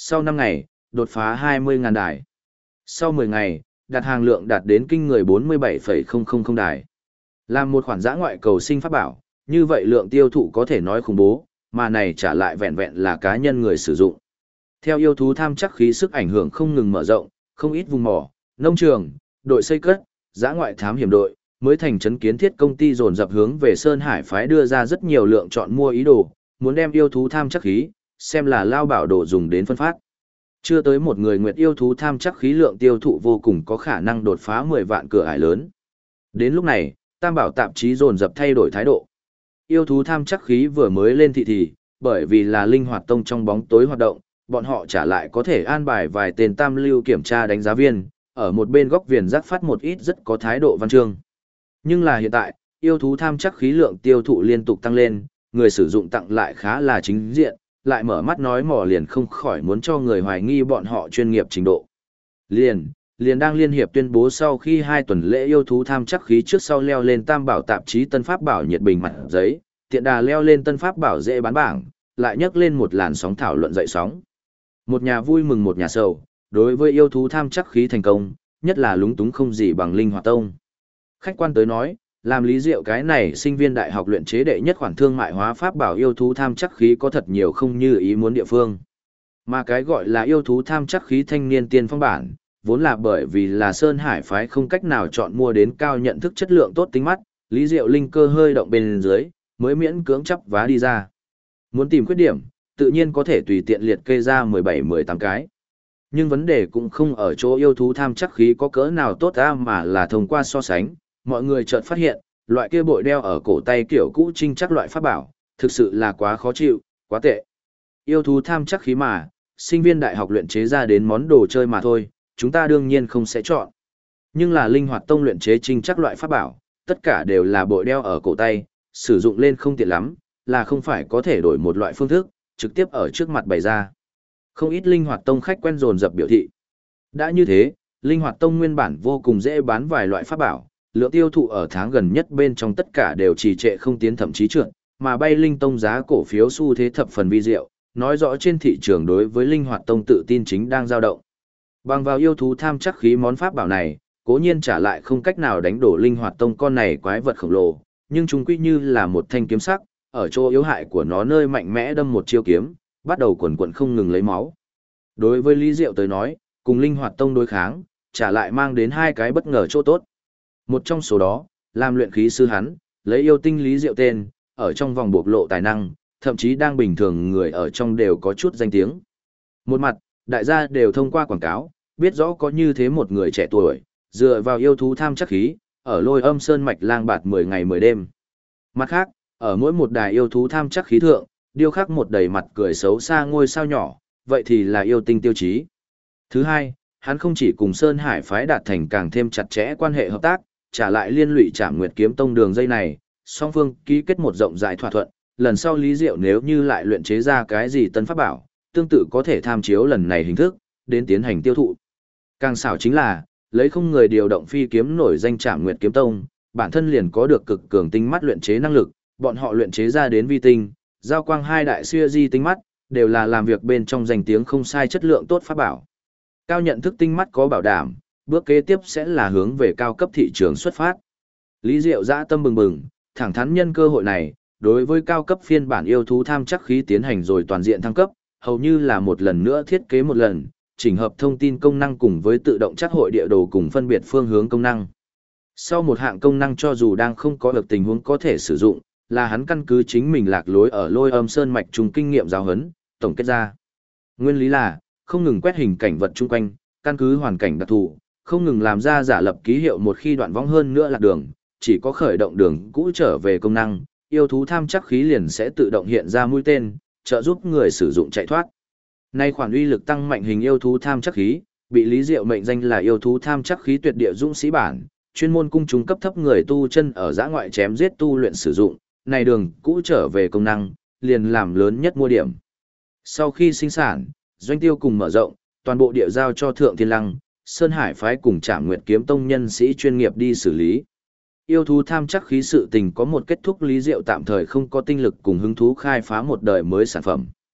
Sau 5 ngày, đột phá 20.000 đài. Sau 10 ngày, đặt hàng lượng đạt đến kinh người 47,000 đài. Làm một khoản giã ngoại cầu sinh pháp bảo, như vậy lượng tiêu thụ có thể nói khủng bố, mà này trả lại vẹn vẹn là cá nhân người sử dụng. Theo yêu thú tham chắc khí sức ảnh hưởng không ngừng mở rộng, không ít vùng mỏ, nông trường, đội xây cất, giã ngoại thám hiểm đội, mới thành trấn kiến thiết công ty dồn dập hướng về Sơn Hải phái đưa ra rất nhiều lượng chọn mua ý đồ, muốn đem yêu thú tham chắc khí, xem là lao bảo đồ dùng đến phân phát. Chưa tới một người nguyệt yêu thú tham chắc khí lượng tiêu thụ vô cùng có khả năng đột phá 10 vạn cửa ải lớn. Đến lúc này, Tam Bảo tạp chí dồn dập thay đổi thái độ. Yêu thú tham chắc khí vừa mới lên thị thì, bởi vì là linh hoạt tông trong bóng tối hoạt động, bọn họ trả lại có thể an bài vài tên tam lưu kiểm tra đánh giá viên, ở một bên góc viền giác phát một ít rất có thái độ văn chương. Nhưng là hiện tại, yêu thú tham chắc khí lượng tiêu thụ liên tục tăng lên, người sử dụng tặng lại khá là chính diện, lại mở mắt nói mỏ liền không khỏi muốn cho người hoài nghi bọn họ chuyên nghiệp trình độ. Liền đang liên hiệp tuyên bố sau khi 2 tuần lễ yêu thú tham chắc khí trước sau leo lên Tam Bảo tạp chí Tân Pháp Bảo nhiệt bình mặt giấy, tiện đà leo lên Tân Pháp Bảo dễ bán bảng, lại nhấc lên một làn sóng thảo luận dậy sóng. Một nhà vui mừng một nhà sầu, đối với yêu thú tham chắc khí thành công, nhất là lúng túng không gì bằng Linh Hoạt Tông. Khách quan tới nói, làm Lý Diệu cái này sinh viên đại học luyện chế đệ nhất khoản thương mại hóa pháp bảo yêu thú tham chắc khí có thật nhiều không như ý muốn địa phương. Mà cái gọi là yêu thú tham chắc khí thanh niên tiên phong bản, vốn là bởi vì là Sơn Hải phái không cách nào chọn mua đến cao nhận thức chất lượng tốt tính mắt, Lý Diệu linh cơ hơi động bên dưới, mới miễn cưỡng chấp vá đi ra. Muốn tìm khuyết điểm, tự nhiên có thể tùy tiện liệt kê ra 17-18 cái. Nhưng vấn đề cũng không ở chỗ yêu thú tham chắc khí có cỡ nào tốt ra mà là thông qua so sánh, mọi người chợt phát hiện, loại kia bội đeo ở cổ tay kiểu cũ trinh chắc loại pháp bảo, thực sự là quá khó chịu, quá tệ. Yêu thú tham chắc khí mà, sinh viên đại học luyện chế ra đến món đồ chơi mà thôi, chúng ta đương nhiên không sẽ chọn. Nhưng là Linh Hoạt Tông luyện chế trinh chắc loại pháp bảo, tất cả đều là bội đeo ở cổ tay, sử dụng lên không tiện lắm, là không phải có thể đổi một loại phương thức, trực tiếp ở trước mặt bày ra. Không ít Linh Hoạt Tông khách quen dồn dập biểu thị. Đã như thế, Linh Hoạt Tông nguyên bản vô cùng dễ bán vài loại pháp bảo, lượng tiêu thụ ở tháng gần nhất bên trong tất cả đều trì trệ không tiến thậm chí trượt, mà bay Linh Tông giá cổ phiếu xu thế thập phần vi diệu, nói rõ trên thị trường đối với Linh Hoạt Tông tự tin chính đang dao động. Bằng vào yêu thú tham chắc khí món pháp bảo này, cố nhiên trả lại không cách nào đánh đổ Linh Hoạt Tông con này quái vật khổng lồ, nhưng chúng quy như là một thanh kiếm sắc, ở chỗ yếu hại của nó nơi mạnh mẽ đâm một chiêu kiếm, bắt đầu quần quần không ngừng lấy máu. Đối với Lý Diệu tới nói, cùng Linh Hoạt Tông đối kháng, trả lại mang đến 2 cái bất ngờ chỗ tốt. Một trong số đó, làm luyện khí sư hắn, lấy yêu tinh Lý Diệu tên, ở trong vòng bộc lộ tài năng, thậm chí đang bình thường người ở trong đều có chút danh tiếng. Một mặt, đại gia đều thông qua quảng cáo, biết rõ có như thế một người trẻ tuổi, dựa vào yêu thú tham chắc khí, ở Lôi Âm Sơn mạch lang bạt 10 ngày 10 đêm. Mặt khác, ở mỗi một đài yêu thú tham chắc khí thượng, điêu khắc một đầy mặt cười xấu xa ngôi sao nhỏ, vậy thì là yêu tinh tiêu chí. Thứ hai, hắn không chỉ cùng Sơn Hải phái đạt thành càng thêm chặt chẽ quan hệ hợp tác, trả lại liên lụy Trảm Nguyệt kiếm tông đường dây này, song phương ký kết một rộng rãi thỏa thuận, lần sau Lý Diệu nếu như lại luyện chế ra cái gì tân pháp bảo, tương tự có thể tham chiếu lần này hình thức, đến tiến hành tiêu thụ. Càng xảo chính là, lấy không người điều động phi kiếm nổi danh Trảm Nguyệt kiếm tông, bản thân liền có được cực cường tinh mắt luyện chế năng lực, bọn họ luyện chế ra đến vi tinh, giao quang 2 đại siêu di tinh mắt, đều là làm việc bên trong danh tiếng không sai chất lượng tốt pháp bảo. Cao nhận thức tinh mắt có bảo đảm, bước kế tiếp sẽ là hướng về cao cấp thị trường xuất phát. Lý Diệu dã tâm bừng bừng, thẳng thắn nhân cơ hội này, đối với cao cấp phiên bản yêu thú tham chắc khí tiến hành rồi toàn diện thăng cấp, hầu như là một lần nữa thiết kế một lần, chỉnh hợp thông tin công năng cùng với tự động chắc hội địa đồ cùng phân biệt phương hướng công năng. Sau một hạng công năng cho dù đang không có được tình huống có thể sử dụng, là hắn căn cứ chính mình lạc lối ở Lôi Âm Sơn mạch trùng kinh nghiệm giáo huấn, tổng kết ra. Nguyên lý là, không ngừng quét hình cảnh vật chung quanh, căn cứ hoàn cảnh đặc thù, không ngừng làm ra giả lập ký hiệu một khi đoạn vong hơn nữa lạc đường, chỉ có khởi động đường cũ trở về công năng, yêu thú tham chắc khí liền sẽ tự động hiện ra mũi tên, trợ giúp người sử dụng chạy thoát. Nay khoản uy lực tăng mạnh hình yêu thú tham chắc khí, bị Lý Diệu mệnh danh là yêu thú tham chắc khí tuyệt địa dũng sĩ bản, chuyên môn cung chúng cấp thấp người tu chân ở dã ngoại chém giết tu luyện sử dụng, này đường cũ trở về công năng, liền làm lớn nhất mua điểm. Sau khi sinh sản, doanh tiêu cùng mở rộng, toàn bộ địa giao cho Thượng Thiên Lăng, Sơn Hải phái cùng Trảm Nguyệt kiếm tông nhân sĩ chuyên nghiệp đi xử lý. Yêu thú tham chắc khí sự tình có một kết thúc, Lý Diệu tạm thời không có tinh lực cùng hứng thú khai phá một đời mới sản phẩm.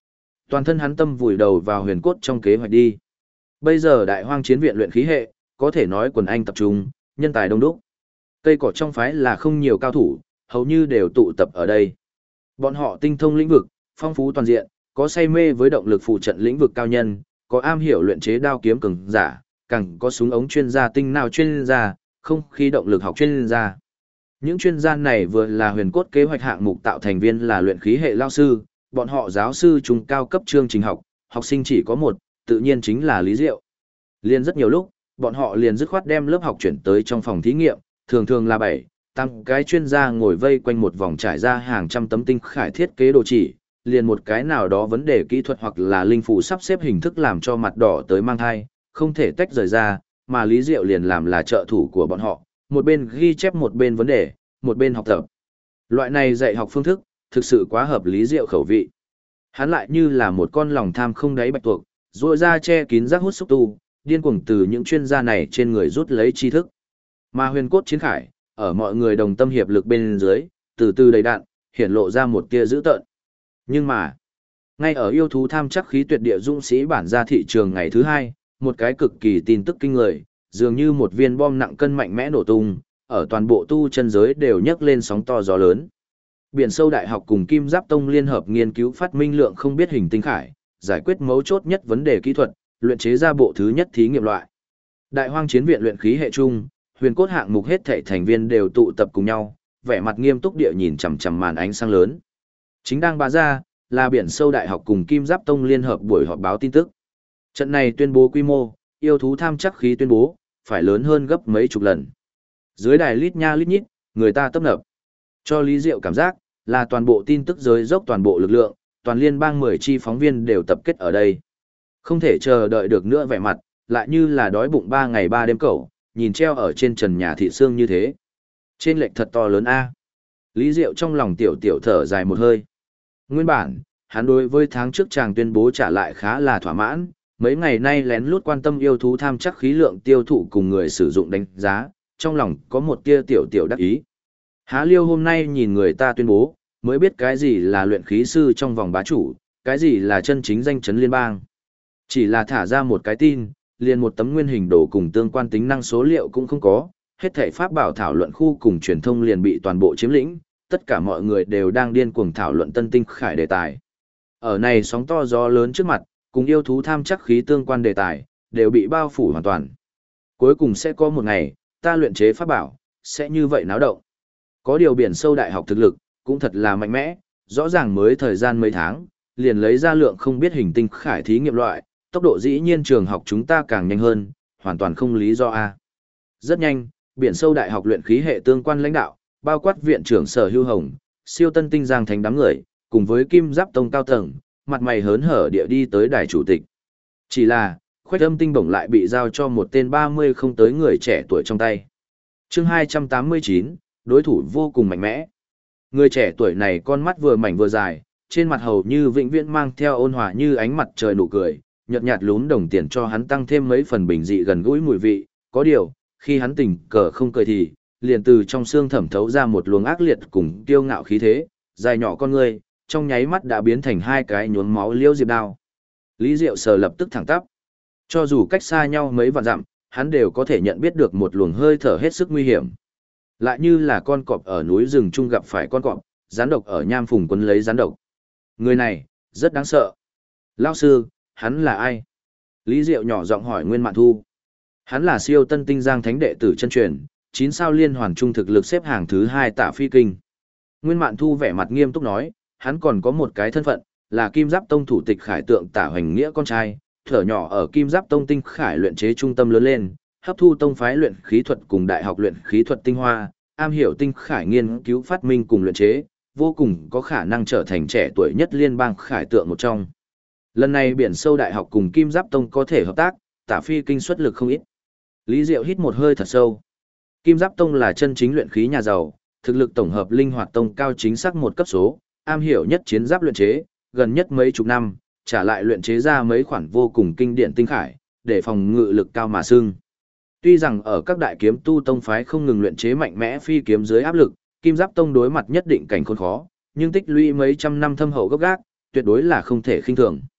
Toàn thân hắn tâm vùi đầu vào huyền cốt trong kế hoạch đi. Bây giờ Đại Hoang Chiến viện luyện khí hệ, có thể nói quần anh tập trung, nhân tài đông đúc. Cây cỏ trong phái là không nhiều cao thủ, hầu như đều tụ tập ở đây. Bọn họ tinh thông lĩnh vực, phong phú toàn diện, có say mê với động lực phụ trận lĩnh vực cao nhân, có am hiểu luyện chế đao kiếm cường giả, càng có súng ống chuyên gia tinh nào chuyên gia, không khí động lực học chuyên gia. Những chuyên gia này vừa là huyền cốt kế hoạch hạng mục tạo thành viên là luyện khí hệ lao sư, bọn họ giáo sư trung cao cấp chương trình học, học sinh chỉ có một, tự nhiên chính là Lý Diệu. Liên rất nhiều lúc, bọn họ liền dứt khoát đem lớp học chuyển tới trong phòng thí nghiệm, thường thường là 7, 8 cái chuyên gia ngồi vây quanh một vòng trải ra hàng trăm tấm tinh khải thiết kế đồ chỉ, liền một cái nào đó vấn đề kỹ thuật hoặc là linh phù sắp xếp hình thức làm cho mặt đỏ tới mang thai, không thể tách rời ra, mà Lý Diệu liền làm là trợ thủ của bọn họ, một bên ghi chép một bên vấn đề, một bên học tập. Loại này dạy học phương thức, thực sự quá hợp Lý Diệu khẩu vị. Hắn lại như là một con lòng tham không đáy bạch tuộc, rũa ra che kín rác hút xúc tu, điên cuồng từ những chuyên gia này trên người rút lấy tri thức. Mà huyền cốt chiến khải, ở mọi người đồng tâm hiệp lực bên dưới, từ từ đầy đạn, hiển lộ ra một tia dữ tợn. Nhưng mà, ngay ở yêu thú tham chắc khí tuyệt địa dũng sĩ bản ra thị trường ngày thứ 2, một cái cực kỳ tin tức kinh người, dường như một viên bom nặng cân mạnh mẽ nổ tung, ở toàn bộ tu chân giới đều nhấc lên sóng to gió lớn. Biển sâu đại học cùng Kim Giáp Tông liên hợp nghiên cứu phát minh lượng không biết hình tinh khải, giải quyết mấu chốt nhất vấn đề kỹ thuật, luyện chế ra bộ thứ nhất thí nghiệm loại. Đại Hoang Chiến viện luyện khí hệ trung, huyền cốt hạng mục hết thảy thành viên đều tụ tập cùng nhau, vẻ mặt nghiêm túc địa nhìn chằm chằm màn ánh sáng lớn. Chính đang bá ra, là Biển sâu đại học cùng Kim Giáp Tông liên hợp buổi họp báo tin tức. Trận này tuyên bố quy mô, yêu thú tham chắc khí tuyên bố, phải lớn hơn gấp mấy chục lần. Dưới đài lít nha lít nhít, người ta tấp nập. Cho Lý Diệu cảm giác, là toàn bộ tin tức giới dốc toàn bộ lực lượng, toàn liên bang 10 chi phóng viên đều tập kết ở đây. Không thể chờ đợi được nữa vẻ mặt, lại như là đói bụng 3 ngày 3 đêm cẩu, nhìn treo ở trên trần nhà thị xương như thế. Trên lệch thật to lớn a. Lý Diệu trong lòng tiểu tiểu thở dài một hơi. Nguyên bản, hắn đối với tháng trước chàng tuyên bố trả lại khá là thỏa mãn, mấy ngày nay lén lút quan tâm yêu thú tham chắc khí lượng tiêu thụ cùng người sử dụng đánh giá, trong lòng có một tia tiểu tiểu đắc ý. Há liêu hôm nay nhìn người ta tuyên bố, mới biết cái gì là luyện khí sư trong vòng bá chủ, cái gì là chân chính danh chấn liên bang. Chỉ là thả ra một cái tin, liền một tấm nguyên hình đồ cùng tương quan tính năng số liệu cũng không có, hết thảy pháp bảo thảo luận khu cùng truyền thông liền bị toàn bộ chiếm lĩnh, tất cả mọi người đều đang điên cuồng thảo luận tân tinh khải đề tài. Ở này sóng to gió lớn trước mặt, cùng yêu thú tham chắc khí tương quan đề tài, đều bị bao phủ hoàn toàn. Cuối cùng sẽ có một ngày, ta luyện chế pháp bảo, sẽ như vậy náo động. Có điều Biển sâu đại học thực lực, cũng thật là mạnh mẽ, rõ ràng mới thời gian mấy tháng, liền lấy ra lượng không biết hình tinh khải thí nghiệm loại, tốc độ dĩ nhiên trường học chúng ta càng nhanh hơn, hoàn toàn không lý do a. Rất nhanh, Biển sâu đại học luyện khí hệ tương quan lãnh đạo, bao quát viện trưởng Sở Hưu Hồng, siêu tân tinh Giang Thành đám người, cùng với Kim Giáp Tông cao tầng, mặt mày hớn hở địa đi tới đài chủ tịch. Chỉ là, Khoách Âm Tinh bổng lại bị giao cho một tên 30 không tới người trẻ tuổi trong tay. Chương 289, đối thủ vô cùng mạnh mẽ. Người trẻ tuổi này con mắt vừa mảnh vừa dài, trên mặt hầu như vĩnh viễn mang theo ôn hòa như ánh mặt trời nụ cười, nhợt nhạt lún đồng tiền cho hắn tăng thêm mấy phần bình dị gần gũi mùi vị, có điều, khi hắn tình cờ không cười thì, liền từ trong xương thẩm thấu ra một luồng ác liệt cùng kiêu ngạo khí thế, dài nhỏ con người, trong nháy mắt đã biến thành hai cái nhuốm máu liêu diệp đao. Lý Diệu Sờ lập tức thẳng tắp. Cho dù cách xa nhau mấy vạn dặm, hắn đều có thể nhận biết được một luồng hơi thở hết sức nguy hiểm. Lại như là con cọp ở núi rừng chung gặp phải con cọp, rắn độc ở nham phùng quấn lấy rắn độc. Người này, rất đáng sợ. Lão sư, hắn là ai? Lý Diệu nhỏ giọng hỏi Nguyên Mạn Thu. Hắn là siêu tân tinh Giang Thánh đệ tử chân truyền, 9 sao liên hoàn trung thực lực xếp hàng thứ 2 Tạ Phi Kinh. Nguyên Mạn Thu vẻ mặt nghiêm túc nói, hắn còn có một cái thân phận, là Kim Giáp Tông thủ tịch Khải Tượng Tạ Hoành Nghĩa con trai, thở nhỏ ở Kim Giáp Tông tinh khải luyện chế trung tâm lớn lên, hấp thu tông phái luyện khí thuật cùng đại học luyện khí thuật tinh hoa, am hiểu tinh khải nghiên cứu phát minh cùng luyện chế, vô cùng có khả năng trở thành trẻ tuổi nhất liên bang khải tượng một trong. Lần này Biển sâu đại học cùng Kim Giáp Tông có thể hợp tác, Tạ Phi Kinh xuất lực không ít. Lý Diệu hít một hơi thật sâu. Kim Giáp Tông là chân chính luyện khí nhà giàu, thực lực tổng hợp linh hoạt tông cao chính xác một cấp số, am hiểu nhất chiến giáp luyện chế, gần nhất mấy chục năm, trả lại luyện chế ra mấy khoản vô cùng kinh điển tinh khải, để phòng ngự lực cao mà xưng. Tuy rằng ở các đại kiếm tu tông phái không ngừng luyện chế mạnh mẽ phi kiếm dưới áp lực, Kim Giáp Tông đối mặt nhất định cảnh khốn khó, nhưng tích lũy mấy trăm năm thâm hậu gốc gác, tuyệt đối là không thể khinh thường.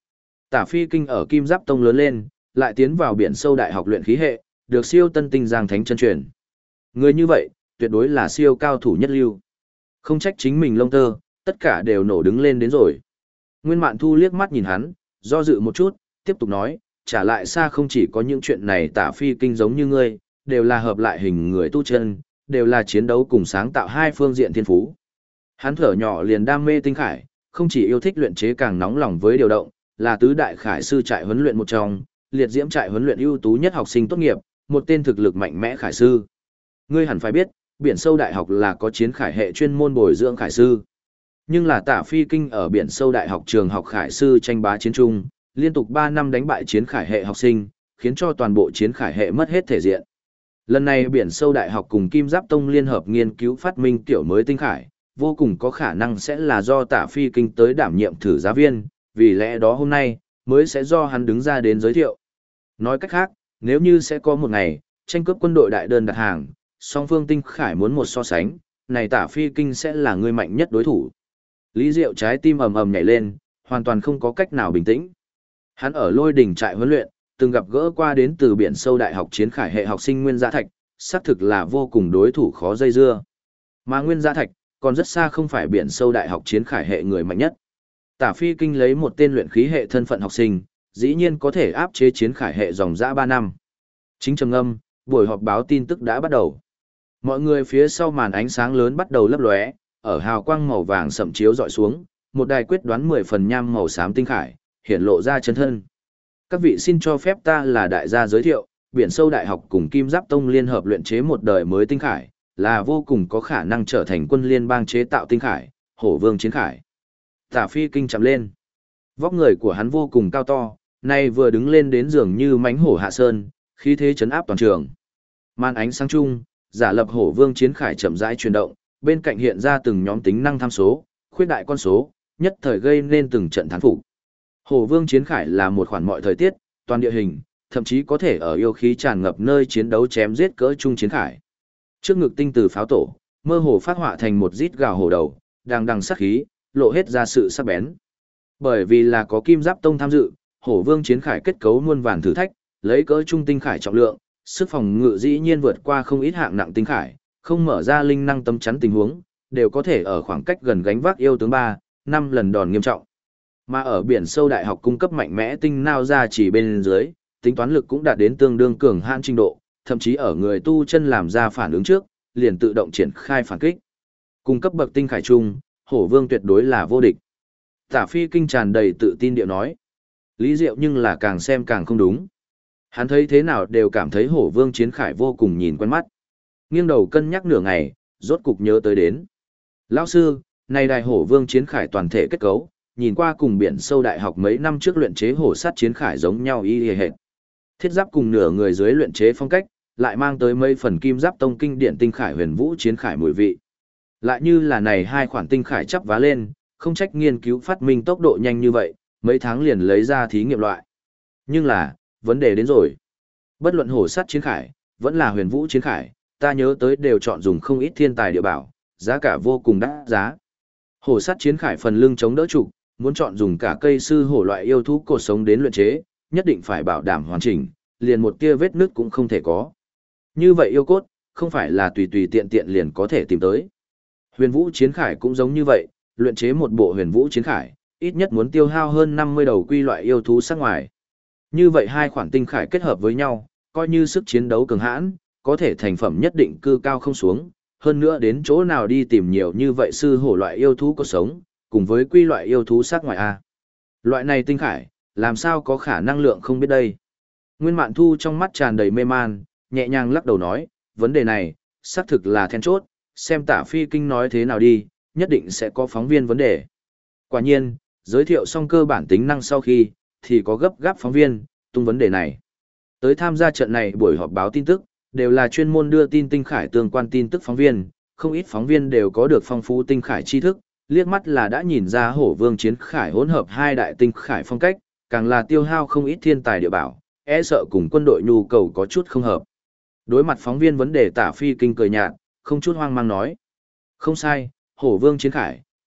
Tả Phi Kinh ở Kim Giáp Tông lớn lên, lại tiến vào biển sâu đại học luyện khí hệ, được siêu tân tinh giang thánh chân truyền. Người như vậy, tuyệt đối là siêu cao thủ nhất lưu. Không trách chính mình lông tơ, tất cả đều nổ đứng lên đến rồi. Nguyên Mạn Thu liếc mắt nhìn hắn, do dự một chút, tiếp tục nói, trả lại xa không chỉ có những chuyện này Tả Phi Kinh giống như ngươi, đều là hợp lại hình người tu chân, đều là chiến đấu cùng sáng tạo hai phương diện thiên phú. Hắn thở nhỏ liền đam mê tinh khải, không chỉ yêu thích luyện chế càng nóng lòng với điều động, là tứ đại khải sư trại huấn luyện một trong, liệt diễm trại huấn luyện ưu tú nhất học sinh tốt nghiệp, một tên thực lực mạnh mẽ khải sư. Ngươi hẳn phải biết, biển sâu đại học là có chiến khải hệ chuyên môn bồi dưỡng khải sư. Nhưng là Tả Phi Kinh ở biển sâu đại học trường học khải sư tranh bá chiến trung, liên tục 3 năm đánh bại chiến khải hệ học sinh, khiến cho toàn bộ chiến khải hệ mất hết thể diện. Lần này biển sâu đại học cùng Kim Giáp Tông liên hợp nghiên cứu phát minh tiểu mới tinh khải, vô cùng có khả năng sẽ là do Tả Phi Kinh tới đảm nhiệm thử giá viên, vì lẽ đó hôm nay, mới sẽ do hắn đứng ra đến giới thiệu. Nói cách khác, nếu như sẽ có một ngày, tranh cướp quân đội đại đơn đặt hàng, song phương tinh khải muốn một so sánh, này Tả Phi Kinh sẽ là người mạnh nhất đối thủ. Lý Diệu trái tim ầm ầm nhảy lên, hoàn toàn không có cách nào bình tĩnh. Hắn ở Lôi Đỉnh trại huấn luyện, từng gặp gỡ qua đến từ biển sâu đại học chiến khải hệ học sinh Nguyên Gia Thạch, xác thực là vô cùng đối thủ khó dây dưa. Mà Nguyên Gia Thạch, còn rất xa không phải biển sâu đại học chiến khải hệ người mạnh nhất. Tả Phi Kinh lấy một tên luyện khí hệ thân phận học sinh, dĩ nhiên có thể áp chế chiến khải hệ dòng dã 3 năm. Chính trầm ngâm, buổi họp báo tin tức đã bắt đầu. Mọi người phía sau màn ánh sáng lớn bắt đầu lấp lóe, ở hào quang màu vàng sậm chiếu dọi xuống, một đài quyết đoán 10 phần nham màu xám tinh khải, hiện lộ ra chân thân. Các vị xin cho phép ta là đại gia giới thiệu, biển sâu đại học cùng Kim Giáp Tông liên hợp luyện chế một đời mới tinh khải, là vô cùng có khả năng trở thành quân liên bang chế tạo tinh khải, Hổ Vương chiến khải. Tả Phi Kinh chạm lên. Vóc người của hắn vô cùng cao to, nay vừa đứng lên đến dường như mãnh hổ hạ sơn, khí thế chấn áp toàn trường. Màn ánh sáng chung, giả lập Hổ Vương chiến khải chậm rãi chuyển động, bên cạnh hiện ra từng nhóm tính năng tham số, khuyết đại con số, nhất thời gây nên từng trận thán phục. Hổ Vương chiến khải là một khoản mọi thời tiết, toàn địa hình, thậm chí có thể ở yêu khí tràn ngập nơi chiến đấu chém giết cỡ trung chiến khải. Trước ngực tinh từ pháo tổ, mơ hồ phát họa thành một rít gào hổ đầu, đang đằng sát khí, lộ hết ra sự sắc bén. Bởi vì là có Kim Giáp Tông tham dự, Hổ Vương chiến khải kết cấu muôn vàn thử thách, lấy cỡ trung tinh khải trọng lượng, sức phòng ngự dĩ nhiên vượt qua không ít hạng nặng tinh khải, không mở ra linh năng tấm chắn tình huống, đều có thể ở khoảng cách gần gánh vác yêu tướng 3, 5 lần đòn nghiêm trọng. Mà ở biển sâu đại học cung cấp mạnh mẽ tinh nao ra chỉ bên dưới, tính toán lực cũng đạt đến tương đương cường hãn trình độ, thậm chí ở người tu chân làm ra phản ứng trước, liền tự động triển khai phản kích. Cung cấp bậc tinh khải chung, Hổ Vương tuyệt đối là vô địch. Tả Phi Kinh tràn đầy tự tin điệu nói. Lý Diệu nhưng là càng xem càng không đúng. Hắn thấy thế nào đều cảm thấy Hổ Vương chiến khải vô cùng nhìn quen mắt. Nghiêng đầu cân nhắc nửa ngày, rốt cục nhớ tới đến. Lão sư, này đài Hổ Vương chiến khải toàn thể kết cấu, nhìn qua cùng biển sâu đại học mấy năm trước luyện chế hổ sắt chiến khải giống nhau y hệt. Thiết giáp cùng nửa người dưới luyện chế phong cách, lại mang tới mấy phần Kim Giáp Tông kinh điển tinh khải huyền vũ chiến khải mùi vị. Lại như là này hai khoản tinh khải chắp vá lên, không trách nghiên cứu phát minh tốc độ nhanh như vậy, mấy tháng liền lấy ra thí nghiệm loại. Nhưng là, vấn đề đến rồi. Bất luận hổ sắt chiến khải, vẫn là huyền vũ chiến khải, ta nhớ tới đều chọn dùng không ít thiên tài địa bảo, giá cả vô cùng đắt giá. Hổ sắt chiến khải phần lưng chống đỡ trụ, muốn chọn dùng cả cây sư hổ loại yêu thú cột sống đến luyện chế, nhất định phải bảo đảm hoàn chỉnh, liền một tia vết nứt cũng không thể có. Như vậy yêu cốt, không phải là tùy tùy tiện tiện liền có thể tìm tới. Huyền vũ chiến khải cũng giống như vậy, luyện chế một bộ huyền vũ chiến khải, ít nhất muốn tiêu hao hơn 50 đầu quy loại yêu thú sắc ngoài. Như vậy hai khoản tinh khải kết hợp với nhau, coi như sức chiến đấu cường hãn, có thể thành phẩm nhất định cư cao không xuống, hơn nữa đến chỗ nào đi tìm nhiều như vậy sư hổ loại yêu thú có sống, cùng với quy loại yêu thú sắc ngoài a. Loại này tinh khải, làm sao có khả năng lượng không biết đây. Nguyên Mạn Thu trong mắt tràn đầy mê man, nhẹ nhàng lắc đầu nói, vấn đề này, xác thực là then chốt, xem Tả Phi Kinh nói thế nào đi, nhất định sẽ có phóng viên vấn đề. Quả nhiên, giới thiệu xong cơ bản tính năng sau khi, thì có gấp gáp phóng viên, tung vấn đề này. Tới tham gia trận này buổi họp báo tin tức, đều là chuyên môn đưa tin tinh khải tương quan tin tức phóng viên, không ít phóng viên đều có được phong phú tinh khải tri thức, liếc mắt là đã nhìn ra Hổ Vương chiến khải hỗn hợp hai đại tinh khải phong cách, càng là tiêu hao không ít thiên tài địa bảo, e sợ cùng quân đội nhu cầu có chút không hợp. Đối mặt phóng viên vấn đề Tả Phi Kinh cười nhạt, không chút hoang mang nói. Không sai, Hổ Vương chiến khải,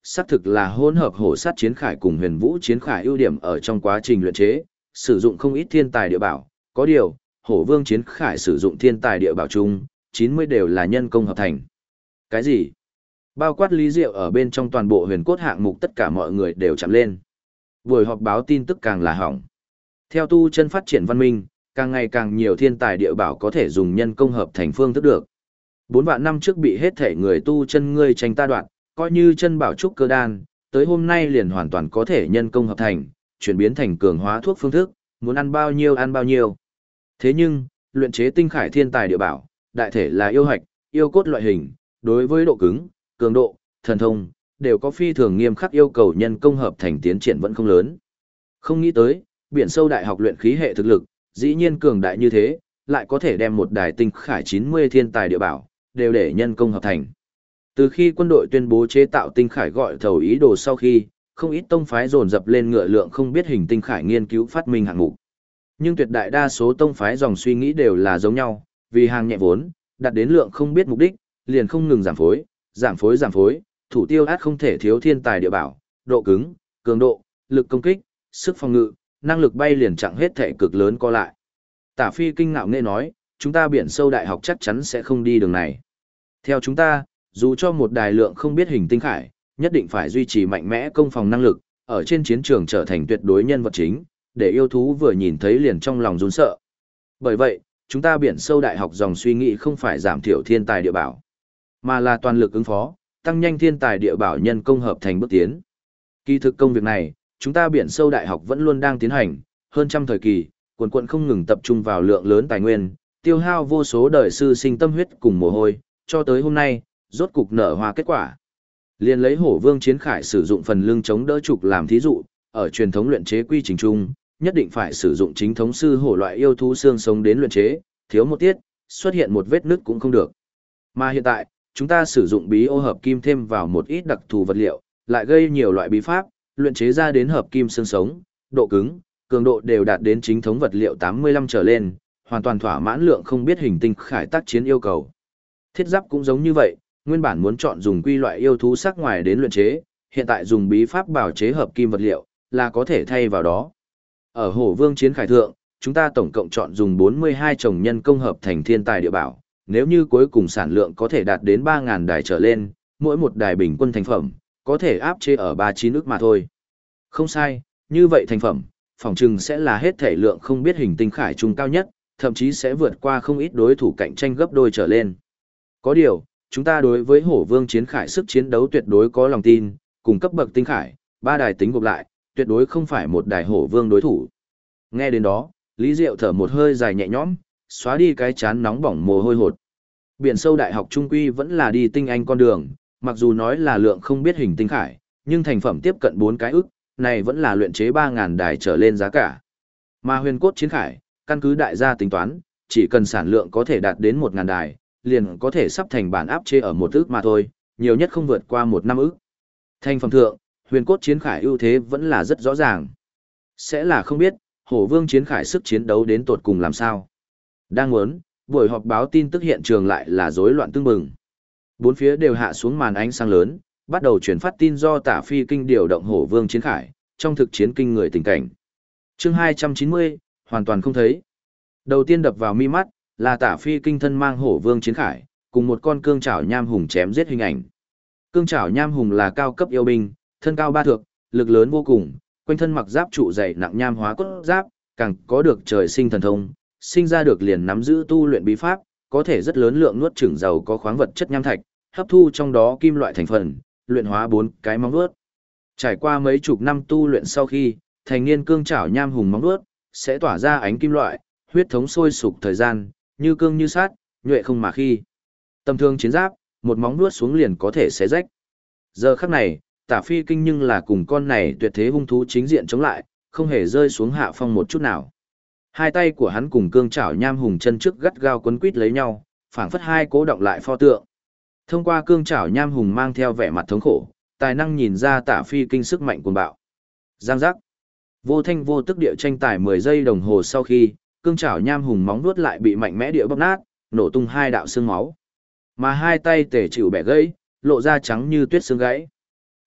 xác thực là hỗn hợp hổ sát chiến khải cùng huyền vũ chiến khải ưu điểm ở trong quá trình luyện chế, sử dụng không ít thiên tài địa bảo, có điều, hổ vương chiến khải sử dụng thiên tài địa bảo chung, 90 đều là nhân công hợp thành. Cái gì? Bao quát Lý Diệu ở bên trong toàn bộ huyền cốt hạng mục tất cả mọi người đều chạm lên. Buổi họp báo tin tức càng là hỏng. Theo tu chân phát triển văn minh, càng ngày càng nhiều thiên tài địa bảo có thể dùng nhân công hợp thành phương thức được. 4 vạn năm trước bị hết thể người tu chân ngươi tranh ta đoạn, coi như chân bảo trúc cơ đan, tới hôm nay liền hoàn toàn có thể nhân công hợp thành, chuyển biến thành cường hóa thuốc phương thức, muốn ăn bao nhiêu ăn bao nhiêu. Thế nhưng, luyện chế tinh khải thiên tài địa bảo, đại thể là yêu hạch, yêu cốt loại hình, đối với độ cứng, cường độ, thần thông, đều có phi thường nghiêm khắc yêu cầu nhân công hợp thành tiến triển vẫn không lớn. Không nghĩ tới, biển sâu đại học luyện khí hệ thực lực, dĩ nhiên cường đại như thế, lại có thể đem một đài tinh khải 90 thiên tài địa bảo, đều để nhân công hợp thành. Từ khi quân đội tuyên bố chế tạo tinh khải gọi thầu ý đồ sau khi, không ít tông phái dồn dập lên ngựa lượng không biết hình tinh khải nghiên cứu phát minh hạng mục. Nhưng tuyệt đại đa số tông phái dòng suy nghĩ đều là giống nhau, vì hàng nhẹ vốn, đạt đến lượng không biết mục đích, liền không ngừng giảm phối, thủ tiêu át không thể thiếu thiên tài địa bảo, độ cứng, cường độ, lực công kích, sức phòng ngự, năng lực bay liền chẳng hết thể cực lớn co lại. Tả Phi kinh ngạo nghe nói, chúng ta biển sâu đại học chắc chắn sẽ không đi đường này. Theo chúng ta, dù cho một đài lượng không biết hình tinh khải, nhất định phải duy trì mạnh mẽ công phòng năng lực, ở trên chiến trường trở thành tuyệt đối nhân vật chính, để yêu thú vừa nhìn thấy liền trong lòng run sợ. Bởi vậy, chúng ta biển sâu đại học dòng suy nghĩ không phải giảm thiểu thiên tài địa bảo, mà là toàn lực ứng phó, tăng nhanh thiên tài địa bảo nhân công hợp thành bước tiến. Kỳ thực công việc này, chúng ta biển sâu đại học vẫn luôn đang tiến hành, hơn trăm thời kỳ, quần không ngừng tập trung vào lượng lớn tài nguyên, tiêu hao vô số đời sư sinh tâm huyết cùng mồ hôi, cho tới hôm nay, rốt cục nở hoa kết quả. Liên lấy hổ vương chiến khải sử dụng phần lưng chống đỡ trục làm thí dụ, ở truyền thống luyện chế quy trình chung, nhất định phải sử dụng chính thống sư hổ loại yêu thú xương sống đến luyện chế, thiếu một tiết, xuất hiện một vết nứt cũng không được. Mà hiện tại, chúng ta sử dụng bí ô hợp kim thêm vào một ít đặc thù vật liệu, lại gây nhiều loại bí pháp, luyện chế ra đến hợp kim xương sống, độ cứng, cường độ đều đạt đến chính thống vật liệu 85 trở lên, hoàn toàn thỏa mãn lượng không biết hình tinh khải tác chiến yêu cầu. Thiết giáp cũng giống như vậy, nguyên bản muốn chọn dùng quy loại yêu thú sắc ngoài đến luyện chế, hiện tại dùng bí pháp bào chế hợp kim vật liệu, là có thể thay vào đó. Ở Hổ Vương chiến khải thượng, chúng ta tổng cộng chọn dùng 42 chồng nhân công hợp thành thiên tài địa bảo, nếu như cuối cùng sản lượng có thể đạt đến 3.000 đài trở lên, mỗi một đài bình quân thành phẩm, có thể áp chế ở 39 ức mà thôi. Không sai, như vậy thành phẩm, phòng trừng sẽ là hết thể lượng không biết hình tinh khải trung cao nhất, thậm chí sẽ vượt qua không ít đối thủ cạnh tranh gấp đôi trở lên. Có điều, chúng ta đối với Hổ Vương chiến khải sức chiến đấu tuyệt đối có lòng tin, cùng cấp bậc tinh khải, 3 đài tính gộp lại, tuyệt đối không phải một đài Hổ Vương đối thủ. Nghe đến đó, Lý Diệu thở một hơi dài nhẹ nhõm, xóa đi cái chán nóng bỏng mồ hôi hột. Biển sâu đại học trung quy vẫn là đi tinh anh con đường, mặc dù nói là lượng không biết hình tinh khải, nhưng thành phẩm tiếp cận 4 cái ức, này vẫn là luyện chế 3.000 đài trở lên giá cả. Mà huyền cốt chiến khải, căn cứ đại gia tính toán, chỉ cần sản lượng có thể đạt đến 1.000 đài, liền có thể sắp thành bản áp chế ở 1 ức mà thôi, nhiều nhất không vượt qua 1 năm ức. Thành phẩm thượng, huyền cốt chiến khải ưu thế vẫn là rất rõ ràng. Sẽ là không biết, Hổ Vương chiến khải sức chiến đấu đến tột cùng làm sao. Đang muốn, buổi họp báo tin tức hiện trường lại là rối loạn tương bừng. Bốn phía đều hạ xuống màn ánh sáng lớn, bắt đầu truyền phát tin do Tả Phi kinh điều động Hổ Vương chiến khải, trong thực chiến kinh người tình cảnh. Chương 290, hoàn toàn không thấy. Đầu tiên đập vào mi mắt, là Tả Phi kinh thân mang Hổ Vương chiến khải, cùng một con cương trảo nham hùng chém giết hình ảnh. Cương trảo nham hùng là cao cấp yêu binh, thân cao ba thước, lực lớn vô cùng, quanh thân mặc giáp trụ dày nặng nham hóa cốt giáp, càng có được trời sinh thần thông, sinh ra được liền nắm giữ tu luyện bí pháp, có thể rất lớn lượng nuốt chửng giàu có khoáng vật chất nham thạch, hấp thu trong đó kim loại thành phần, luyện hóa 4 cái móng vuốt. Trải qua mấy chục năm tu luyện sau khi, thành niên cương trảo nham hùng móng vuốt sẽ tỏa ra ánh kim loại, huyết thống sôi sục thời gian, như cương như sát, nhuệ không mà khi. Tầm thường chiến giáp, một móng vuốt xuống liền có thể xé rách. Giờ khắc này, Tả Phi kinh nhưng là cùng con này tuyệt thế hung thú chính diện chống lại, không hề rơi xuống hạ phong một chút nào. Hai tay của hắn cùng cương trảo nham hùng chân trước gắt gao quấn quít lấy nhau, phảng phất hai cố động lại pho tượng. Thông qua cương trảo nham hùng mang theo vẻ mặt thống khổ, tài năng nhìn ra Tả Phi kinh sức mạnh cuồng bạo. Giang giác. Vô thanh vô tức địa tranh tài 10 giây đồng hồ sau khi, cương trảo nham hùng móng vuốt lại bị mạnh mẽ địa bóp nát, nổ tung 2 đạo xương máu. Mà hai tay tể chịu bẻ gãy, lộ ra trắng như tuyết xương gãy.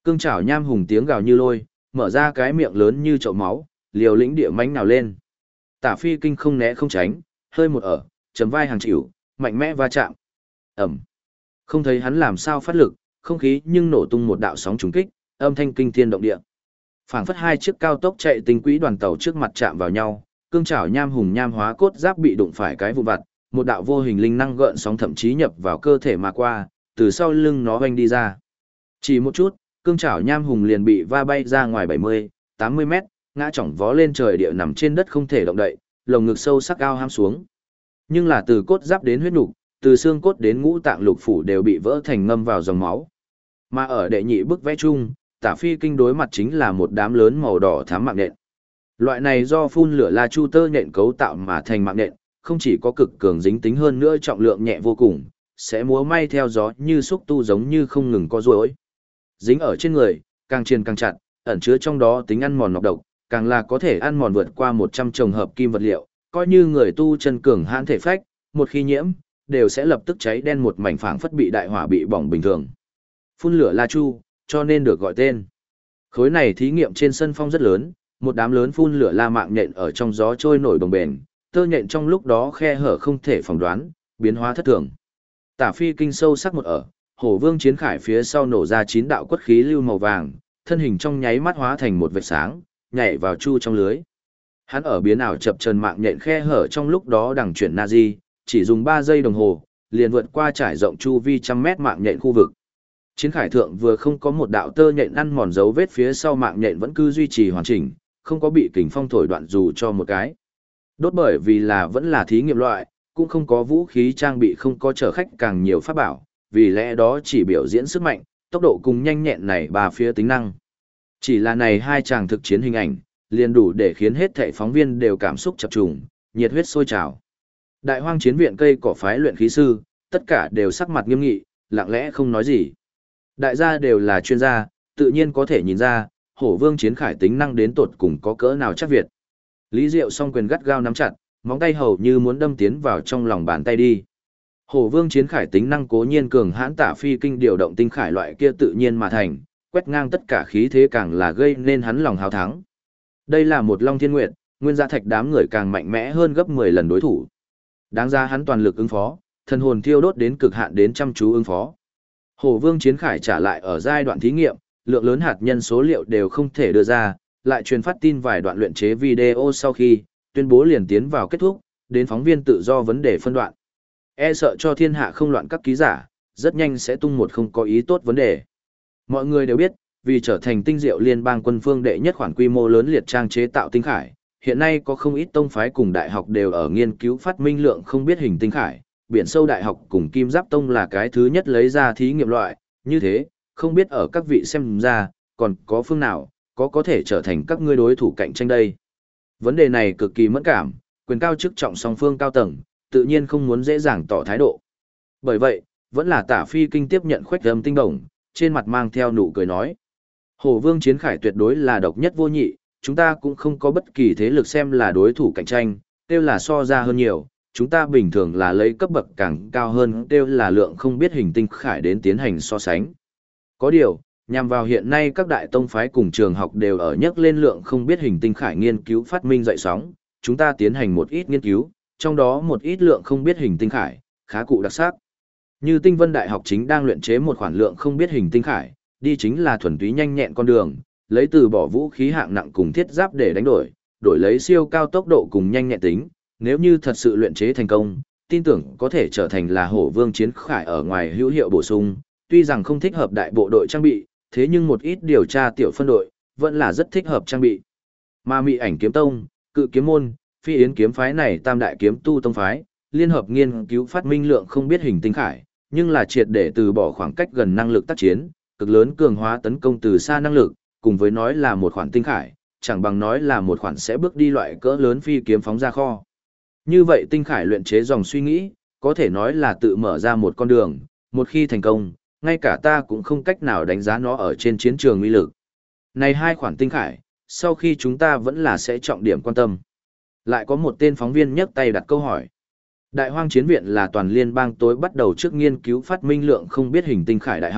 Cương chảo nham hùng tiếng gào như lôi, mở ra cái miệng lớn như chậu máu, liều lĩnh địa mãnh nào lên. Tả Phi Kinh không né không tránh, hơi một ở, chấm vai hàng chịu, mạnh mẽ va chạm. Ẩm. Không thấy hắn làm sao phát lực, không khí nhưng nổ tung một đạo sóng trùng kích, âm thanh kinh thiên động địa. Phảng phất hai chiếc cao tốc chạy tinh quỹ đoàn tàu trước mặt chạm vào nhau, cương chảo nham hùng nham hóa cốt giáp bị đụng phải cái vụ vặt, một đạo vô hình linh năng gợn sóng thậm chí nhập vào cơ thể mà qua, từ sau lưng nó vành đi ra. Chỉ một chút, cương chảo nham hùng liền bị va bay ra ngoài 70, 80 mét, ngã chỏng vó lên trời địa nằm trên đất không thể động đậy, lồng ngực sâu sắc cao ham xuống. Nhưng là từ cốt giáp đến huyết nục, từ xương cốt đến ngũ tạng lục phủ đều bị vỡ thành ngâm vào dòng máu. Mà ở đệ nhị bức vẽ chung, Tả Phi Kinh đối mặt chính là một đám lớn màu đỏ thắm mạng nhện. Loại này do phun lửa La Chu tơ nhện cấu tạo mà thành mạng nhện, không chỉ có cực cường dính tính hơn nữa trọng lượng nhẹ vô cùng, sẽ múa may theo gió như xúc tu giống như không ngừng co duỗi. Dính ở trên người, càng triền càng chặt, ẩn chứa trong đó tính ăn mòn nọc độc, càng là có thể ăn mòn vượt qua 100 chồng hợp kim vật liệu, coi như người tu chân cường hãn thể phách, một khi nhiễm, đều sẽ lập tức cháy đen một mảnh phảng phất bị đại hỏa bị bỏng bình thường. Phun lửa La Chu, cho nên được gọi tên. Khối này thí nghiệm trên sân phong rất lớn, một đám lớn phun lửa la mạng nhện ở trong gió trôi nổi đồng bền, tơ nhện trong lúc đó khe hở không thể phỏng đoán, biến hóa thất thường. Tả Phi Kinh sâu sắc một ở, Hổ Vương Chiến Khải phía sau nổ ra 9 đạo quất khí lưu màu vàng, thân hình trong nháy mắt hóa thành một vệt sáng, nhảy vào chu trong lưới. Hắn ở biến ảo chập chờn mạng nhện khe hở trong lúc đó đằng chuyển Nazi, chỉ dùng 3 giây đồng hồ, liền vượt qua trải rộng chu vi trăm mét mạng nhện khu vực. Chiến khải thượng vừa không có một đạo tơ nhện ăn mòn dấu vết, phía sau mạng nhện vẫn cứ duy trì hoàn chỉnh, không có bị kình phong thổi đoạn dù cho một cái. Đốt bởi vì là vẫn là thí nghiệm loại, cũng không có vũ khí trang bị, không có chở khách càng nhiều pháp bảo, vì lẽ đó chỉ biểu diễn sức mạnh, tốc độ cùng nhanh nhẹn này ba phía tính năng. Chỉ là này hai chàng thực chiến hình ảnh, liền đủ để khiến hết thảy phóng viên đều cảm xúc chập trùng, nhiệt huyết sôi trào. Đại Hoang Chiến viện cây cỏ phái luyện khí sư, tất cả đều sắc mặt nghiêm nghị, lặng lẽ không nói gì. Đại gia đều là chuyên gia, tự nhiên có thể nhìn ra, Hổ Vương Chiến Khải tính năng đến tột cùng có cỡ nào chắc Việt. Lý Diệu song quyền gắt gao nắm chặt, móng tay hầu như muốn đâm tiến vào trong lòng bàn tay đi. Hổ Vương Chiến Khải tính năng cố nhiên cường hãn, Tả Phi Kinh điều động tinh khải loại kia tự nhiên mà thành, quét ngang tất cả khí thế càng là gây nên hắn lòng hào thắng. Đây là một Long Thiên Nguyệt, nguyên gia thạch đám người càng mạnh mẽ hơn gấp 10 lần đối thủ. Đáng ra hắn toàn lực ứng phó, thần hồn thiêu đốt đến cực hạn đến chăm chú ứng phó. Hổ Vương Chiến Khải trả lại ở giai đoạn thí nghiệm, lượng lớn hạt nhân số liệu đều không thể đưa ra, lại truyền phát tin vài đoạn luyện chế video sau khi, tuyên bố liền tiến vào kết thúc, đến phóng viên tự do vấn đề phân đoạn. E sợ cho thiên hạ không loạn các ký giả, rất nhanh sẽ tung một không có ý tốt vấn đề. Mọi người đều biết, vì trở thành tinh diệu liên bang quân phương đệ nhất khoản quy mô lớn liệt trang chế tạo tinh khải, hiện nay có không ít tông phái cùng đại học đều ở nghiên cứu phát minh lượng không biết hình tinh khải, biển sâu đại học cùng Kim Giáp Tông là cái thứ nhất lấy ra thí nghiệm loại, như thế, không biết ở các vị xem ra, còn có phương nào, có thể trở thành các ngươi đối thủ cạnh tranh đây. Vấn đề này cực kỳ mẫn cảm, quyền cao chức trọng song phương cao tầng, tự nhiên không muốn dễ dàng tỏ thái độ. Bởi vậy, vẫn là Tả Phi Kinh tiếp nhận khoách âm tinh đồng, trên mặt mang theo nụ cười nói. Hổ Vương Chiến Khải tuyệt đối là độc nhất vô nhị, chúng ta cũng không có bất kỳ thế lực xem là đối thủ cạnh tranh, tiêu là so ra hơn nhiều, chúng ta bình thường là lấy cấp bậc càng cao hơn, tiêu là lượng không biết hình tinh khải đến tiến hành so sánh. Có điều, nhằm vào hiện nay các đại tông phái cùng trường học đều ở nhắc lên lượng không biết hình tinh khải nghiên cứu phát minh dậy sóng, chúng ta tiến hành một ít nghiên cứu, trong đó một ít lượng không biết hình tinh khải, khá cụ đặc sắc. Như Tinh Vân Đại học chính đang luyện chế một khoản lượng không biết hình tinh khải, đi chính là thuần túy nhanh nhẹn con đường, lấy từ bỏ vũ khí hạng nặng cùng thiết giáp để đánh đổi, đổi lấy siêu cao tốc độ cùng nhanh nhẹn tính, nếu như thật sự luyện chế thành công, tin tưởng có thể trở thành là Hổ Vương Chiến Khải ở ngoài hữu hiệu bổ sung, tuy rằng không thích hợp đại bộ đội trang bị, thế nhưng một ít điều tra tiểu phân đội, vẫn là rất thích hợp trang bị. Mà Mị Ảnh Kiếm Tông, Cự Kiếm Môn, Phi Yến Kiếm Phái này tam đại kiếm tu tông phái, liên hợp nghiên cứu phát minh lượng không biết hình tinh khải, nhưng là triệt để từ bỏ khoảng cách gần năng lực tác chiến, cực lớn cường hóa tấn công từ xa năng lực, cùng với nói là một khoản tinh khải, chẳng bằng nói là một khoản sẽ bước đi loại cỡ lớn phi kiếm phóng ra kho. Như vậy tinh khải luyện chế dòng suy nghĩ, có thể nói là tự mở ra một con đường, một khi thành công, ngay cả ta cũng không cách nào đánh giá nó ở trên chiến trường uy lực. Này hai khoản tinh khải, sau khi chúng ta vẫn là sẽ trọng điểm quan tâm. Lại có một tên phóng viên nhấc tay đặt câu hỏi. Đại Hoang Chiến viện là toàn liên bang tối bắt đầu trước nghiên cứu phát minh lượng không biết hình tinh khải đại học,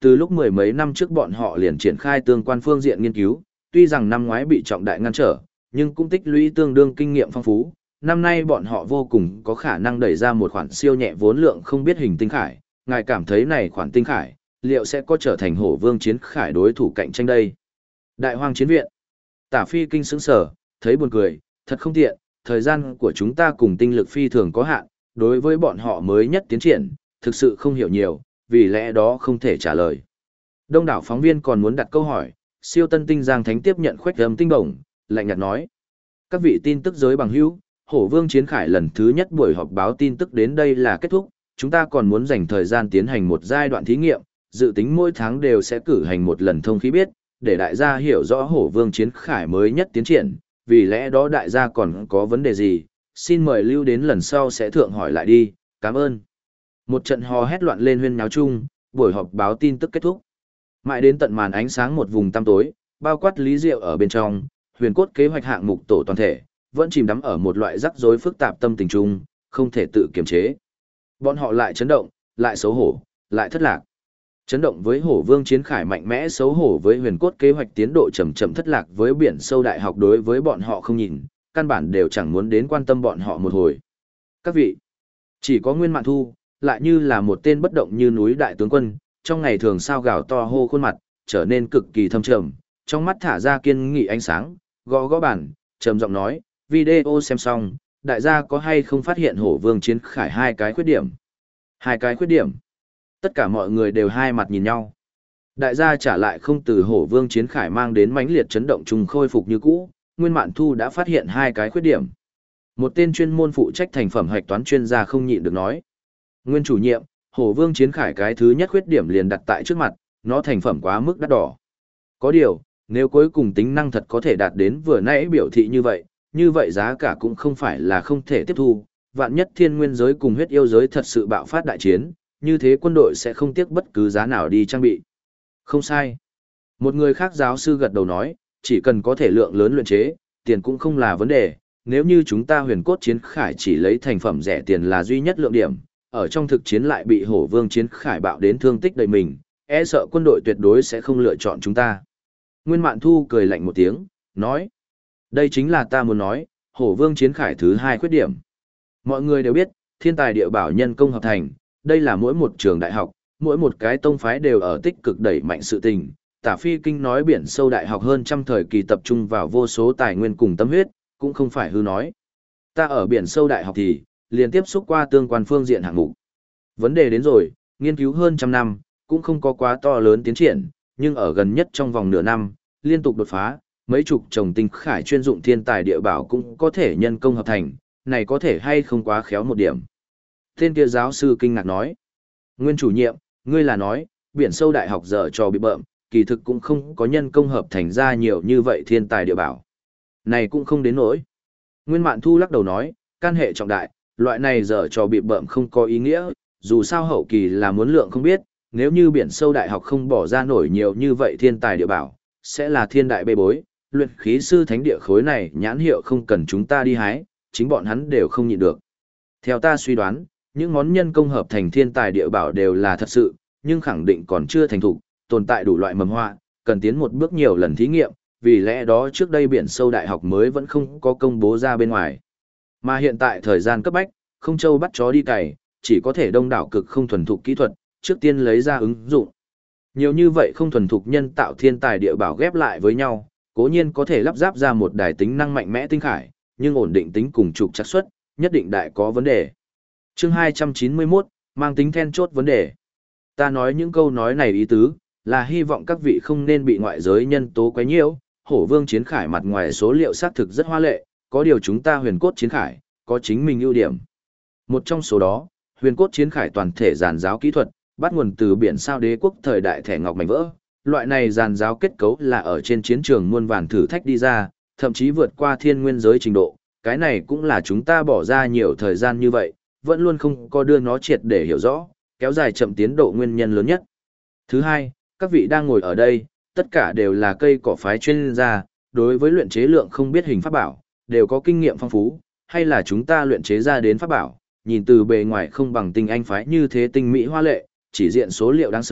Từ lúc mười mấy năm trước bọn họ liền triển khai tương quan phương diện nghiên cứu, tuy rằng năm ngoái bị trọng đại ngăn trở, nhưng cũng tích lũy tương đương kinh nghiệm phong phú. Năm nay bọn họ vô cùng có khả năng đẩy ra một khoản siêu nhẹ vốn lượng không biết hình tinh khải. Ngài cảm thấy này khoản tinh khải, liệu sẽ có trở thành hổ vương chiến khải đối thủ cạnh tranh đây? Đại hoang chiến viện. Tả Phi Kinh sững sờ, thấy buồn cười, thật không tiện, thời gian của chúng ta cùng tinh lực phi thường có hạn, đối với bọn họ mới nhất tiến triển, thực sự không hiểu nhiều, vì lẽ đó không thể trả lời. Đông đảo phóng viên còn muốn đặt câu hỏi, siêu tân tinh Giang Thánh tiếp nhận khuếch âm tinh bổng, lạnh nhạt nói. Các vị tin tức giới bằng hữu, hổ vương chiến khải lần thứ nhất buổi họp báo tin tức đến đây là kết thúc, chúng ta còn muốn dành thời gian tiến hành một giai đoạn thí nghiệm, dự tính mỗi tháng đều sẽ cử hành một lần thông khí biết, để đại gia hiểu rõ hổ vương chiến khải mới nhất tiến triển, vì lẽ đó đại gia còn có vấn đề gì, xin mời lưu đến lần sau sẽ thượng hỏi lại đi, cảm ơn. Một trận hò hét loạn lên huyên náo chung, buổi họp báo tin tức kết thúc. Mãi đến tận màn ánh sáng một vùng tăm tối, bao quát Lý Diệu ở bên trong, huyền cốt kế hoạch hạng mục tổ toàn thể, vẫn chìm đắm ở một loại rắc rối phức tạp tâm tình chung, không thể tự kiềm chế. Bọn họ lại chấn động, lại xấu hổ, lại thất lạc. Chấn động với hổ vương chiến khải mạnh mẽ, xấu hổ với huyền cốt kế hoạch tiến độ chậm chậm, thất lạc với biển sâu đại học đối với bọn họ không nhìn, căn bản đều chẳng muốn đến quan tâm bọn họ một hồi. Các vị, chỉ có Nguyên Mạn Thu, lại như là một tên bất động như núi đại tướng quân, trong ngày thường sao gào to hô khuôn mặt, trở nên cực kỳ thâm trầm, trong mắt thả ra kiên nghị ánh sáng, gõ gõ bàn, trầm giọng nói, video xem xong, đại gia có hay không phát hiện hổ vương chiến khải hai cái khuyết điểm? Hai cái khuyết điểm. Tất cả mọi người đều hai mặt nhìn nhau. Đại gia trả lại không từ hổ vương chiến khải mang đến mãnh liệt chấn động trùng khôi phục như cũ, Nguyên Mạn Thu đã phát hiện hai cái khuyết điểm. Một tên chuyên môn phụ trách thành phẩm hạch toán chuyên gia không nhịn được nói. Nguyên chủ nhiệm, hổ vương chiến khải cái thứ nhất khuyết điểm liền đặt tại trước mặt, nó thành phẩm quá mức đắt đỏ. Có điều, nếu cuối cùng tính năng thật có thể đạt đến vừa nãy biểu thị như vậy giá cả cũng không phải là không thể tiếp thu. Vạn nhất thiên nguyên giới cùng huyết yêu giới thật sự bạo phát đại chiến, như thế quân đội sẽ không tiếc bất cứ giá nào đi trang bị. Không sai. Một người khác giáo sư gật đầu nói, chỉ cần có thể lượng lớn luyện chế, tiền cũng không là vấn đề. Nếu như chúng ta huyền cốt chiến khải chỉ lấy thành phẩm rẻ tiền là duy nhất lượng điểm, ở trong thực chiến lại bị hổ vương chiến khải bạo đến thương tích đầy mình, e sợ quân đội tuyệt đối sẽ không lựa chọn chúng ta. Nguyên Mạn Thu cười lạnh một tiếng, nói, đây chính là ta muốn nói, hổ vương chiến khải thứ hai khuyết điểm. Mọi người đều biết, thiên tài địa bảo nhân công hợp thành, đây là mỗi một trường đại học, mỗi một cái tông phái đều ở tích cực đẩy mạnh sự tình. Tả Phi Kinh nói biển sâu đại học hơn trăm thời kỳ tập trung vào vô số tài nguyên cùng tâm huyết, cũng không phải hư nói. Ta ở biển sâu đại học thì, liền tiếp xúc qua tương quan phương diện hạng mục. Vấn đề đến rồi, nghiên cứu hơn trăm năm, cũng không có quá to lớn tiến triển, nhưng ở gần nhất trong vòng nửa năm, liên tục đột phá, mấy chục trồng tinh khải chuyên dụng thiên tài địa bảo cũng có thể nhân công hợp thành, này có thể hay không quá khéo một điểm. Tên kia giáo sư kinh ngạc nói, Nguyên chủ nhiệm, ngươi là nói, biển sâu đại học giờ trò bị bợm, kỳ thực cũng không có nhân công hợp thành ra nhiều như vậy thiên tài địa bảo. Này cũng không đến nỗi. Nguyên Mạn Thu lắc đầu nói, can hệ trọng đại, loại này giờ trò bị bợm không có ý nghĩa, dù sao hậu kỳ là muốn lượng không biết, nếu như biển sâu đại học không bỏ ra nổi nhiều như vậy thiên tài địa bảo, sẽ là thiên đại bê bối, luyện khí sư thánh địa khối này nhãn hiệu không cần chúng ta đi hái, chính bọn hắn đều không nhịn được. Theo ta suy đoán, những món nhân công hợp thành thiên tài địa bảo đều là thật sự, nhưng khẳng định còn chưa thành thục, tồn tại đủ loại mầm họa, cần tiến một bước nhiều lần thí nghiệm, vì lẽ đó trước đây biển sâu đại học mới vẫn không có công bố ra bên ngoài. Mà hiện tại thời gian cấp bách, không châu bắt chó đi cày, chỉ có thể đông đảo cực không thuần thục kỹ thuật, trước tiên lấy ra ứng dụng. Nhiều như vậy không thuần thục nhân tạo thiên tài địa bảo ghép lại với nhau, cố nhiên có thể lắp ráp ra một đài tính năng mạnh mẽ tinh khải, nhưng ổn định tính cùng trục trắc suất, nhất định đại có vấn đề. Chương 291, mang tính then chốt vấn đề. Ta nói những câu nói này ý tứ, là hy vọng các vị không nên bị ngoại giới nhân tố quấy nhiễu. Hổ vương chiến khải mặt ngoài số liệu xác thực rất hoa lệ, có điều chúng ta huyền cốt chiến khải, có chính mình ưu điểm. Một trong số đó, huyền cốt chiến khải toàn thể giàn giáo kỹ thuật, bắt nguồn từ biển sao đế quốc thời đại thẻ ngọc mảnh vỡ. Loại này giàn giáo kết cấu là ở trên chiến trường muôn vàn thử thách đi ra, thậm chí vượt qua thiên nguyên giới trình độ. Cái này cũng là chúng ta bỏ ra nhiều thời gian như vậy, vẫn luôn không có đưa nó triệt để hiểu rõ, kéo dài chậm tiến độ nguyên nhân lớn nhất. Thứ hai, các vị đang ngồi ở đây, tất cả đều là cây cỏ phái chuyên gia, đối với luyện chế lượng không biết hình pháp bảo, đều có kinh nghiệm phong phú, hay là chúng ta luyện chế ra đến pháp bảo, nhìn từ bề ngoài không bằng tinh anh phái như thế tinh mỹ hoa lệ, chỉ diện số liệu đáng sợ,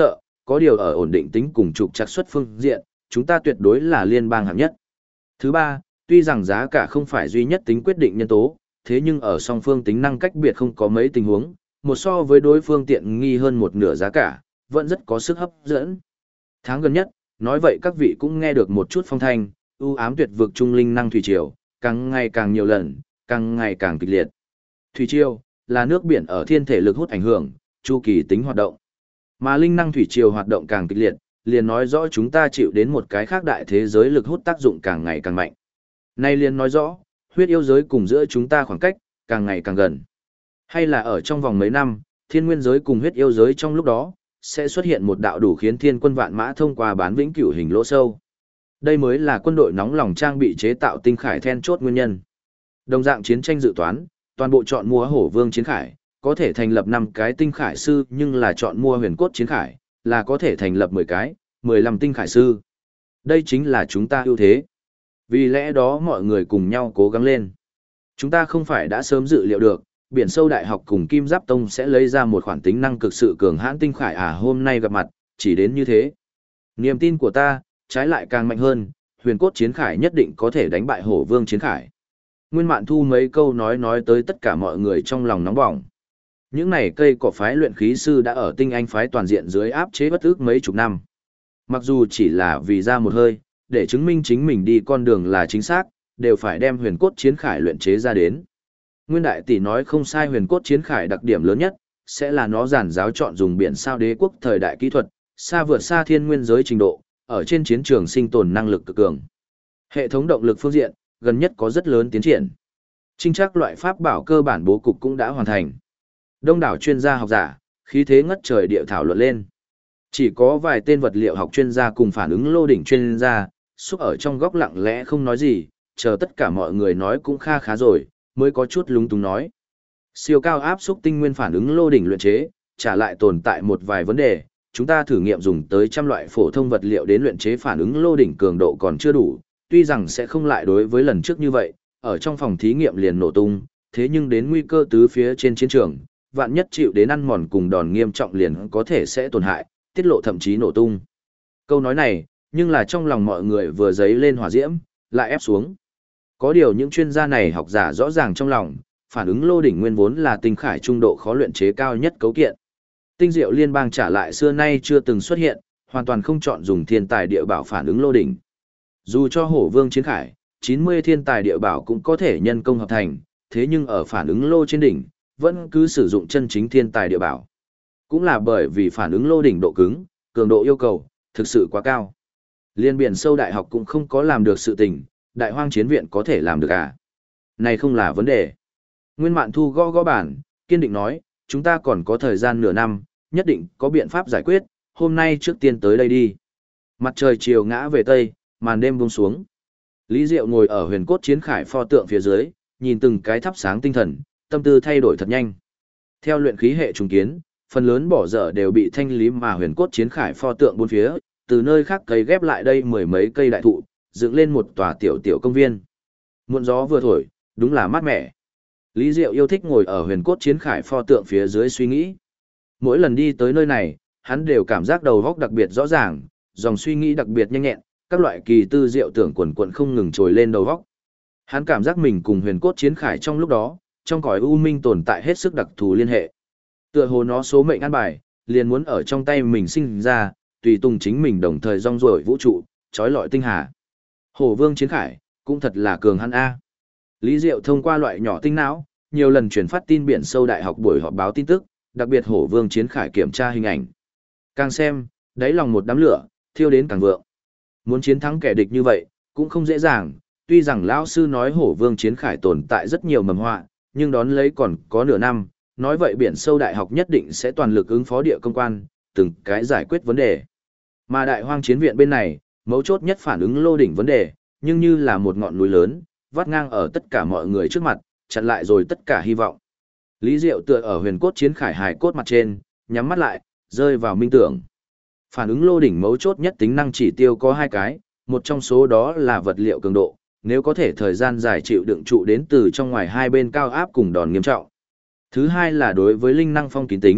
có điều ở ổn định tính cùng trục trặc xuất phương diện, chúng ta tuyệt đối là liên bang hạng nhất. Thứ ba, tuy rằng giá cả không phải duy nhất tính quyết định nhân tố, thế nhưng ở song phương tính năng cách biệt không có mấy tình huống, một so với đối phương tiện nghi hơn một nửa giá cả, vẫn rất có sức hấp dẫn. Tháng gần nhất, nói vậy các vị cũng nghe được một chút phong thanh, ưu ám tuyệt vực trung linh năng thủy triều, càng ngày càng nhiều lần, càng ngày càng kịch liệt. Thủy triều là nước biển ở thiên thể lực hút ảnh hưởng, chu kỳ tính hoạt động. Mà linh năng thủy triều hoạt động càng kịch liệt, liền nói rõ chúng ta chịu đến một cái khác đại thế giới lực hút tác dụng càng ngày càng mạnh. Nay liền nói rõ, huyết yêu giới cùng giữa chúng ta khoảng cách càng ngày càng gần. Hay là ở trong vòng mấy năm, thiên nguyên giới cùng huyết yêu giới trong lúc đó, sẽ xuất hiện một đạo đủ khiến thiên quân vạn mã thông qua bán vĩnh cửu hình lỗ sâu. Đây mới là quân đội nóng lòng trang bị chế tạo tinh khải then chốt nguyên nhân. Đồng dạng chiến tranh dự toán, toàn bộ chọn mua hổ vương chiến khải, có thể thành lập 5 cái tinh khải sư, nhưng là chọn mua huyền cốt chiến khải, là có thể thành lập 10 cái, 15 tinh khải sư. Đây chính là chúng ta ưu thế. Vì lẽ đó mọi người cùng nhau cố gắng lên. Chúng ta không phải đã sớm dự liệu được, Biển Sâu Đại học cùng Kim Giáp Tông sẽ lấy ra một khoản tính năng cực sự cường hãn tinh khải hôm nay gặp mặt, chỉ đến như thế. Niềm tin của ta, trái lại càng mạnh hơn, huyền cốt chiến khải nhất định có thể đánh bại hổ vương chiến khải. Nguyên Mạn Thu mấy câu nói tới tất cả mọi người trong lòng nóng bỏng. Những này cây cỏ phái luyện khí sư đã ở tinh anh phái toàn diện dưới áp chế bất ức mấy chục năm. Mặc dù chỉ là vì ra một hơi, để chứng minh chính mình đi con đường là chính xác, đều phải đem huyền cốt chiến khải luyện chế ra đến. Nguyên Đại Tỷ nói không sai, huyền cốt chiến khải đặc điểm lớn nhất, sẽ là nó giản giáo chọn dùng biển sao đế quốc thời đại kỹ thuật, xa vượt xa thiên nguyên giới trình độ, ở trên chiến trường sinh tồn năng lực cực cường. Hệ thống động lực phương diện, gần nhất có rất lớn tiến triển. Trinh trắc loại pháp bảo cơ bản bố cục cũng đã hoàn thành. Đông đảo chuyên gia học giả, khí thế ngất trời địa thảo luận lên. Chỉ có vài tên vật liệu học chuyên gia cùng phản ứng lô đỉnh chuyên gia, xúc ở trong góc lặng lẽ không nói gì, chờ tất cả mọi người nói cũng kha khá rồi, mới có chút lúng túng nói. Siêu cao áp xúc tinh nguyên phản ứng lô đỉnh luyện chế, trả lại tồn tại một vài vấn đề, chúng ta thử nghiệm dùng tới trăm loại phổ thông vật liệu đến luyện chế phản ứng lô đỉnh cường độ còn chưa đủ, tuy rằng sẽ không lại đối với lần trước như vậy, ở trong phòng thí nghiệm liền nổ tung, thế nhưng đến nguy cơ tứ phía trên chiến trường, vạn nhất chịu đến ăn mòn cùng đòn nghiêm trọng liền có thể sẽ tổn hại, tiết lộ thậm chí nổ tung. Câu nói này, nhưng là trong lòng mọi người vừa dấy lên hỏa diễm, lại ép xuống. Có điều những chuyên gia này học giả rõ ràng trong lòng, phản ứng lô đỉnh nguyên vốn là tinh khải trung độ khó luyện chế cao nhất cấu kiện. Tinh diệu liên bang trả lại xưa nay chưa từng xuất hiện, hoàn toàn không chọn dùng thiên tài địa bảo phản ứng lô đỉnh. Dù cho hổ vương chiến khải, 90 thiên tài địa bảo cũng có thể nhân công hợp thành, thế nhưng ở phản ứng lô trên đỉnh, vẫn cứ sử dụng chân chính thiên tài địa bảo. Cũng là bởi vì phản ứng lô đỉnh độ cứng, cường độ yêu cầu, thực sự quá cao. Liên Biển Sâu Đại học cũng không có làm được sự tình, Đại Hoang Chiến viện có thể làm được à? Này không là vấn đề. Nguyên Mạn Thu gõ gõ bản, kiên định nói, chúng ta còn có thời gian nửa năm, nhất định có biện pháp giải quyết, hôm nay trước tiên tới đây đi. Mặt trời chiều ngã về Tây, màn đêm buông xuống. Lý Diệu ngồi ở huyền cốt chiến khải pho tượng phía dưới, nhìn từng cái thắp sáng tinh thần, tâm tư thay đổi thật nhanh. Theo luyện khí hệ trùng kiến, phần lớn bỏ dở đều bị thanh lý mà huyền cốt chiến khải pho tượng bốn phía, từ nơi khác cấy ghép lại đây mười mấy cây đại thụ, dựng lên một tòa tiểu tiểu công viên. Muộn gió vừa thổi, đúng là mát mẻ. Lý Diệu yêu thích ngồi ở huyền cốt chiến khải pho tượng phía dưới suy nghĩ. Mỗi lần đi tới nơi này, hắn đều cảm giác đầu óc đặc biệt rõ ràng, dòng suy nghĩ đặc biệt nhanh nhẹn, các loại kỳ tư diệu tưởng quần quần không ngừng trồi lên đầu óc. Hắn cảm giác mình cùng huyền cốt chiến khải trong lúc đó, trong cõi u minh tồn tại hết sức đặc thù liên hệ. Tựa hồ nó số mệnh an bài, liền muốn ở trong tay mình sinh ra, tùy tùng chính mình đồng thời rong ruổi vũ trụ, trói lọi tinh hà. Hổ vương chiến khải, cũng thật là cường hắn A. Lý Diệu thông qua loại nhỏ tinh não, nhiều lần truyền phát tin Biển Sâu Đại học buổi họp báo tin tức, đặc biệt hổ vương chiến khải kiểm tra hình ảnh. Càng xem, đáy lòng một đám lửa, thiêu đến càng vượng. Muốn chiến thắng kẻ địch như vậy, cũng không dễ dàng, tuy rằng lão sư nói hổ vương chiến khải tồn tại rất nhiều mầm họa, nhưng đón lấy còn có nửa năm, nói vậy Biển Sâu Đại học nhất định sẽ toàn lực ứng phó địa công quan, từng cái giải quyết vấn đề. Mà Đại Hoang Chiến viện bên này, mấu chốt nhất phản ứng lô đỉnh vấn đề, nhưng như là một ngọn núi lớn, vắt ngang ở tất cả mọi người trước mặt, chặn lại rồi tất cả hy vọng. Lý Diệu tựa ở huyền cốt chiến khải hài cốt mặt trên, nhắm mắt lại, rơi vào minh tưởng. Phản ứng lô đỉnh mấu chốt nhất tính năng chỉ tiêu có hai cái, một trong số đó là vật liệu cường độ, nếu có thể thời gian dài chịu đựng trụ đến từ trong ngoài hai bên cao áp cùng đòn nghiêm trọng. Thứ hai là đối với linh năng phong kín tính,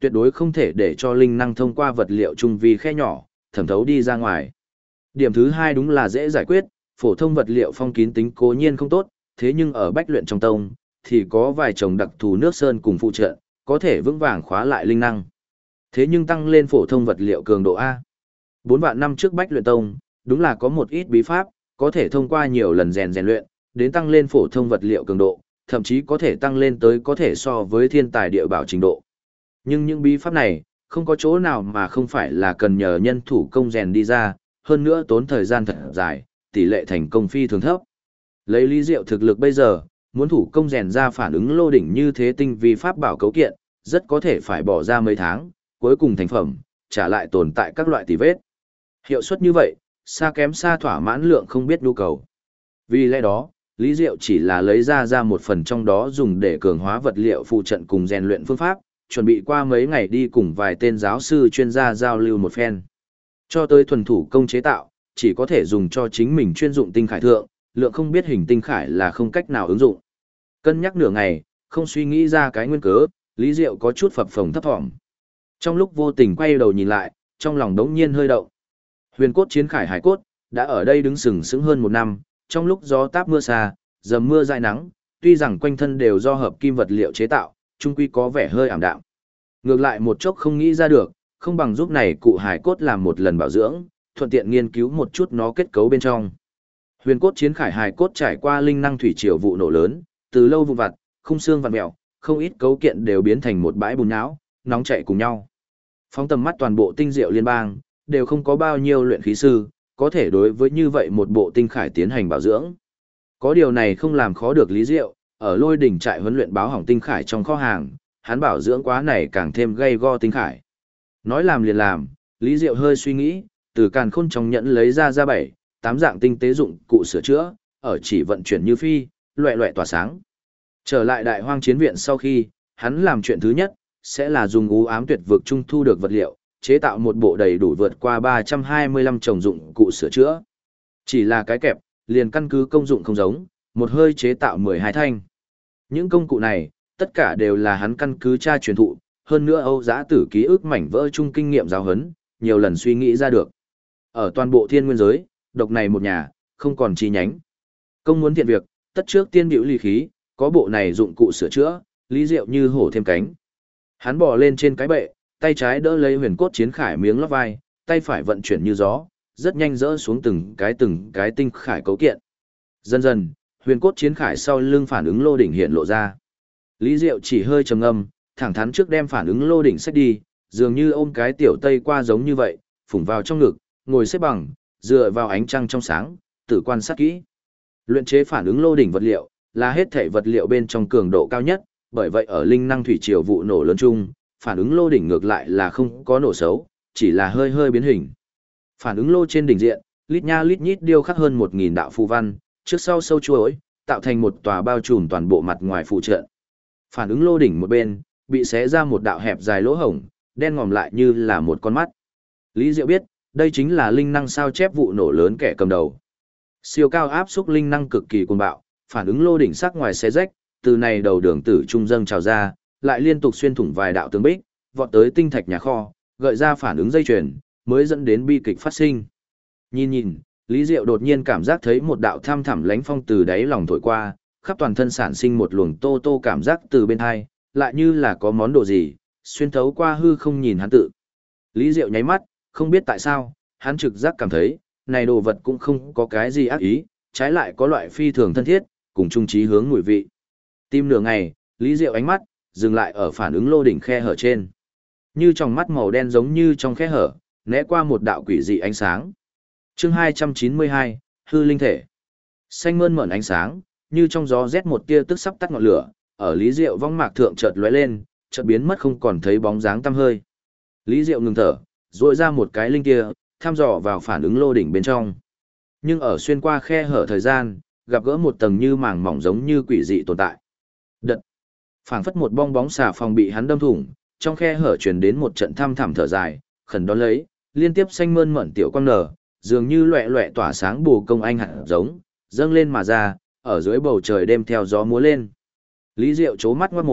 tuyệt đối không thể để cho linh năng thông qua vật liệu trung vi khe nhỏ, thẩm thấu đi ra ngoài. Điểm thứ hai đúng là dễ giải quyết, phổ thông vật liệu phong kín tính cố nhiên không tốt, thế nhưng ở bách luyện trong tông, thì có vài chồng đặc thù nước sơn cùng phụ trợ, có thể vững vàng khóa lại linh năng. Thế nhưng tăng lên phổ thông vật liệu cường độ A. 4 vạn năm trước bách luyện tông, đúng là có một ít bí pháp, có thể thông qua nhiều lần rèn luyện, đến tăng lên phổ thông vật liệu cường độ, thậm chí có thể tăng lên tới có thể so với thiên tài địa bảo trình độ. Nhưng những bí pháp này, không có chỗ nào mà không phải là cần nhờ nhân thủ công rèn đi ra, hơn nữa tốn thời gian thật dài, tỷ lệ thành công phi thường thấp. Lấy Lý Diệu thực lực bây giờ, muốn thủ công rèn ra phản ứng lô đỉnh như thế tinh vi pháp bảo cấu kiện, rất có thể phải bỏ ra mấy tháng, cuối cùng thành phẩm, trả lại tồn tại các loại tỉ vết. Hiệu suất như vậy, xa kém xa thỏa mãn lượng không biết nhu cầu. Vì lẽ đó, Lý Diệu chỉ là lấy ra một phần trong đó dùng để cường hóa vật liệu phụ trận cùng rèn luyện phương pháp, chuẩn bị qua mấy ngày đi cùng vài tên giáo sư chuyên gia giao lưu một phen. Cho tới thuần thủ công chế tạo, chỉ có thể dùng cho chính mình chuyên dụng tinh khải thượng, lượng không biết hình tinh khải là không cách nào ứng dụng. Cân nhắc nửa ngày, không suy nghĩ ra cái nguyên cớ, Lý Diệu có chút phập phồng thấp thỏm. Trong lúc vô tình quay đầu nhìn lại, trong lòng đống nhiên hơi động. Huyền cốt chiến khải hải cốt, đã ở đây đứng sừng sững hơn 1 năm, trong lúc gió táp mưa xa, dầm mưa dại nắng, tuy rằng quanh thân đều do hợp kim vật liệu chế tạo, chung quy có vẻ hơi ảm đạm. Ngược lại một chốc không nghĩ ra được, không bằng giúp này cụ hải cốt làm một lần bảo dưỡng, thuận tiện nghiên cứu một chút nó kết cấu bên trong. Huyền cốt chiến khải hải cốt trải qua linh năng thủy triều vụ nổ lớn, từ lâu vụn vặt, khung xương vặn mèo, không ít cấu kiện đều biến thành một bãi bùn nhão, nóng chảy cùng nhau. Phóng tầm mắt toàn bộ tinh diệu liên bang, đều không có bao nhiêu luyện khí sư, có thể đối với như vậy một bộ tinh khải tiến hành bảo dưỡng. Có điều này không làm khó được Lý Diệu, ở Lôi đỉnh trại huấn luyện báo hỏng tinh khải trong kho hàng, hắn bảo dưỡng quá này càng thêm gây go tinh khải. Nói làm liền làm, Lý Diệu hơi suy nghĩ, từ càn khôn trong nhẫn lấy ra 7-8 dạng tinh tế dụng cụ sửa chữa, ở chỉ vận chuyển như phi, loẹ loẹ tỏa sáng. Trở lại đại hoang chiến viện sau khi, hắn làm chuyện thứ nhất, sẽ là dùng u ám tuyệt vực trung thu được vật liệu, chế tạo một bộ đầy đủ vượt qua 325 chồng dụng cụ sửa chữa. Chỉ là cái kẹp, liền căn cứ công dụng không giống, một hơi chế tạo 12 thanh. Những công cụ này, tất cả đều là hắn căn cứ tra truyền thụ, hơn nữa Âu Giã Tử ký ức mảnh vỡ chung kinh nghiệm giáo huấn, nhiều lần suy nghĩ ra được. Ở toàn bộ thiên nguyên giới, độc này một nhà, không còn chi nhánh. Công muốn thiện việc, tất trước tiên biểu ly khí, có bộ này dụng cụ sửa chữa, Lý Diệu như hổ thêm cánh. Hắn bò lên trên cái bệ, tay trái đỡ lấy huyền cốt chiến khải miếng lót vai, tay phải vận chuyển như gió, rất nhanh rỡ xuống từng cái tinh khải cấu kiện. Dần dần, huyền cốt chiến khải sau lưng phản ứng lô đỉnh hiện lộ ra. Lý Diệu chỉ hơi trầm ngâm, thẳng thắn trước đem phản ứng lô đỉnh xách đi, dường như ôm cái tiểu tây qua giống như vậy, phủng vào trong ngực, ngồi xếp bằng, dựa vào ánh trăng trong sáng, tự quan sát kỹ. Luyện chế phản ứng lô đỉnh vật liệu là hết thể vật liệu bên trong cường độ cao nhất, bởi vậy ở linh năng thủy triều vụ nổ lớn chung, phản ứng lô đỉnh ngược lại là không có nổ xấu, chỉ là hơi hơi biến hình. Phản ứng lô trên đỉnh diện, lít nha lít nhít điêu khắc hơn 1000 đạo phù văn, trước sau sâu chuỗi, tạo thành một tòa bao trùm toàn bộ mặt ngoài phụ trợ. Phản ứng lô đỉnh một bên, bị xé ra một đạo hẹp dài lỗ hổng, đen ngòm lại như là một con mắt. Lý Diệu biết, đây chính là linh năng sao chép vụ nổ lớn kẻ cầm đầu. Siêu cao áp xúc linh năng cực kỳ cuồng bạo, phản ứng lô đỉnh sắc ngoài xé rách, từ này đầu đường tử trung dâng trào ra, lại liên tục xuyên thủng vài đạo tường bích, vọt tới tinh thạch nhà kho, gợi ra phản ứng dây chuyền, mới dẫn đến bi kịch phát sinh. Nhìn, Lý Diệu đột nhiên cảm giác thấy một đạo thăm thẳm lánh phong từ đáy lòng thổi qua, khắp toàn thân sản sinh một luồng tô tô cảm giác từ bên hai, lại như là có món đồ gì, xuyên thấu qua hư không nhìn hắn tự. Lý Diệu nháy mắt, không biết tại sao, hắn trực giác cảm thấy, này đồ vật cũng không có cái gì ác ý, trái lại có loại phi thường thân thiết, cùng chung chí hướng mùi vị. Tim nửa ngày, Lý Diệu ánh mắt, dừng lại ở phản ứng lô đỉnh khe hở trên. Như trong mắt màu đen giống như trong khe hở, né qua một đạo quỷ dị ánh sáng. Chương 292, hư linh thể. Xanh mơn mởn ánh sáng, như trong gió rét một tia tức sắp tắt ngọn lửa, ở Lý Diệu vong mạc thượng chợt lóe lên, chợt biến mất không còn thấy bóng dáng tăm hơi. Lý Diệu ngừng thở, duỗi ra một cái linh tia, thăm dò vào phản ứng lô đỉnh bên trong. Nhưng ở xuyên qua khe hở thời gian, gặp gỡ một tầng như màng mỏng giống như quỷ dị tồn tại. Đật. Phảng phất một bong bóng xà phòng bị hắn đâm thủng, trong khe hở truyền đến một trận thăm thẳm thở dài, khẩn đón lấy, liên tiếp xanh mơn mởn tiểu quang nở, dường như loẹt loẹt tỏa sáng bù công anh hạt giống, dâng lên mà ra, ở dưới bầu trời đêm theo gió múa lên. Lý Diệu chố mắt ngoát mồm,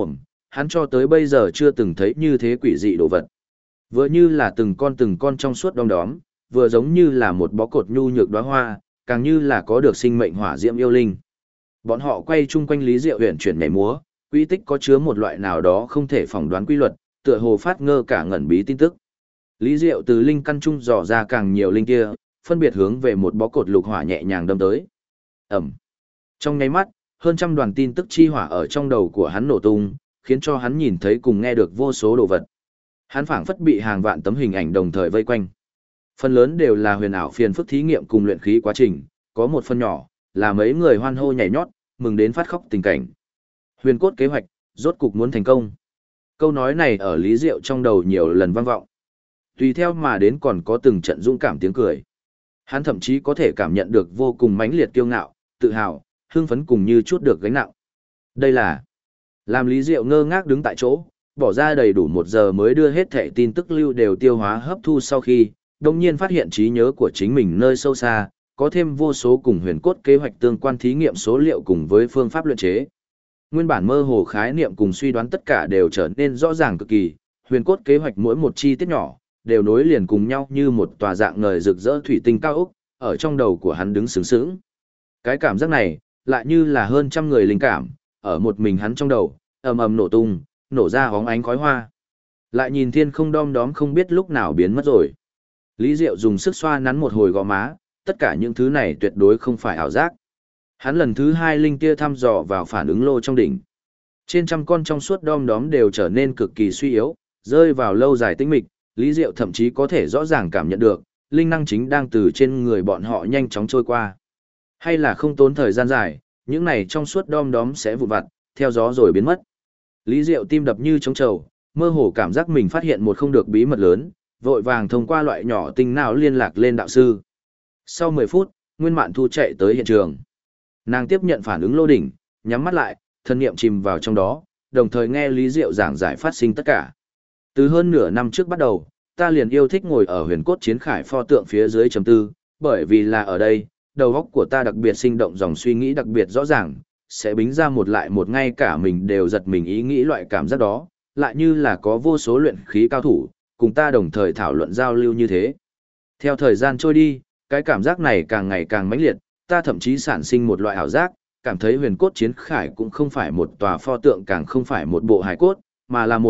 hắn cho tới bây giờ chưa từng thấy như thế quỷ dị đồ vật. Vừa như là từng con trong suốt đom đóm, vừa giống như là một bó cột nhu nhược đóa hoa, càng như là có được sinh mệnh hỏa diễm yêu linh. Bọn họ quay chung quanh Lý Diệu huyền chuyển nhảy múa, quy tích có chứa một loại nào đó không thể phỏng đoán quy luật, tựa hồ phát ngơ cả ngẩn bí tin tức. Lý Diệu từ linh căn trung dò ra càng nhiều linh kia, phân biệt hướng về một bó cột lục hỏa nhẹ nhàng đâm tới. Ẩm. Trong nháy mắt, hơn trăm đoàn tin tức chi hỏa ở trong đầu của hắn nổ tung, khiến cho hắn nhìn thấy cùng nghe được vô số đồ vật. Hắn phảng phất bị hàng vạn tấm hình ảnh đồng thời vây quanh. Phần lớn đều là huyền ảo phiền phức thí nghiệm cùng luyện khí quá trình, có một phần nhỏ là mấy người hoan hô nhảy nhót, mừng đến phát khóc tình cảnh. Huyền cốt kế hoạch, rốt cục muốn thành công. Câu nói này ở Lý Diệu trong đầu nhiều lần vang vọng. Tùy theo mà đến còn có từng trận dũng cảm tiếng cười. Hắn thậm chí có thể cảm nhận được vô cùng mãnh liệt kiêu ngạo, tự hào, hưng phấn cùng như chút được gánh nặng. Đây là làm Lý Diệu ngơ ngác đứng tại chỗ, bỏ ra đầy đủ 1 giờ mới đưa hết thảy tin tức lưu đều tiêu hóa hấp thu sau khi, đồng nhiên phát hiện trí nhớ của chính mình nơi sâu xa, có thêm vô số cùng huyền cốt kế hoạch tương quan thí nghiệm số liệu cùng với phương pháp luyện chế. Nguyên bản mơ hồ khái niệm cùng suy đoán tất cả đều trở nên rõ ràng cực kỳ, huyền cốt kế hoạch mỗi một chi tiết nhỏ, đều nối liền cùng nhau như một tòa dạng ngời rực rỡ thủy tinh cao ốc, ở trong đầu của hắn đứng sướng sướng. Cái cảm giác này, lại như là hơn trăm người linh cảm, ở một mình hắn trong đầu, ầm ầm nổ tung, nổ ra hóng ánh khói hoa. Lại nhìn thiên không đom đóm không biết lúc nào biến mất rồi. Lý Diệu dùng sức xoa nắn một hồi gò má, tất cả những thứ này tuyệt đối không phải ảo giác. Hắn lần thứ 2 linh tia thăm dò vào phản ứng lô trong đỉnh. Trên trăm con trong suốt đom đóm đều trở nên cực kỳ suy yếu, rơi vào lâu dài tĩnh mịch, Lý Diệu thậm chí có thể rõ ràng cảm nhận được, linh năng chính đang từ trên người bọn họ nhanh chóng trôi qua. Hay là không tốn thời gian dài, những này trong suốt đom đóm sẽ vụn vặt, theo gió rồi biến mất. Lý Diệu tim đập như trống trầu, mơ hồ cảm giác mình phát hiện một không được bí mật lớn, vội vàng thông qua loại nhỏ tinh não liên lạc lên đạo sư. Sau 10 phút, Nguyên Mạn Thu chạy tới hiện trường. Nàng tiếp nhận phản ứng lô đỉnh, nhắm mắt lại, thân niệm chìm vào trong đó, đồng thời nghe Lý Diệu giảng giải phát sinh tất cả. Từ hơn nửa năm trước bắt đầu, ta liền yêu thích ngồi ở huyền cốt chiến khải pho tượng phía dưới chấm tư, bởi vì là ở đây, đầu óc của ta đặc biệt sinh động, dòng suy nghĩ đặc biệt rõ ràng, sẽ bính ra một lại một ngay cả mình đều giật mình ý nghĩ loại cảm giác đó, lại như là có vô số luyện khí cao thủ, cùng ta đồng thời thảo luận giao lưu như thế. Theo thời gian trôi đi, cái cảm giác này càng ngày càng mãnh liệt, ta thậm chí sản sinh một loại ảo giác, cảm thấy huyền cốt chiến khải cũng không phải một tòa pho tượng, càng không phải một bộ hài cốt, mà là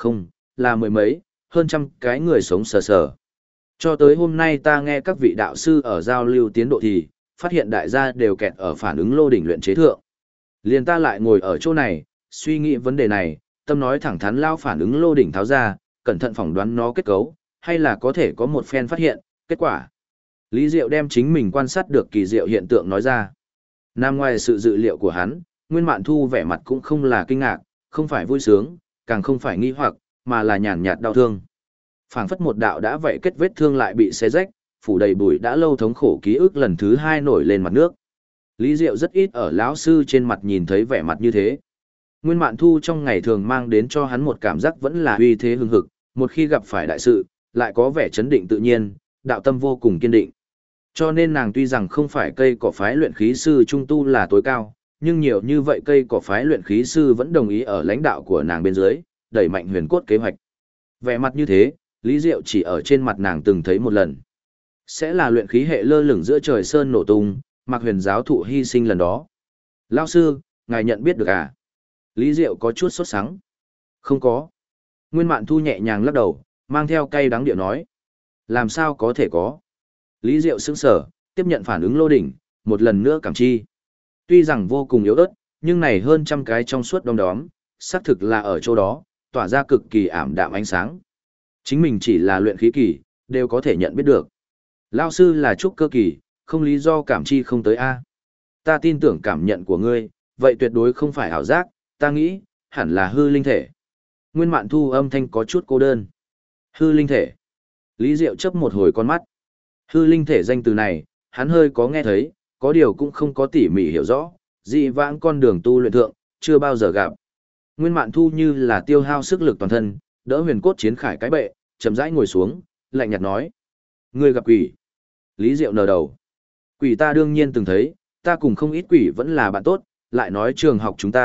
là mười mấy, hơn trăm cái người sống sờ sờ. Cho tới hôm nay ta nghe các vị đạo sư ở giao lưu tiến độ thì, phát hiện đại gia đều kẹt ở phản ứng lô đỉnh luyện chế thượng. Liền ta lại ngồi ở chỗ này, suy nghĩ vấn đề này, tâm nói thẳng thắn lao phản ứng lô đỉnh tháo ra, cẩn thận phỏng đoán nó kết cấu, hay là có thể có một phen phát hiện, kết quả. Lý Diệu đem chính mình quan sát được kỳ diệu hiện tượng nói ra. Nằm ngoài sự dự liệu của hắn, Nguyên Mạn Thu vẻ mặt cũng không là kinh ngạc, không phải vui sướng, càng không phải nghi hoặc, mà là nhàn nhạt đau thương. Phảng phất một đạo đã vậy kết vết thương lại bị xé rách, phủ đầy bụi đã lâu thống khổ ký ức lần thứ 2 nổi lên mặt nước. Lý Diệu rất ít ở lão sư trên mặt nhìn thấy vẻ mặt như thế. Nguyên Mạn Thu trong ngày thường mang đến cho hắn một cảm giác vẫn là uy thế hưng hực, một khi gặp phải đại sự, lại có vẻ chấn định tự nhiên, đạo tâm vô cùng kiên định. Cho nên nàng tuy rằng không phải cây cỏ phái luyện khí sư trung tu là tối cao, nhưng nhiều như vậy cây cỏ phái luyện khí sư vẫn đồng ý ở lãnh đạo của nàng bên dưới, đẩy mạnh huyền cốt kế hoạch. Vẻ mặt như thế, Lý Diệu chỉ ở trên mặt nàng từng thấy một lần. Sẽ là luyện khí hệ lơ lửng giữa trời sơn nổ tung, Mạc Huyền giáo thụ hy sinh lần đó. Lão sư, ngài nhận biết được à? Lý Diệu có chút sốt sắng. Không có. Nguyên Mạn Thu nhẹ nhàng lắc đầu, mang theo cay đắng điệu nói. Làm sao có thể có? Lý Diệu sững sờ, tiếp nhận phản ứng lô đỉnh, một lần nữa cảm chi. Tuy rằng vô cùng yếu ớt, nhưng này hơn trăm cái trong suốt đom đóm, xác thực là ở chỗ đó, tỏa ra cực kỳ ảm đạm ánh sáng. Chính mình chỉ là luyện khí kỳ, đều có thể nhận biết được. Lão sư là trúc cơ kỳ, không lý do cảm chi không tới a. Ta tin tưởng cảm nhận của ngươi, vậy tuyệt đối không phải ảo giác, ta nghĩ, hẳn là hư linh thể. Nguyên Mạn Thu âm thanh có chút cô đơn. Hư linh thể. Lý Diệu chớp một hồi con mắt. Hư linh thể danh từ này, hắn hơi có nghe thấy, có điều cũng không có tỉ mỉ hiểu rõ, dị vãng con đường tu luyện thượng, chưa bao giờ gặp. Nguyên Mạn Thu như là tiêu hao sức lực toàn thân, đỡ huyền cốt chiến khải cái bệ, chậm rãi ngồi xuống, lạnh nhạt nói. Ngươi gặp quỷ. Lý Diệu nở đầu. Quỷ ta đương nhiên từng thấy, ta cùng không ít quỷ vẫn là bạn tốt, lại nói trường học chúng ta,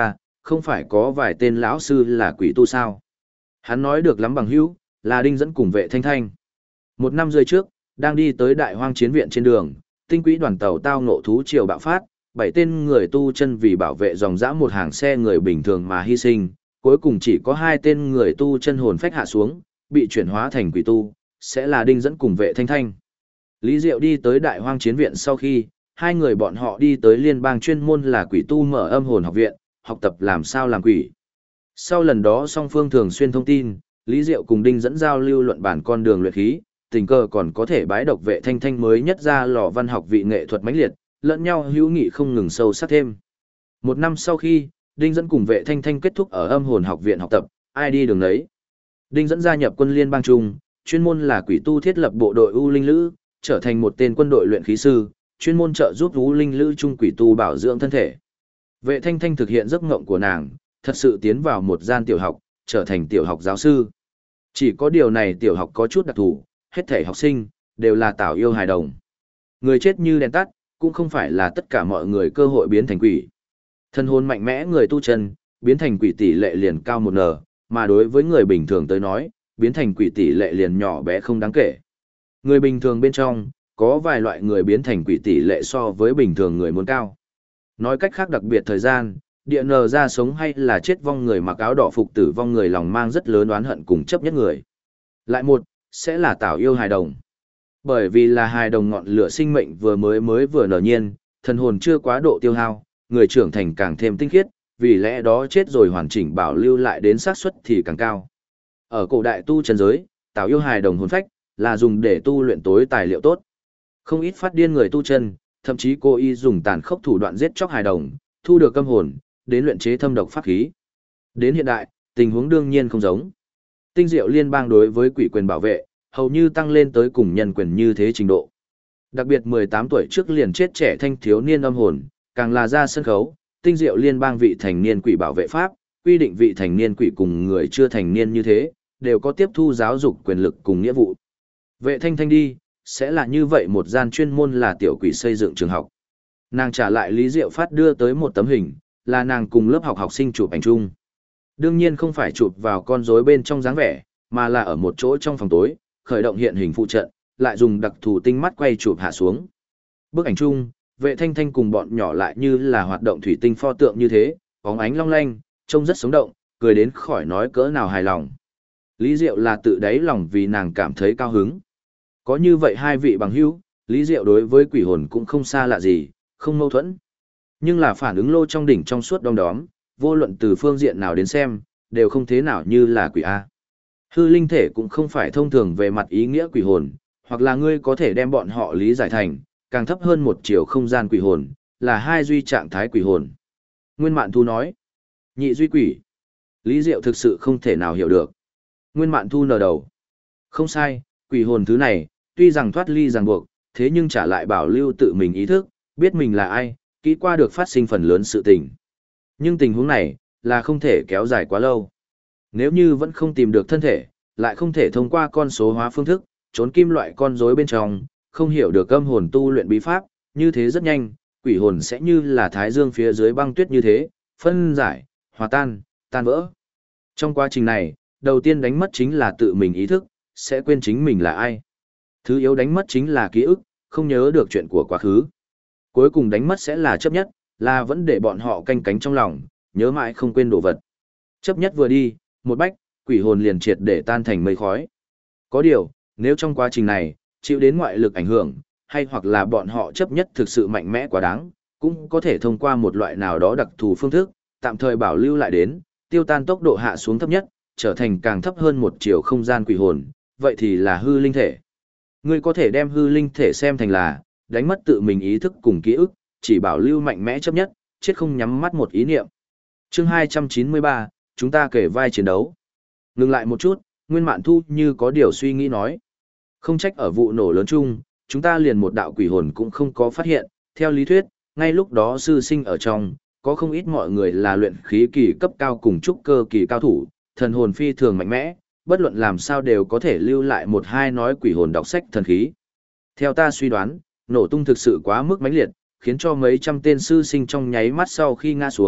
không phải có vài tên lão sư là quỷ tu sao? Hắn nói được lắm bằng hữu, là Đinh Dẫn cùng Vệ Thanh Thanh. 1 năm rưỡi trước, đang đi tới Đại Hoang Chiến Viện trên đường, tinh quỹ đoàn tàu tao ngộ thú triều bạo phát, 7 tên người tu chân vì bảo vệ dòng dã một hàng xe người bình thường mà hy sinh, cuối cùng chỉ có 2 tên người tu chân hồn phách hạ xuống, bị chuyển hóa thành quỷ tu, sẽ là Đinh Dẫn cùng Vệ Thanh Thanh. Lý Diệu đi tới Đại Hoang Chiến Viện sau khi, 2 người bọn họ đi tới liên bang chuyên môn là quỷ tu mở âm hồn học viện, học tập làm sao làm quỷ. Sau lần đó song phương thường xuyên thông tin, Lý Diệu cùng Đinh Dẫn giao lưu luận bản con đường luyện khí, tình cờ còn có thể bái độc Vệ Thanh Thanh mới nhất ra lò văn học vị nghệ thuật mãnh liệt, lẫn nhau hữu nghị không ngừng sâu sắc thêm. 1 năm sau khi, Đinh Dẫn cùng Vệ Thanh Thanh kết thúc ở âm hồn học viện học tập, ai đi đường đấy. Đinh Dẫn gia nhập quân liên bang trung, chuyên môn là quỷ tu thiết lập bộ đội U Linh Lữ, trở thành một tên quân đội luyện khí sư, chuyên môn trợ giúp U Linh Lữ trung quỷ tu bảo dưỡng thân thể. Vệ Thanh Thanh thực hiện giấc mộng của nàng, thật sự tiến vào một gian tiểu học, trở thành tiểu học giáo sư. Chỉ có điều này tiểu học có chút đặc thù, hết thảy học sinh đều là tảo yêu hài đồng. Người chết như đèn tắt, cũng không phải là tất cả mọi người cơ hội biến thành quỷ. Thân hồn mạnh mẽ người tu chân, biến thành quỷ tỷ lệ liền cao 1n, mà đối với người bình thường tới nói, biến thành quỷ tỷ lệ liền nhỏ bé không đáng kể. Người bình thường bên trong, có vài loại người biến thành quỷ tỷ lệ so với bình thường người muốn cao. Nói cách khác đặc biệt thời gian, địa nờ ra sống hay là chết vong người mặc áo đỏ phục tử vong người lòng mang rất lớn oán hận cùng chấp nhất người. Lại một, sẽ là tảo yêu hài đồng. Bởi vì là hài đồng ngọn lửa sinh mệnh vừa mới vừa nở nhiên, thần hồn chưa quá độ tiêu hao, người trưởng thành càng thêm tinh khiết, vì lẽ đó chết rồi hoàn chỉnh bảo lưu lại đến xác suất thì càng cao. Ở cổ đại tu chân giới, tảo yêu hài đồng hồn phách là dùng để tu luyện tối tài liệu tốt. Không ít phát điên người tu chân, thậm chí cố ý dùng tàn khốc thủ đoạn giết chóc hài đồng, thu được âm hồn, đến luyện chế thâm độc pháp khí. Đến hiện đại, tình huống đương nhiên không giống. Tinh diệu liên bang đối với quỷ quyền bảo vệ, hầu như tăng lên tới cùng nhân quyền như thế trình độ. Đặc biệt 18 tuổi trước liền chết trẻ thanh thiếu niên âm hồn, càng là ra sân khấu, tinh diệu liên bang vị thành niên quỷ bảo vệ pháp, quy định vị thành niên quỷ cùng người chưa thành niên như thế, đều có tiếp thu giáo dục quyền lực cùng nghĩa vụ. Vệ Thanh Thanh đi, sẽ là như vậy một gian chuyên môn là tiểu quỷ xây dựng trường học. Nàng trả lại Lý Diệu Phát đưa tới một tấm hình, là nàng cùng lớp học học sinh chụp ảnh chung. Đương nhiên không phải chụp vào con rối bên trong dáng vẻ, mà là ở một chỗ trong phòng tối, khởi động hiện hình phụ trận, lại dùng đặc thù tinh mắt quay chụp hạ xuống. Bức ảnh chung, Vệ Thanh Thanh cùng bọn nhỏ lại như là hoạt động thủy tinh pho tượng như thế, bóng ánh long lanh, trông rất sống động, cười đến khỏi nói cỡ nào hài lòng. Lý Diệu là tự đáy lòng vì nàng cảm thấy cao hứng. Có như vậy hai vị bằng hữu, Lý Diệu đối với quỷ hồn cũng không xa lạ gì, không mâu thuẫn. Nhưng là phản ứng lô trong đỉnh trong suốt đom đóm, vô luận từ phương diện nào đến xem, đều không thế nào như là quỷ A. Hư linh thể cũng không phải thông thường về mặt ý nghĩa quỷ hồn, hoặc là ngươi có thể đem bọn họ lý giải thành, càng thấp hơn một chiều không gian quỷ hồn, là hai duy trạng thái quỷ hồn. Nguyên Mạn Thu nói, nhị duy quỷ. Lý Diệu thực sự không thể nào hiểu được. Nguyên Mạn Thu nở đầu. Không sai, quỷ hồn thứ này, tuy rằng thoát ly ràng buộc, thế nhưng trả lại bảo lưu tự mình ý thức, biết mình là ai, kỹ qua được phát sinh phần lớn sự tình. Nhưng tình huống này, là không thể kéo dài quá lâu. Nếu như vẫn không tìm được thân thể, lại không thể thông qua con số hóa phương thức, trốn kim loại con rối bên trong, không hiểu được âm hồn tu luyện bí pháp, như thế rất nhanh, quỷ hồn sẽ như là thái dương phía dưới băng tuyết như thế, phân giải, hòa tan, tan vỡ. Trong quá trình này, đầu tiên đánh mất chính là tự mình ý thức, sẽ quên chính mình là ai. Thứ yếu đánh mất chính là ký ức, không nhớ được chuyện của quá khứ. Cuối cùng đánh mất sẽ là chấp nhất, là vẫn để bọn họ canh cánh trong lòng, nhớ mãi không quên đồ vật. Chấp nhất vừa đi, một bách, quỷ hồn liền triệt để tan thành mây khói. Có điều, nếu trong quá trình này, chịu đến ngoại lực ảnh hưởng, hay hoặc là bọn họ chấp nhất thực sự mạnh mẽ quá đáng, cũng có thể thông qua một loại nào đó đặc thù phương thức, tạm thời bảo lưu lại đến, tiêu tan tốc độ hạ xuống thấp nhất, trở thành càng thấp hơn một chiều không gian quỷ hồn, vậy thì là hư linh thể. Ngươi có thể đem hư linh thể xem thành là, đánh mất tự mình ý thức cùng ký ức, chỉ bảo lưu mạnh mẽ chấp nhất, chết không nhắm mắt một ý niệm. Chương 293, chúng ta kể vai chiến đấu. Ngừng lại một chút, Nguyên Mạn Thu như có điều suy nghĩ nói. Không trách ở vụ nổ lớn chung, chúng ta liền một đạo quỷ hồn cũng không có phát hiện, theo lý thuyết, ngay lúc đó sư sinh ở trong, có không ít mọi người là luyện khí kỳ cấp cao cùng trúc cơ kỳ cao thủ, thần hồn phi thường mạnh mẽ, bất luận làm sao đều có thể lưu lại một hai nói quỷ hồn đọc sách thần khí. Theo ta suy đoán, nổ tung thực sự quá mức mãnh liệt, khiến cho mấy trăm tên sư sinh trong nháy mắt sau khi ngã xuống,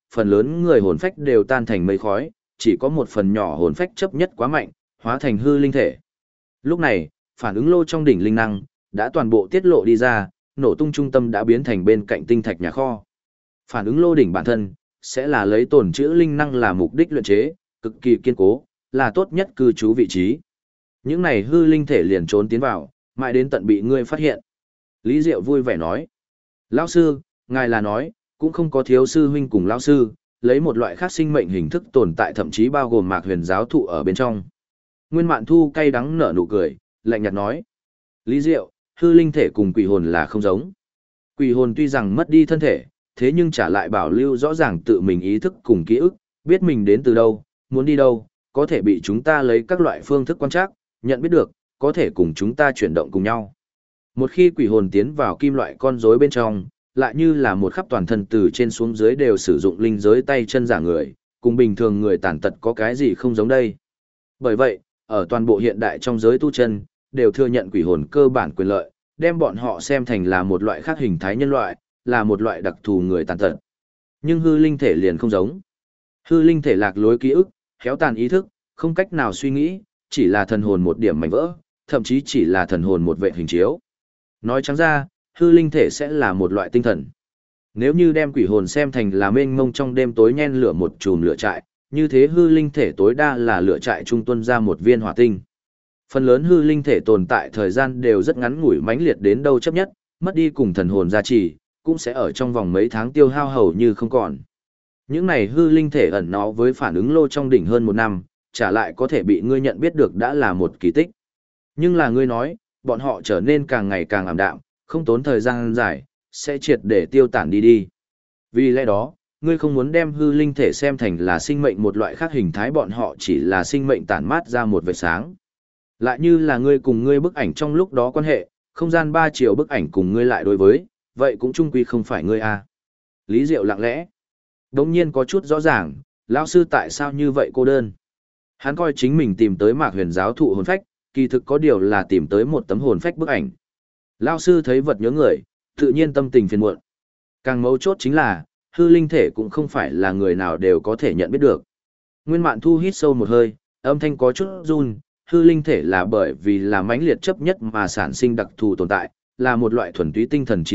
phần lớn người hồn phách đều tan thành mây khói, chỉ có một phần nhỏ hồn phách chấp nhất quá mạnh, hóa thành hư linh thể. Lúc này, phản ứng lô trong đỉnh linh năng đã toàn bộ tiết lộ đi ra, nổ tung trung tâm đã biến thành bên cạnh tinh thạch nhà kho. Phản ứng lô đỉnh bản thân sẽ là lấy tồn trữ linh năng là mục đích luyện chế, cực kỳ kiên cố, là tốt nhất cư trú vị trí. Những này hư linh thể liền trốn tiến vào, mãi đến tận bị ngươi phát hiện. Lý Diệu vui vẻ nói: "Lão sư, ngài là nói, cũng không có thiếu sư huynh cùng lão sư, lấy một loại khác sinh mệnh hình thức tồn tại, thậm chí bao gồm Mạc Huyền giáo thụ ở bên trong." Nguyên Mạn Thu cay đắng nở nụ cười, lạnh nhạt nói: "Lý Diệu, hư linh thể cùng quỷ hồn là không giống. Quỷ hồn tuy rằng mất đi thân thể, thế nhưng trả lại bảo lưu rõ ràng tự mình ý thức cùng ký ức, biết mình đến từ đâu, muốn đi đâu, có thể bị chúng ta lấy các loại phương thức quan trắc, nhận biết được, có thể cùng chúng ta chuyển động cùng nhau. Một khi quỷ hồn tiến vào kim loại con rối bên trong, lại như là một khắp toàn thân từ trên xuống dưới đều sử dụng linh giới tay chân giả người, cùng bình thường người tàn tật có cái gì không giống đây. Bởi vậy, ở toàn bộ hiện đại trong giới tu chân, đều thừa nhận quỷ hồn cơ bản quyền lợi, đem bọn họ xem thành là một loại khác hình thái nhân loại, là một loại đặc thù người tàn tật. Nhưng hư linh thể liền không giống. Hư linh thể lạc lối ký ức, khéo tàn ý thức, không cách nào suy nghĩ, chỉ là thần hồn một điểm mảnh vỡ, thậm chí chỉ là thần hồn một vệ hình chiếu. Nói trắng ra, hư linh thể sẽ là một loại tinh thần. Nếu như đem quỷ hồn xem thành là mênh mông trong đêm tối nhen lửa một chùm lửa trại, như thế hư linh thể tối đa là lửa trại trung tuân ra một viên hỏa tinh. Phần lớn hư linh thể tồn tại thời gian đều rất ngắn ngủi, mãnh liệt đến đâu chấp nhất, mất đi cùng thần hồn gia trì, cũng sẽ ở trong vòng mấy tháng tiêu hao hầu như không còn. Những này hư linh thể ẩn nó với phản ứng lô trong đỉnh hơn một năm, trả lại có thể bị ngươi nhận biết được đã là một kỳ tích. Nhưng là ngươi nói, bọn họ trở nên càng ngày càng ảm đạm, không tốn thời gian dài, sẽ triệt để tiêu tản đi đi. Vì lẽ đó, ngươi không muốn đem hư linh thể xem thành là sinh mệnh một loại khác hình thái, bọn họ chỉ là sinh mệnh tản mát ra một vệt sáng. Lại như là ngươi cùng ngươi bức ảnh trong lúc đó quan hệ, không gian 3 chiều bức ảnh cùng ngươi lại đối với, vậy cũng chung quy không phải ngươi à. Lý Diệu lặng lẽ. Đống nhiên có chút rõ ràng, lão sư tại sao như vậy cô đơn. Hắn coi chính mình tìm tới Mạc Huyền giáo thụ hồn phách, kỳ thực có điều là tìm tới một tấm hồn phách bức ảnh. Lão sư thấy vật nhớ người, tự nhiên tâm tình phiền muộn. Càng mấu chốt chính là, hư linh thể cũng không phải là người nào đều có thể nhận biết được. Nguyên Mạn Thu hít sâu một hơi, âm thanh có chút run, hư linh thể là bởi vì là mãnh liệt chấp nhất mà sản sinh đặc thù tồn tại, là một loại thuần túy tinh thần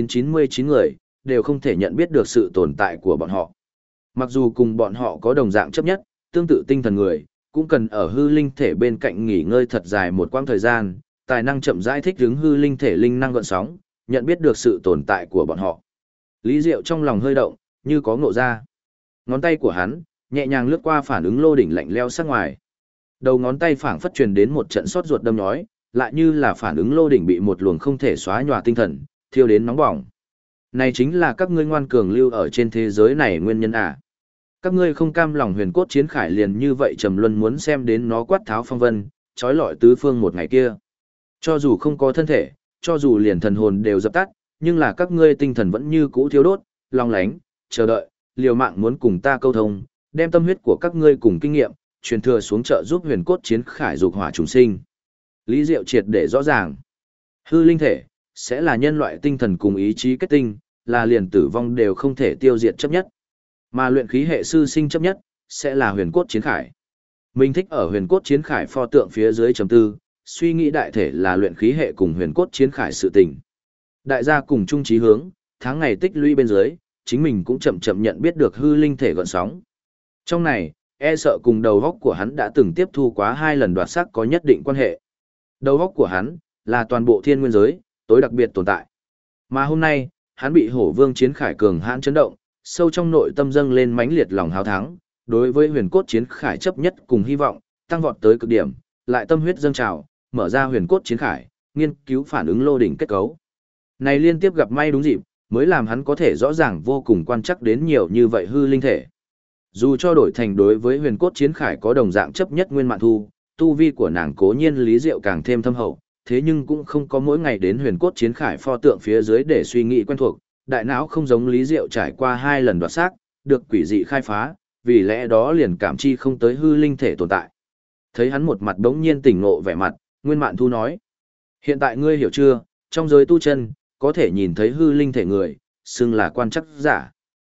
99 người, đều không thể nhận biết được sự tồn tại của bọn họ. Mặc dù cùng bọn họ có đồng dạng chấp nhất, tương tự tinh thần người, cũng cần ở hư linh thể bên cạnh nghỉ ngơi thật dài một quãng thời gian, tài năng chậm rãi thích ứng hư linh thể linh năng gợn sóng, nhận biết được sự tồn tại của bọn họ. Lý Diệu trong lòng hơi động, như có ngộ ra. Ngón tay của hắn nhẹ nhàng lướt qua phản ứng lô đỉnh lạnh leo sát ngoài. Đầu ngón tay phảng phất truyền đến một trận sốt ruột đâm nhói, lại như là phản ứng lô đỉnh bị một luồng không thể xóa nhòa tinh thần thiêu đến nóng bỏng. Này chính là các ngươi ngoan cường lưu ở trên thế giới này nguyên nhân à? Các ngươi không cam lòng huyền cốt chiến khải liền như vậy trầm luân muốn xem đến nó quát tháo phong vân, trói lọi tứ phương một ngày kia. Cho dù không có thân thể, cho dù liền thần hồn đều dập tắt, nhưng là các ngươi tinh thần vẫn như cũ thiếu đốt, long lánh, chờ đợi, liều mạng muốn cùng ta câu thông, đem tâm huyết của các ngươi cùng kinh nghiệm, truyền thừa xuống trợ giúp huyền cốt chiến khải dục hỏa trùng sinh. Lý Diệu triệt để rõ ràng. Hư linh thể, sẽ là nhân loại tinh thần cùng ý chí kết tinh, là liền tử vong đều không thể tiêu diệt chấp nhất. Mà luyện khí hệ sư sinh chấp nhất, sẽ là huyền cốt chiến khải. Mình thích ở huyền cốt chiến khải pho tượng phía dưới chấm tư, suy nghĩ đại thể là luyện khí hệ cùng huyền cốt chiến khải sự tình. Đại gia cùng chung chí hướng, tháng ngày tích lũy bên dưới, chính mình cũng chậm chậm nhận biết được hư linh thể gợn sóng. Trong này, e sợ cùng đầu góc của hắn đã từng tiếp thu quá 2 lần đoạt sắc có nhất định quan hệ. Đầu góc của hắn, là toàn bộ thiên nguyên giới, tối đặc biệt tồn tại. Mà hôm nay, hắn bị hổ vương chiến khải cường hãn chấn động, sâu trong nội tâm dâng lên mãnh liệt lòng háo thắng, đối với huyền cốt chiến khải chấp nhất cùng hy vọng, tăng vọt tới cực điểm, lại tâm huyết dâng trào, mở ra huyền cốt chiến khải, nghiên cứu phản ứng lô đỉnh kết cấu. Này liên tiếp gặp may đúng dịp, mới làm hắn có thể rõ ràng vô cùng quan chắc đến nhiều như vậy hư linh thể. Dù cho đổi thành đối với huyền cốt chiến khải có đồng dạng chấp nhất Nguyên Mạn Thu, tu vi của nàng cố nhiên Lý Diệu càng thêm thâm hậu, thế nhưng cũng không có mỗi ngày đến huyền cốt chiến khải pho tượng phía dưới để suy nghĩ quen thuộc, đại não không giống Lý Diệu trải qua 2 lần đoạt xác, được quỷ dị khai phá, vì lẽ đó liền cảm chi không tới hư linh thể tồn tại. Thấy hắn một mặt bỗng nhiên tỉnh ngộ vẻ mặt, Nguyên Mạn Thu nói: "Hiện tại ngươi hiểu chưa, trong giới tu chân, có thể nhìn thấy hư linh thể người, xưng là quan chắc giả.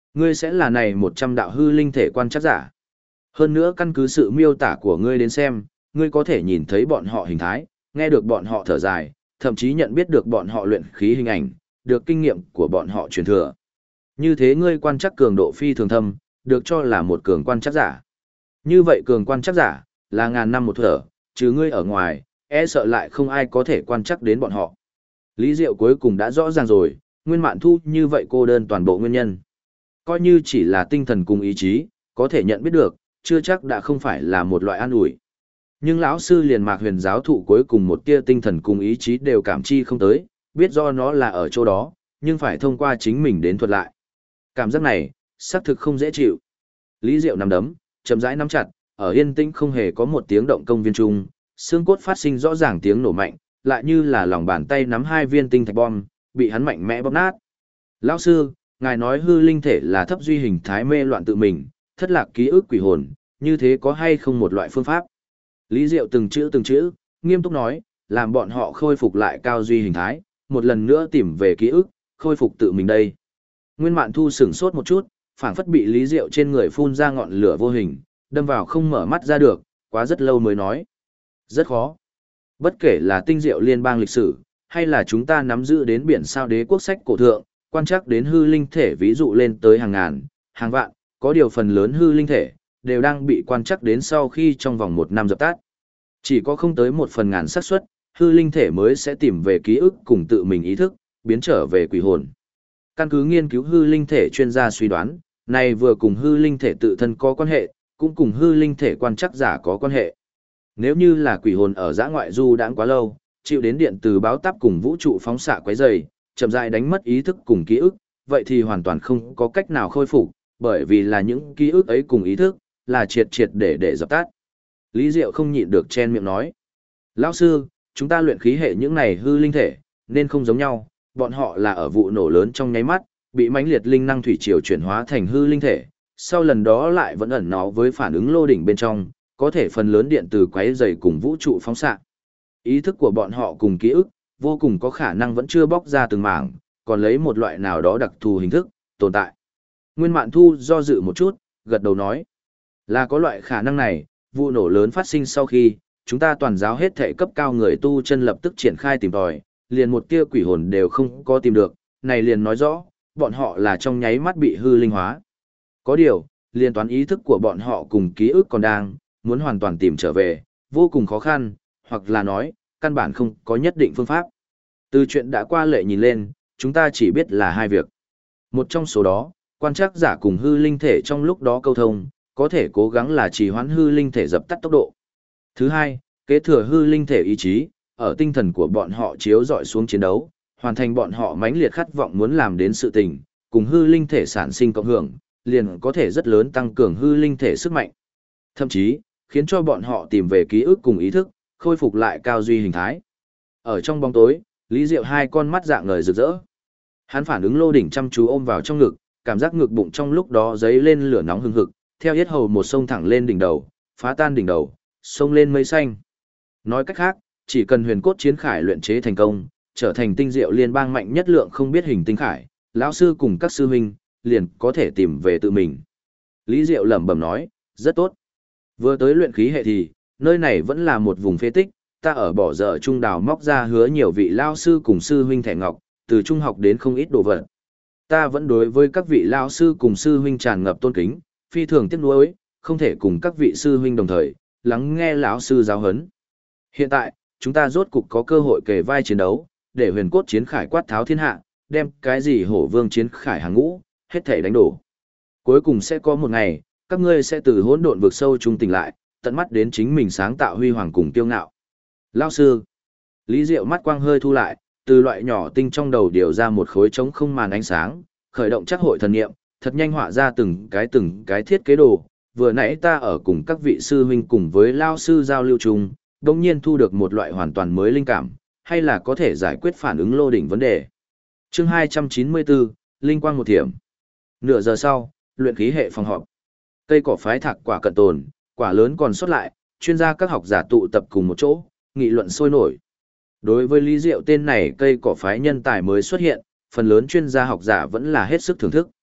Ngươi sẽ là này 100 đạo hư linh thể quan chắc giả. Hơn nữa căn cứ sự miêu tả của ngươi đến xem, ngươi có thể nhìn thấy bọn họ hình thái, nghe được bọn họ thở dài, thậm chí nhận biết được bọn họ luyện khí hình ảnh, được kinh nghiệm của bọn họ truyền thừa. Như thế ngươi quan chắc cường độ phi thường thâm, được cho là một cường quan chắc giả. Như vậy cường quan chắc giả, là ngàn năm một thở, chứ ngươi ở ngoài, e sợ lại không ai có thể quan chắc đến bọn họ. Lý Diệu cuối cùng đã rõ ràng rồi, Nguyên Mạn Thu như vậy cô đơn toàn bộ nguyên nhân. Coi như chỉ là tinh thần cùng ý chí, có thể nhận biết được, chưa chắc đã không phải là một loại an ủi. Nhưng lão sư liền Mạc Huyền giáo thụ cuối cùng một tia tinh thần cùng ý chí đều cảm chi không tới, biết do nó là ở chỗ đó, nhưng phải thông qua chính mình đến thuật lại. Cảm giác này, xác thực không dễ chịu. Lý Diệu nắm đấm, chậm rãi nắm chặt, ở yên tĩnh không hề có một tiếng động công viên trung, xương cốt phát sinh rõ ràng tiếng nổ mạnh, lại như là lòng bàn tay nắm hai viên tinh thạch bom, bị hắn mạnh mẽ bóp nát. Lão sư, ngài nói hư linh thể là thấp duy hình thái mê loạn tự mình, thất lạc ký ức quỷ hồn, như thế có hay không một loại phương pháp? Lý Diệu từng chữ, nghiêm túc nói, làm bọn họ khôi phục lại cao duy hình thái, một lần nữa tìm về ký ức, khôi phục tự mình đây. Nguyên Mạn Thu sửng sốt một chút, phảng phất bị Lý Diệu trên người phun ra ngọn lửa vô hình, đâm vào không mở mắt ra được, quá rất lâu mới nói. Rất khó. Bất kể là tinh diệu liên bang lịch sử, hay là chúng ta nắm giữ đến biển sao đế quốc sách cổ thượng, quan trắc đến hư linh thể ví dụ lên tới hàng ngàn, hàng vạn, có điều phần lớn hư linh thể, đều đang bị quan trắc đến sau khi trong vòng 1 năm dập tắt. Chỉ có không tới 1/1000 xác suất, hư linh thể mới sẽ tìm về ký ức cùng tự mình ý thức, biến trở về quỷ hồn. Căn cứ nghiên cứu hư linh thể chuyên gia suy đoán, này vừa cùng hư linh thể tự thân có quan hệ, cũng cùng hư linh thể quan trắc giả có quan hệ. Nếu như là quỷ hồn ở dã ngoại du đãng quá lâu, chịu đến điện từ báo táp cùng vũ trụ phóng xạ quấy rầy, chậm rãi đánh mất ý thức cùng ký ức, vậy thì hoàn toàn không có cách nào khôi phục, bởi vì là những ký ức ấy cùng ý thức, là triệt triệt để dập tắt. Lý Diệu không nhịn được chen miệng nói. Lão sư, chúng ta luyện khí hệ những này hư linh thể, nên không giống nhau, bọn họ là ở vụ nổ lớn trong nháy mắt, bị mãnh liệt linh năng thủy triều chuyển hóa thành hư linh thể, sau lần đó lại vẫn ẩn nó với phản ứng lô đỉnh bên trong, có thể phần lớn điện từ quấy dày cùng vũ trụ phóng xạ. Ý thức của bọn họ cùng ký ức, vô cùng có khả năng vẫn chưa bóc ra từng mảng, còn lấy một loại nào đó đặc thù hình thức, tồn tại. Nguyên Mạn Thu do dự một chút, gật đầu nói, là có loại khả năng này, vụ nổ lớn phát sinh sau khi, chúng ta toàn giáo hết thể cấp cao người tu chân lập tức triển khai tìm tòi, liền một tia quỷ hồn đều không có tìm được, này liền nói rõ, bọn họ là trong nháy mắt bị hư linh hóa. Có điều, liên toán ý thức của bọn họ cùng ký ức còn đang, muốn hoàn toàn tìm trở về, vô cùng khó khăn, hoặc là nói, căn bản không có nhất định phương pháp. Từ chuyện đã qua lệ nhìn lên, chúng ta chỉ biết là hai việc. Một trong số đó, quan trắc giả cùng hư linh thể trong lúc đó câu thông, có thể cố gắng là trì hoãn hư linh thể dập tắt tốc độ. Thứ hai, kế thừa hư linh thể ý chí, ở tinh thần của bọn họ chiếu dọi xuống chiến đấu, hoàn thành bọn họ mãnh liệt khát vọng muốn làm đến sự tình, cùng hư linh thể sản sinh cộng hưởng, liền có thể rất lớn tăng cường hư linh thể sức mạnh. Thậm chí, khiến cho bọn họ tìm về ký ức cùng ý thức, khôi phục lại cao duy hình thái. Ở trong bóng tối, Lý Diệu hai con mắt dạng ngời rực rỡ. Hắn phản ứng lô đỉnh chăm chú ôm vào trong ngực, cảm giác ngực bụng trong lúc đó dấy lên lửa nóng hừng hực, theo yết hầu một sông thẳng lên đỉnh đầu, phá tan đỉnh đầu, sông lên mây xanh. Nói cách khác, chỉ cần huyền cốt chiến khải luyện chế thành công, trở thành tinh diệu liên bang mạnh nhất lượng không biết hình tinh khải, lão sư cùng các sư huynh liền có thể tìm về tự mình. Lý Diệu lẩm bẩm nói, rất tốt. Vừa tới luyện khí hệ thì, nơi này vẫn là một vùng phế tích, ta ở bỏ dở trung đào móc ra hứa nhiều vị lao sư cùng sư huynh thẻ ngọc, từ trung học đến không ít đồ vật. Ta vẫn đối với các vị lao sư cùng sư huynh tràn ngập tôn kính, phi thường tiếc nuối, không thể cùng các vị sư huynh đồng thời, lắng nghe lão sư giáo huấn. Hiện tại, chúng ta rốt cục có cơ hội kề vai chiến đấu, để huyền cốt chiến khải quát tháo thiên hạ, đem cái gì hổ vương chiến khải hàng ngũ, hết thể đánh đổ. Cuối cùng sẽ có một ngày, các ngươi sẽ từ hỗn độn vực sâu trung tỉnh lại, tận mắt đến chính mình sáng tạo huy hoàng cùng kiêu ngạo. Lão sư, Lý Diệu mắt quang hơi thu lại, từ loại nhỏ tinh trong đầu điều ra một khối trống không màn ánh sáng, khởi động chắc hội thần niệm, thật nhanh họa ra từng cái thiết kế đồ. Vừa nãy ta ở cùng các vị sư huynh cùng với lao sư giao lưu chung, đồng nhiên thu được một loại hoàn toàn mới linh cảm, hay là có thể giải quyết phản ứng lô đỉnh vấn đề. Chương 294, Linh quang một thiểm. Nửa giờ sau, luyện khí hệ phòng họp. Cây cỏ phái thạc quả cận tồn, quả lớn còn sót lại, chuyên gia các học giả tụ tập cùng một chỗ, nghị luận sôi nổi. Đối với Lý Diệu tên này cây cỏ phái nhân tài mới xuất hiện, phần lớn chuyên gia học giả vẫn là hết sức thưởng thức.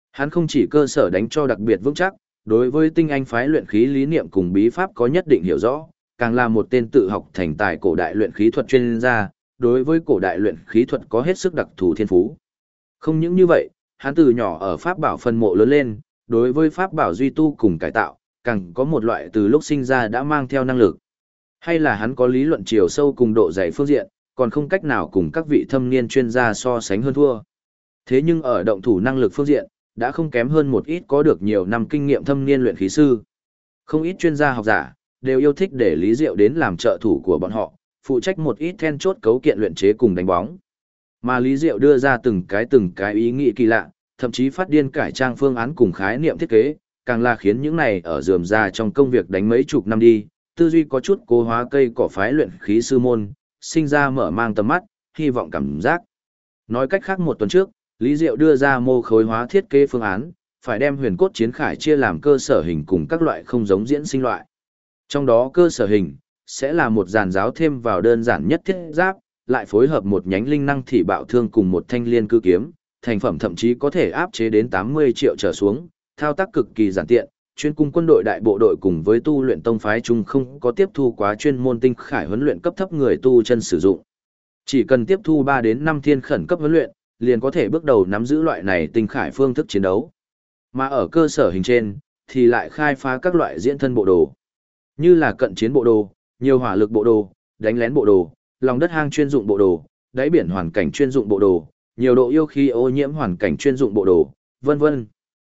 Hắn không chỉ cơ sở đánh cho đặc biệt vững chắc, đối với tinh anh phái luyện khí lý niệm cùng bí pháp có nhất định hiểu rõ, càng là một tên tự học thành tài cổ đại luyện khí thuật chuyên gia, đối với cổ đại luyện khí thuật có hết sức đặc thù thiên phú. Không những như vậy, hắn từ nhỏ ở pháp bảo phân mộ lớn lên, đối với pháp bảo duy tu cùng cải tạo, càng có một loại từ lúc sinh ra đã mang theo năng lực. Hay là hắn có lý luận chiều sâu cùng độ dày phương diện, còn không cách nào cùng các vị thâm niên chuyên gia so sánh hơn thua. Thế nhưng ở động thủ năng lực phương diện, đã không kém hơn một ít có được nhiều năm kinh nghiệm thâm niên luyện khí sư. Không ít chuyên gia học giả, đều yêu thích để Lý Diệu đến làm trợ thủ của bọn họ, phụ trách một ít then chốt cấu kiện luyện chế cùng đánh bóng. Mà Lý Diệu đưa ra từng cái ý nghĩ kỳ lạ, thậm chí phát điên cải trang phương án cùng khái niệm thiết kế, càng là khiến những này ở rườm rà trong công việc đánh mấy chục năm đi, tư duy có chút cố hóa cây cỏ phái luyện khí sư môn, sinh ra mở mang tầm mắt, hy vọng cảm giác. Nói cách khác một tuần trước, Lý Diệu đưa ra mô khối hóa thiết kế phương án, phải đem huyền cốt chiến khải chia làm cơ sở hình cùng các loại không giống diễn sinh loại. Trong đó cơ sở hình sẽ là một giàn giáo thêm vào đơn giản nhất thiết giáp, lại phối hợp một nhánh linh năng thị bạo thương cùng một thanh liên cư kiếm, thành phẩm thậm chí có thể áp chế đến 80 triệu trở xuống, thao tác cực kỳ giản tiện, chuyên cung quân đội đại bộ đội cùng với tu luyện tông phái chung không có tiếp thu quá chuyên môn tinh khải huấn luyện cấp thấp người tu chân sử dụng. Chỉ cần tiếp thu 3 đến 5 thiên khẩn cấp huấn luyện, liền có thể bước đầu nắm giữ loại này tinh khải phương thức chiến đấu. Mà ở cơ sở hình trên, thì lại khai phá các loại diễn thân bộ đồ. Như là cận chiến bộ đồ, nhiều hỏa lực bộ đồ, đánh lén bộ đồ, lòng đất hang chuyên dụng bộ đồ, đáy biển hoàn cảnh chuyên dụng bộ đồ, nhiều độ yêu khí ô nhiễm hoàn cảnh chuyên dụng bộ đồ, vân vân.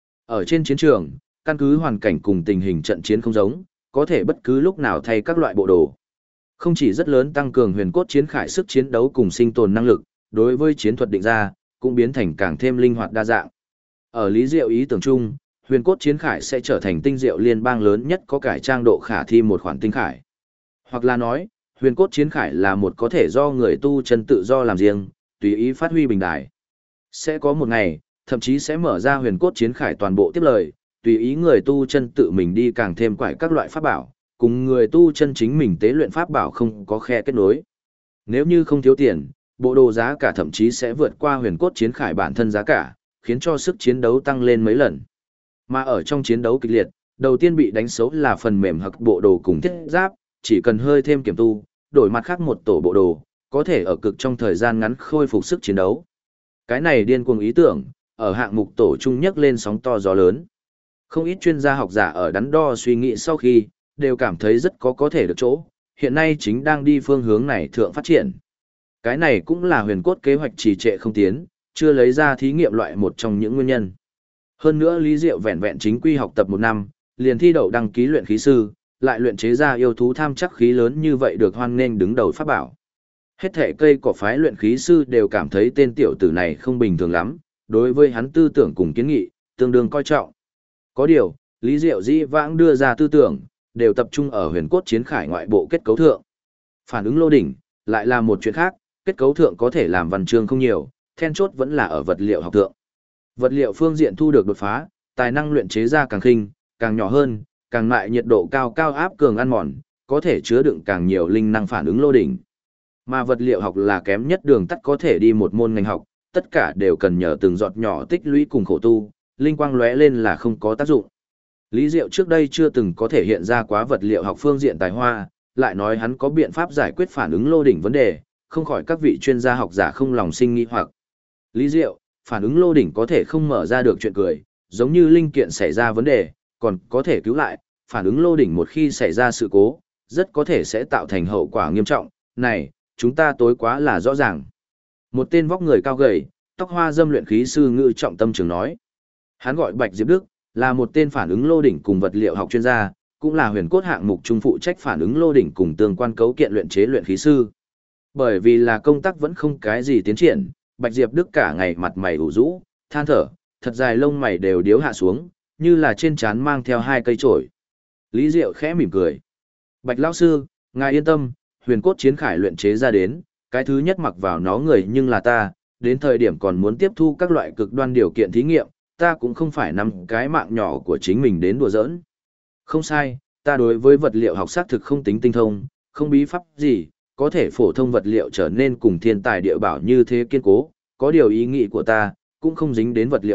Ở trên chiến trường, căn cứ hoàn cảnh cùng tình hình trận chiến không giống, có thể bất cứ lúc nào thay các loại bộ đồ. Không chỉ rất lớn tăng cường huyền cốt chiến khải sức chiến đấu cùng sinh tồn năng lực, đối với chiến thuật định ra, cũng biến thành càng thêm linh hoạt đa dạng. Ở Lý Diệu ý tưởng chung, huyền cốt chiến khải sẽ trở thành tinh diệu liên bang lớn nhất có cải trang độ khả thi một khoản tinh khải. Hoặc là nói, huyền cốt chiến khải là một có thể do người tu chân tự do làm riêng, tùy ý phát huy bình đài. Sẽ có một ngày, thậm chí sẽ mở ra huyền cốt chiến khải toàn bộ tiếp lời, tùy ý người tu chân tự mình đi càng thêm quải các loại pháp bảo, cùng người tu chân chính mình tế luyện pháp bảo không có khe kết nối. Nếu như không thiếu tiền, bộ đồ giá cả thậm chí sẽ vượt qua huyền cốt chiến khải bản thân giá cả, khiến cho sức chiến đấu tăng lên mấy lần. Mà ở trong chiến đấu kịch liệt, đầu tiên bị đánh xấu là phần mềm hoặc bộ đồ cùng thiết giáp, chỉ cần hơi thêm kiểm tu, đổi mặt khác một tổ bộ đồ, có thể ở cực trong thời gian ngắn khôi phục sức chiến đấu. Cái này điên cuồng ý tưởng, ở hạng mục tổ trung nhấc lên sóng to gió lớn. Không ít chuyên gia học giả ở đắn đo suy nghĩ sau khi, đều cảm thấy rất có thể được chỗ, hiện nay chính đang đi phương hướng này thượng phát triển. Cái này cũng là huyền cốt kế hoạch trì trệ không tiến, chưa lấy ra thí nghiệm loại một trong những nguyên nhân. Hơn nữa Lý Diệu vẹn vẹn chính quy học tập 1 năm, liền thi đậu đăng ký luyện khí sư, lại luyện chế ra yêu thú tham chắc khí lớn như vậy được hoan nghênh đứng đầu pháp bảo. Hết thể cây cỏ phái luyện khí sư đều cảm thấy tên tiểu tử này không bình thường lắm, đối với hắn tư tưởng cùng kiến nghị, tương đương coi trọng. Có điều, Lý Diệu dĩ vãng đưa ra tư tưởng, đều tập trung ở huyền cốt chiến khải ngoại bộ kết cấu thượng. Phản ứng lô đỉnh, lại là một chuyện khác, kết cấu thượng có thể làm văn chương không nhiều, then chốt vẫn là ở vật liệu học thượng. Vật liệu phương diện thu được đột phá, tài năng luyện chế ra càng khinh, càng nhỏ hơn, càng lại nhiệt độ cao áp cường ăn mòn, có thể chứa đựng càng nhiều linh năng phản ứng lô đỉnh. Mà vật liệu học là kém nhất đường tắt có thể đi một môn ngành học, tất cả đều cần nhờ từng giọt nhỏ tích lũy cùng khổ tu, linh quang lóe lên là không có tác dụng. Lý Diệu trước đây chưa từng có thể hiện ra quá vật liệu học phương diện tài hoa, lại nói hắn có biện pháp giải quyết phản ứng lô đỉnh vấn đề, không khỏi các vị chuyên gia học giả không lòng sinh nghi hoặc. Lý Diệu, phản ứng lô đỉnh có thể không mở ra được chuyện cười, giống như linh kiện xảy ra vấn đề, còn có thể cứu lại, phản ứng lô đỉnh một khi xảy ra sự cố, rất có thể sẽ tạo thành hậu quả nghiêm trọng, này, chúng ta tối quá là rõ ràng. Một tên vóc người cao gầy, tóc hoa dâm luyện khí sư ngự trọng tâm trường nói. Hắn gọi Bạch Diệp Đức, là một tên phản ứng lô đỉnh cùng vật liệu học chuyên gia, cũng là huyền cốt hạng mục trung phụ trách phản ứng lô đỉnh cùng tương quan cấu kiện luyện chế luyện khí sư. Bởi vì là công tác vẫn không cái gì tiến triển, Bạch Diệp Đức cả ngày mặt mày ủ rũ, than thở, thật dài lông mày đều điếu hạ xuống, như là trên trán mang theo 2 cây chổi. Lý Diệu khẽ mỉm cười. Bạch lão sư, ngài yên tâm, huyền cốt chiến khải luyện chế ra đến, cái thứ nhất mặc vào nó người nhưng là ta, đến thời điểm còn muốn tiếp thu các loại cực đoan điều kiện thí nghiệm, ta cũng không phải nắm cái mạng nhỏ của chính mình đến đùa giỡn. Không sai, ta đối với vật liệu học xác thực không tính tinh thông, không bí pháp gì, có thể phổ thông vật liệu trở nên cùng thiên tài địa bảo như thế kiên cố, có điều ý nghĩ của ta, cũng không dính đến vật liệu học,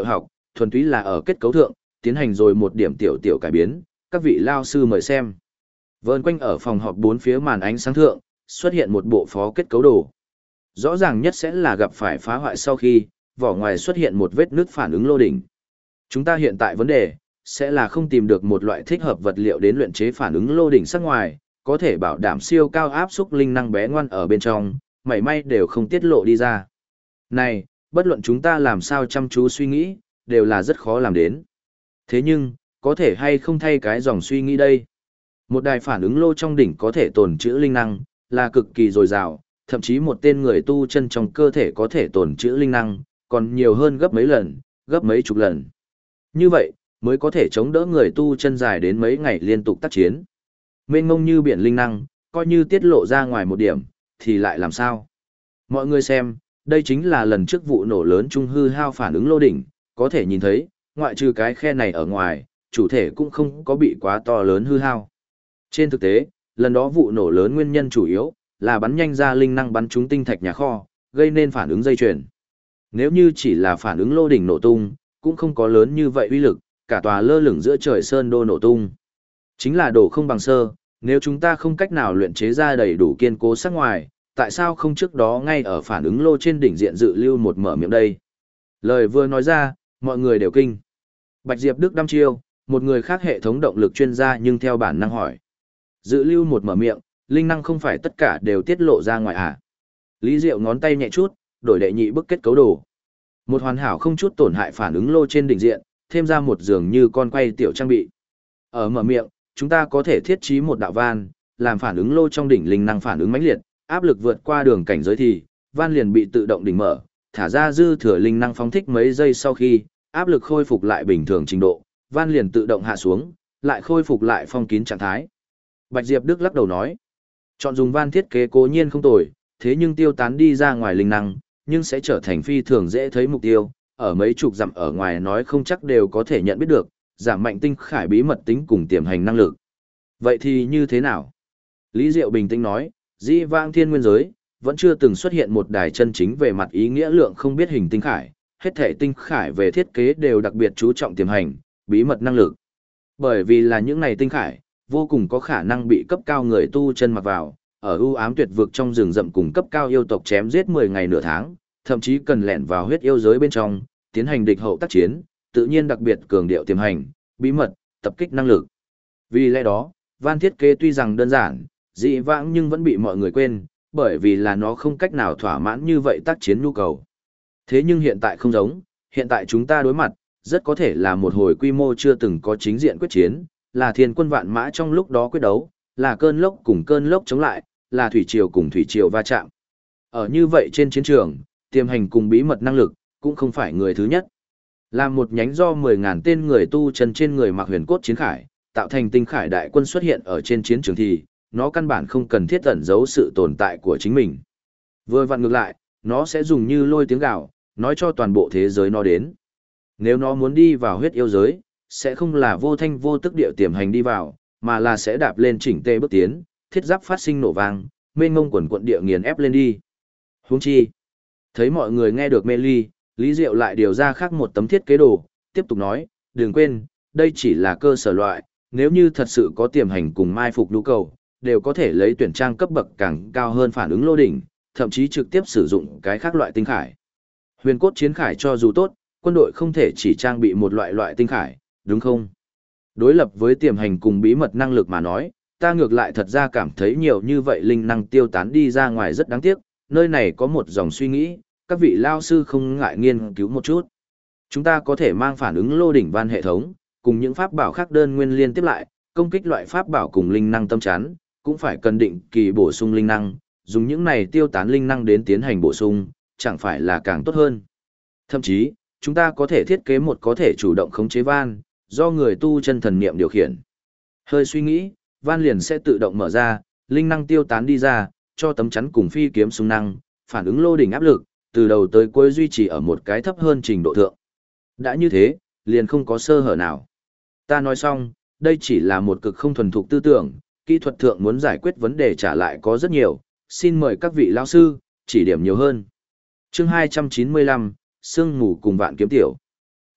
thuần túy là ở kết cấu thượng, tiến hành rồi một điểm tiểu tiểu cải biến, các vị lao sư mời xem. Vờn quanh ở phòng họp bốn phía màn ánh sáng thượng, xuất hiện một bộ phó kết cấu đồ. Rõ ràng nhất sẽ là gặp phải phá hoại sau khi, vỏ ngoài xuất hiện một vết nứt phản ứng lô đỉnh. Chúng ta hiện tại vấn đề, sẽ là không tìm được một loại thích hợp vật liệu đến luyện chế phản ứng lô đỉnh sắc ngoài, có thể bảo đảm siêu cao áp xúc linh năng bé ngoan ở bên trong, mảy may đều không tiết lộ đi ra. Này, bất luận chúng ta làm sao chăm chú suy nghĩ, đều là rất khó làm đến. Thế nhưng, có thể hay không thay cái dòng suy nghĩ đây? Một đài phản ứng lô trong đỉnh có thể tồn trữ linh năng, là cực kỳ dồi dào, thậm chí một tên người tu chân trong cơ thể có thể tồn trữ linh năng, còn nhiều hơn gấp mấy lần, gấp mấy chục lần. Như vậy, mới có thể chống đỡ người tu chân dài đến mấy ngày liên tục tác chiến. Mênh mông như biển linh năng, coi như tiết lộ ra ngoài một điểm, thì lại làm sao? Mọi người xem, đây chính là lần trước vụ nổ lớn trung hư hao phản ứng lô đỉnh, có thể nhìn thấy, ngoại trừ cái khe này ở ngoài, chủ thể cũng không có bị quá to lớn hư hao. Trên thực tế, lần đó vụ nổ lớn nguyên nhân chủ yếu là bắn nhanh ra linh năng bắn trúng tinh thạch nhà kho, gây nên phản ứng dây chuyền. Nếu như chỉ là phản ứng lô đỉnh nổ tung, cũng không có lớn như vậy uy lực, cả tòa lơ lửng giữa trời sơn đô nổ tung. Chính là đổ không bằng sơ, nếu chúng ta không cách nào luyện chế ra đầy đủ kiên cố sắc ngoài, tại sao không trước đó ngay ở phản ứng lô trên đỉnh diện dự lưu một mở miệng đây? Lời vừa nói ra, mọi người đều kinh. Bạch Diệp Đức đăm chiêu, một người khác hệ thống động lực chuyên gia nhưng theo bản năng hỏi. Dự lưu một mở miệng, linh năng không phải tất cả đều tiết lộ ra ngoài à? Lý Diệu ngón tay nhẹ chút, đổi đệ nhị bức kết cấu đồ. Một hoàn hảo không chút tổn hại phản ứng lô trên đỉnh diện, thêm ra một giường như con quay tiểu trang bị. Ở mở miệng, chúng ta có thể thiết trí một đạo van, làm phản ứng lô trong đỉnh linh năng phản ứng mãnh liệt, áp lực vượt qua đường cảnh giới thì, van liền bị tự động đỉnh mở, thả ra dư thừa linh năng phóng thích mấy giây sau khi, áp lực khôi phục lại bình thường trình độ, van liền tự động hạ xuống, lại khôi phục lại phong kín trạng thái. Bạch Diệp Đức lắc đầu nói, chọn dùng van thiết kế cố nhiên không tồi, thế nhưng tiêu tán đi ra ngoài linh năng, nhưng sẽ trở thành phi thường dễ thấy mục tiêu, ở mấy chục dặm ở ngoài nói không chắc đều có thể nhận biết được, giảm mạnh tinh khải bí mật tính cùng tiềm hành năng lực. Vậy thì như thế nào? Lý Diệu bình tĩnh nói, dĩ vãng thiên nguyên giới, vẫn chưa từng xuất hiện một đài chân chính về mặt ý nghĩa lượng không biết hình tinh khải, hết thể tinh khải về thiết kế đều đặc biệt chú trọng tiềm hành, bí mật năng lực. Bởi vì là những này tinh khải, vô cùng có khả năng bị cấp cao người tu chân mặc vào, ở ưu ám tuyệt vực trong rừng rậm cùng cấp cao yêu tộc chém giết 10 ngày nửa tháng, thậm chí cần lẻn vào huyết yêu giới bên trong, tiến hành địch hậu tác chiến, tự nhiên đặc biệt cường điệu tiềm hành, bí mật, tập kích năng lực. Vì lẽ đó, van thiết kế tuy rằng đơn giản, dị vãng nhưng vẫn bị mọi người quên, bởi vì là nó không cách nào thỏa mãn như vậy tác chiến nhu cầu. Thế nhưng hiện tại không giống, hiện tại chúng ta đối mặt, rất có thể là một hồi quy mô chưa từng có chính diện quyết chiến, là thiên quân vạn mã trong lúc đó quyết đấu, là cơn lốc cùng cơn lốc chống lại, là thủy triều cùng thủy triều va chạm. Ở như vậy trên chiến trường, tiềm hành cùng bí mật năng lực, cũng không phải người thứ nhất. Là một nhánh do 10.000 tên người tu chân trên người mặc huyền cốt chiến khải, tạo thành tinh khải đại quân xuất hiện ở trên chiến trường thì, nó căn bản không cần thiết ẩn giấu sự tồn tại của chính mình. Vừa vặn ngược lại, nó sẽ dùng như lôi tiếng gào, nói cho toàn bộ thế giới nó đến. Nếu nó muốn đi vào huyết yêu giới, sẽ không là vô thanh vô tức điệu tiềm hành đi vào, mà là sẽ đạp lên chỉnh tề bước tiến, thiết giáp phát sinh nổ vang, mênh mông quần quận địa nghiền ép lên đi. Huống chi, thấy mọi người nghe được mê ly, Lý Diệu lại điều ra khác một tấm thiết kế đồ, tiếp tục nói, đừng quên, đây chỉ là cơ sở loại, nếu như thật sự có tiềm hành cùng mai phục nhu cầu, đều có thể lấy tuyển trang cấp bậc càng cao hơn phản ứng lô đỉnh, thậm chí trực tiếp sử dụng cái khác loại tinh khải. Huyền cốt chiến khải cho dù tốt, quân đội không thể chỉ trang bị một loại tinh khải, đúng không? Đối lập với tiềm hành cùng bí mật năng lực mà nói, ta ngược lại thật ra cảm thấy nhiều như vậy linh năng tiêu tán đi ra ngoài rất đáng tiếc, nơi này có một dòng suy nghĩ, các vị lao sư không ngại nghiên cứu một chút. Chúng ta có thể mang phản ứng lô đỉnh van hệ thống, cùng những pháp bảo khác đơn nguyên liên tiếp lại, công kích loại pháp bảo cùng linh năng tâm chắn, cũng phải cần định kỳ bổ sung linh năng, dùng những này tiêu tán linh năng đến tiến hành bổ sung, chẳng phải là càng tốt hơn. Thậm chí, chúng ta có thể thiết kế một có thể chủ động khống chế van, do người tu chân thần niệm điều khiển. Hơi suy nghĩ, van liền sẽ tự động mở ra, linh năng tiêu tán đi ra, cho tấm chắn cùng phi kiếm xung năng, phản ứng lô đỉnh áp lực, từ đầu tới cuối duy trì ở một cái thấp hơn trình độ thượng. Đã như thế, liền không có sơ hở nào. Ta nói xong, đây chỉ là một cực không thuần thục tư tưởng, kỹ thuật thượng muốn giải quyết vấn đề trả lại có rất nhiều, xin mời các vị lão sư, chỉ điểm nhiều hơn. Chương 295, Sương mù cùng vạn kiếm tiểu.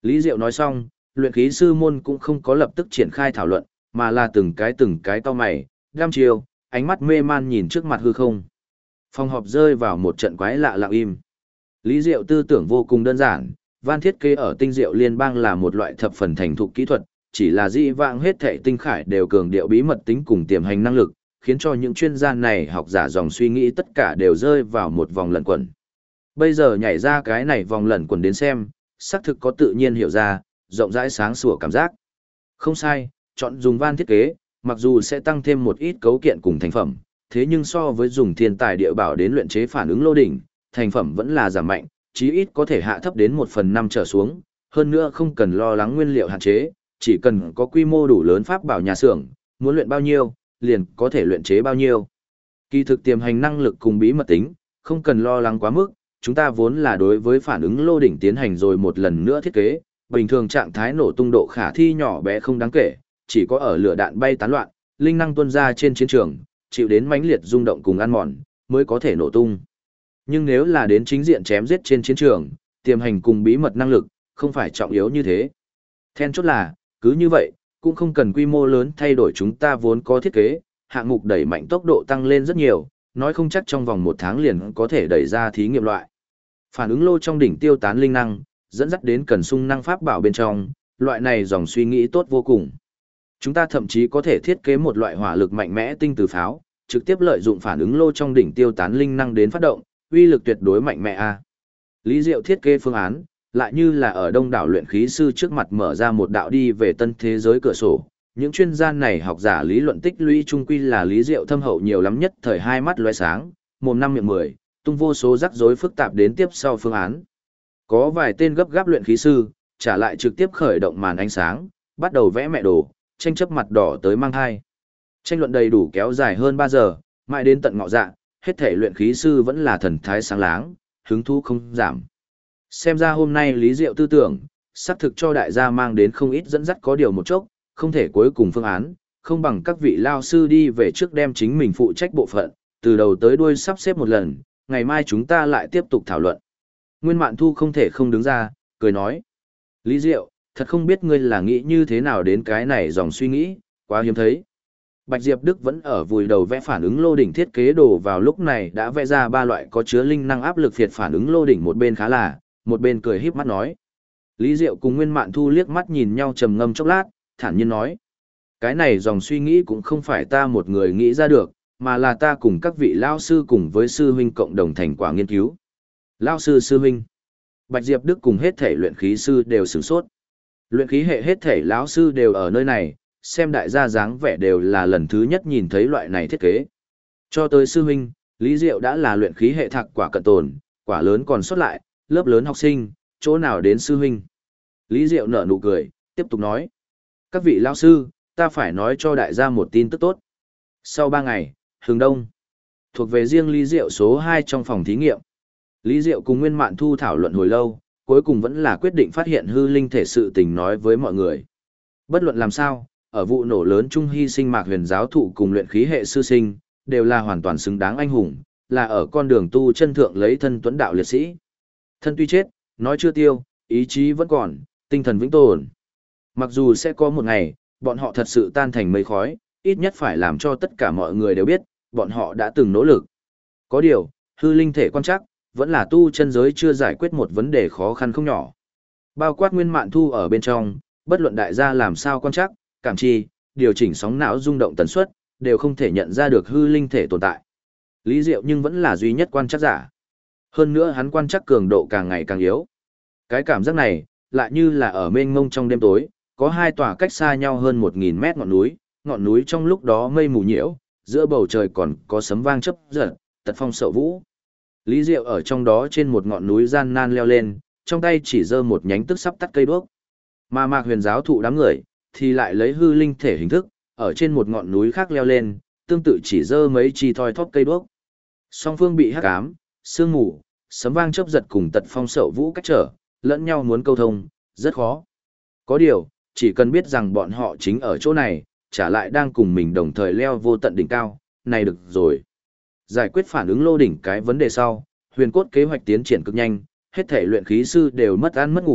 Lý Diệu nói xong, luyện khí sư môn cũng không có lập tức triển khai thảo luận, mà là từng cái cau mày, đăm chiêu, ánh mắt mê man nhìn trước mặt hư không. Phòng họp rơi vào một trận quái lạ lặng im. Lý Diệu tư tưởng vô cùng đơn giản, van thiết kế ở tinh diệu liên bang là một loại thập phần thành thục kỹ thuật, chỉ là dĩ vãng hết thảy tinh khải đều cường điệu bí mật tính cùng tiềm hành năng lực, khiến cho những chuyên gia này học giả dòng suy nghĩ tất cả đều rơi vào một vòng lẩn quẩn. Bây giờ nhảy ra cái này vòng lẩn quẩn đến xem, xác thực có tự nhiên hiểu ra, rộng rãi sáng sủa cảm giác. Không sai, chọn dùng van thiết kế, mặc dù sẽ tăng thêm một ít cấu kiện cùng thành phẩm, thế nhưng so với dùng thiên tài địa bảo đến luyện chế phản ứng lô đỉnh, thành phẩm vẫn là giảm mạnh, chí ít có thể hạ thấp đến 1/5 trở xuống, hơn nữa không cần lo lắng nguyên liệu hạn chế, chỉ cần có quy mô đủ lớn pháp bảo nhà xưởng, muốn luyện bao nhiêu, liền có thể luyện chế bao nhiêu. Kỳ thực tiềm hành năng lực cùng bí mật tính, không cần lo lắng quá mức, chúng ta vốn là đối với phản ứng lô đỉnh tiến hành rồi một lần nữa thiết kế, bình thường trạng thái nổ tung độ khả thi nhỏ bé không đáng kể, chỉ có ở lửa đạn bay tán loạn, linh năng tuôn ra trên chiến trường, chịu đến mãnh liệt rung động cùng ăn mòn, mới có thể nổ tung. Nhưng nếu là đến chính diện chém giết trên chiến trường, tiềm hành cùng bí mật năng lực, không phải trọng yếu như thế. Then chốt là, cứ như vậy, cũng không cần quy mô lớn thay đổi chúng ta vốn có thiết kế, hạng mục đẩy mạnh tốc độ tăng lên rất nhiều, nói không chắc trong vòng 1 tháng liền có thể đẩy ra thí nghiệm loại. Phản ứng lô trong đỉnh tiêu tán linh năng, dẫn dắt đến cần sung năng pháp bảo bên trong, loại này dòng suy nghĩ tốt vô cùng. Chúng ta thậm chí có thể thiết kế một loại hỏa lực mạnh mẽ tinh từ pháo, trực tiếp lợi dụng phản ứng lô trong đỉnh tiêu tán linh năng đến phát động, uy lực tuyệt đối mạnh mẽ a. Lý Diệu thiết kế phương án, lại như là ở đông đảo luyện khí sư trước mặt mở ra một đạo đi về tân thế giới cửa sổ. Những chuyên gia này học giả lý luận tích lũy trung quy là Lý Diệu thâm hậu nhiều lắm nhất thời hai mắt lóe sáng, mồm năm miệng mười, tung vô số rắc rối phức tạp đến tiếp sau phương án. Có vài tên gấp gáp luyện khí sư, trả lại trực tiếp khởi động màn ánh sáng, bắt đầu vẽ mẹ đồ, tranh chấp mặt đỏ tới mang hai. Tranh luận đầy đủ kéo dài hơn 3 giờ, mãi đến tận ngọ dạ, hết thể luyện khí sư vẫn là thần thái sáng láng, hứng thú không giảm. Xem ra hôm nay Lý Diệu tư tưởng, xác thực cho đại gia mang đến không ít dẫn dắt có điều một chốc, không thể cuối cùng phương án, không bằng các vị lao sư đi về trước đem chính mình phụ trách bộ phận, từ đầu tới đuôi sắp xếp một lần, ngày mai chúng ta lại tiếp tục thảo luận. Nguyên Mạn Thu không thể không đứng ra, cười nói. Lý Diệu, thật không biết ngươi là nghĩ như thế nào đến cái này dòng suy nghĩ, quá hiếm thấy. Bạch Diệp Đức vẫn ở vùi đầu vẽ phản ứng lô đỉnh thiết kế đồ vào lúc này đã vẽ ra 3 loại có chứa linh năng áp lực phiệt phản ứng lô đỉnh, một bên khá là, một bên cười híp mắt nói. Lý Diệu cùng Nguyên Mạn Thu liếc mắt nhìn nhau trầm ngâm chốc lát, thản nhiên nói. Cái này dòng suy nghĩ cũng không phải ta một người nghĩ ra được, mà là ta cùng các vị lao sư cùng với sư huynh cộng đồng thành quả nghiên cứu. Lao sư sư huynh. Bạch Diệp Đức cùng hết thể luyện khí sư đều sửng sốt. Luyện khí hệ hết thể lão sư đều ở nơi này, xem đại gia dáng vẻ đều là lần thứ nhất nhìn thấy loại này thiết kế. Cho tới sư huynh, Lý Diệu đã là luyện khí hệ thạc quả cận tồn, quả lớn còn sót lại, lớp lớn học sinh, chỗ nào đến sư huynh. Lý Diệu nở nụ cười, tiếp tục nói. Các vị lão sư, ta phải nói cho đại gia một tin tức tốt. Sau 3 ngày, hướng đông, thuộc về riêng Lý Diệu số 2 trong phòng thí nghiệm. Lý Diệu cùng Nguyên Mạn Thu thảo luận hồi lâu, cuối cùng vẫn là quyết định phát hiện hư linh thể sự tình nói với mọi người. Bất luận làm sao, ở vụ nổ lớn chung hy sinh Mạc Huyền giáo thụ cùng luyện khí hệ sư sinh, đều là hoàn toàn xứng đáng anh hùng, là ở con đường tu chân thượng lấy thân tuấn đạo liệt sĩ. Thân tuy chết, nói chưa tiêu, ý chí vẫn còn, tinh thần vĩnh tồn. Mặc dù sẽ có một ngày, bọn họ thật sự tan thành mây khói, ít nhất phải làm cho tất cả mọi người đều biết, bọn họ đã từng nỗ lực. Có điều, hư linh thể quan chắc, vẫn là tu chân giới chưa giải quyết một vấn đề khó khăn không nhỏ. Bao quát Nguyên Mạn Thu ở bên trong, bất luận đại gia làm sao quan chắc, cảm chi, điều chỉnh sóng não rung động tần suất, đều không thể nhận ra được hư linh thể tồn tại. Lý Diệu nhưng vẫn là duy nhất quan chắc giả. Hơn nữa hắn quan chắc cường độ càng ngày càng yếu. Cái cảm giác này, lại như là ở mênh mông trong đêm tối, có 2 tòa cách xa nhau hơn 1000 mét ngọn núi trong lúc đó mây mù nhiễu, giữa bầu trời còn có sấm vang chớp giật, tật phong sậu vũ. Lý Diệu ở trong đó trên một ngọn núi gian nan leo lên, trong tay chỉ giơ một nhánh tức sắp tắt cây đuốc. Mà Mạc Huyền giáo thụ đám người thì lại lấy hư linh thể hình thức, ở trên một ngọn núi khác leo lên, tương tự chỉ giơ mấy chi thoi thóp cây đuốc. Song phương bị hắc ám, sương mù, sấm vang chớp giật cùng tật phong sậu vũ cách trở, lẫn nhau muốn câu thông, rất khó. Có điều, chỉ cần biết rằng bọn họ chính ở chỗ này, trả lại đang cùng mình đồng thời leo vô tận đỉnh cao, này được rồi. Giải quyết phản ứng lô đỉnh cái vấn đề sau, huyền cốt kế hoạch tiến triển cực nhanh, hết thể luyện khí sư đều mất ăn mất ngủ,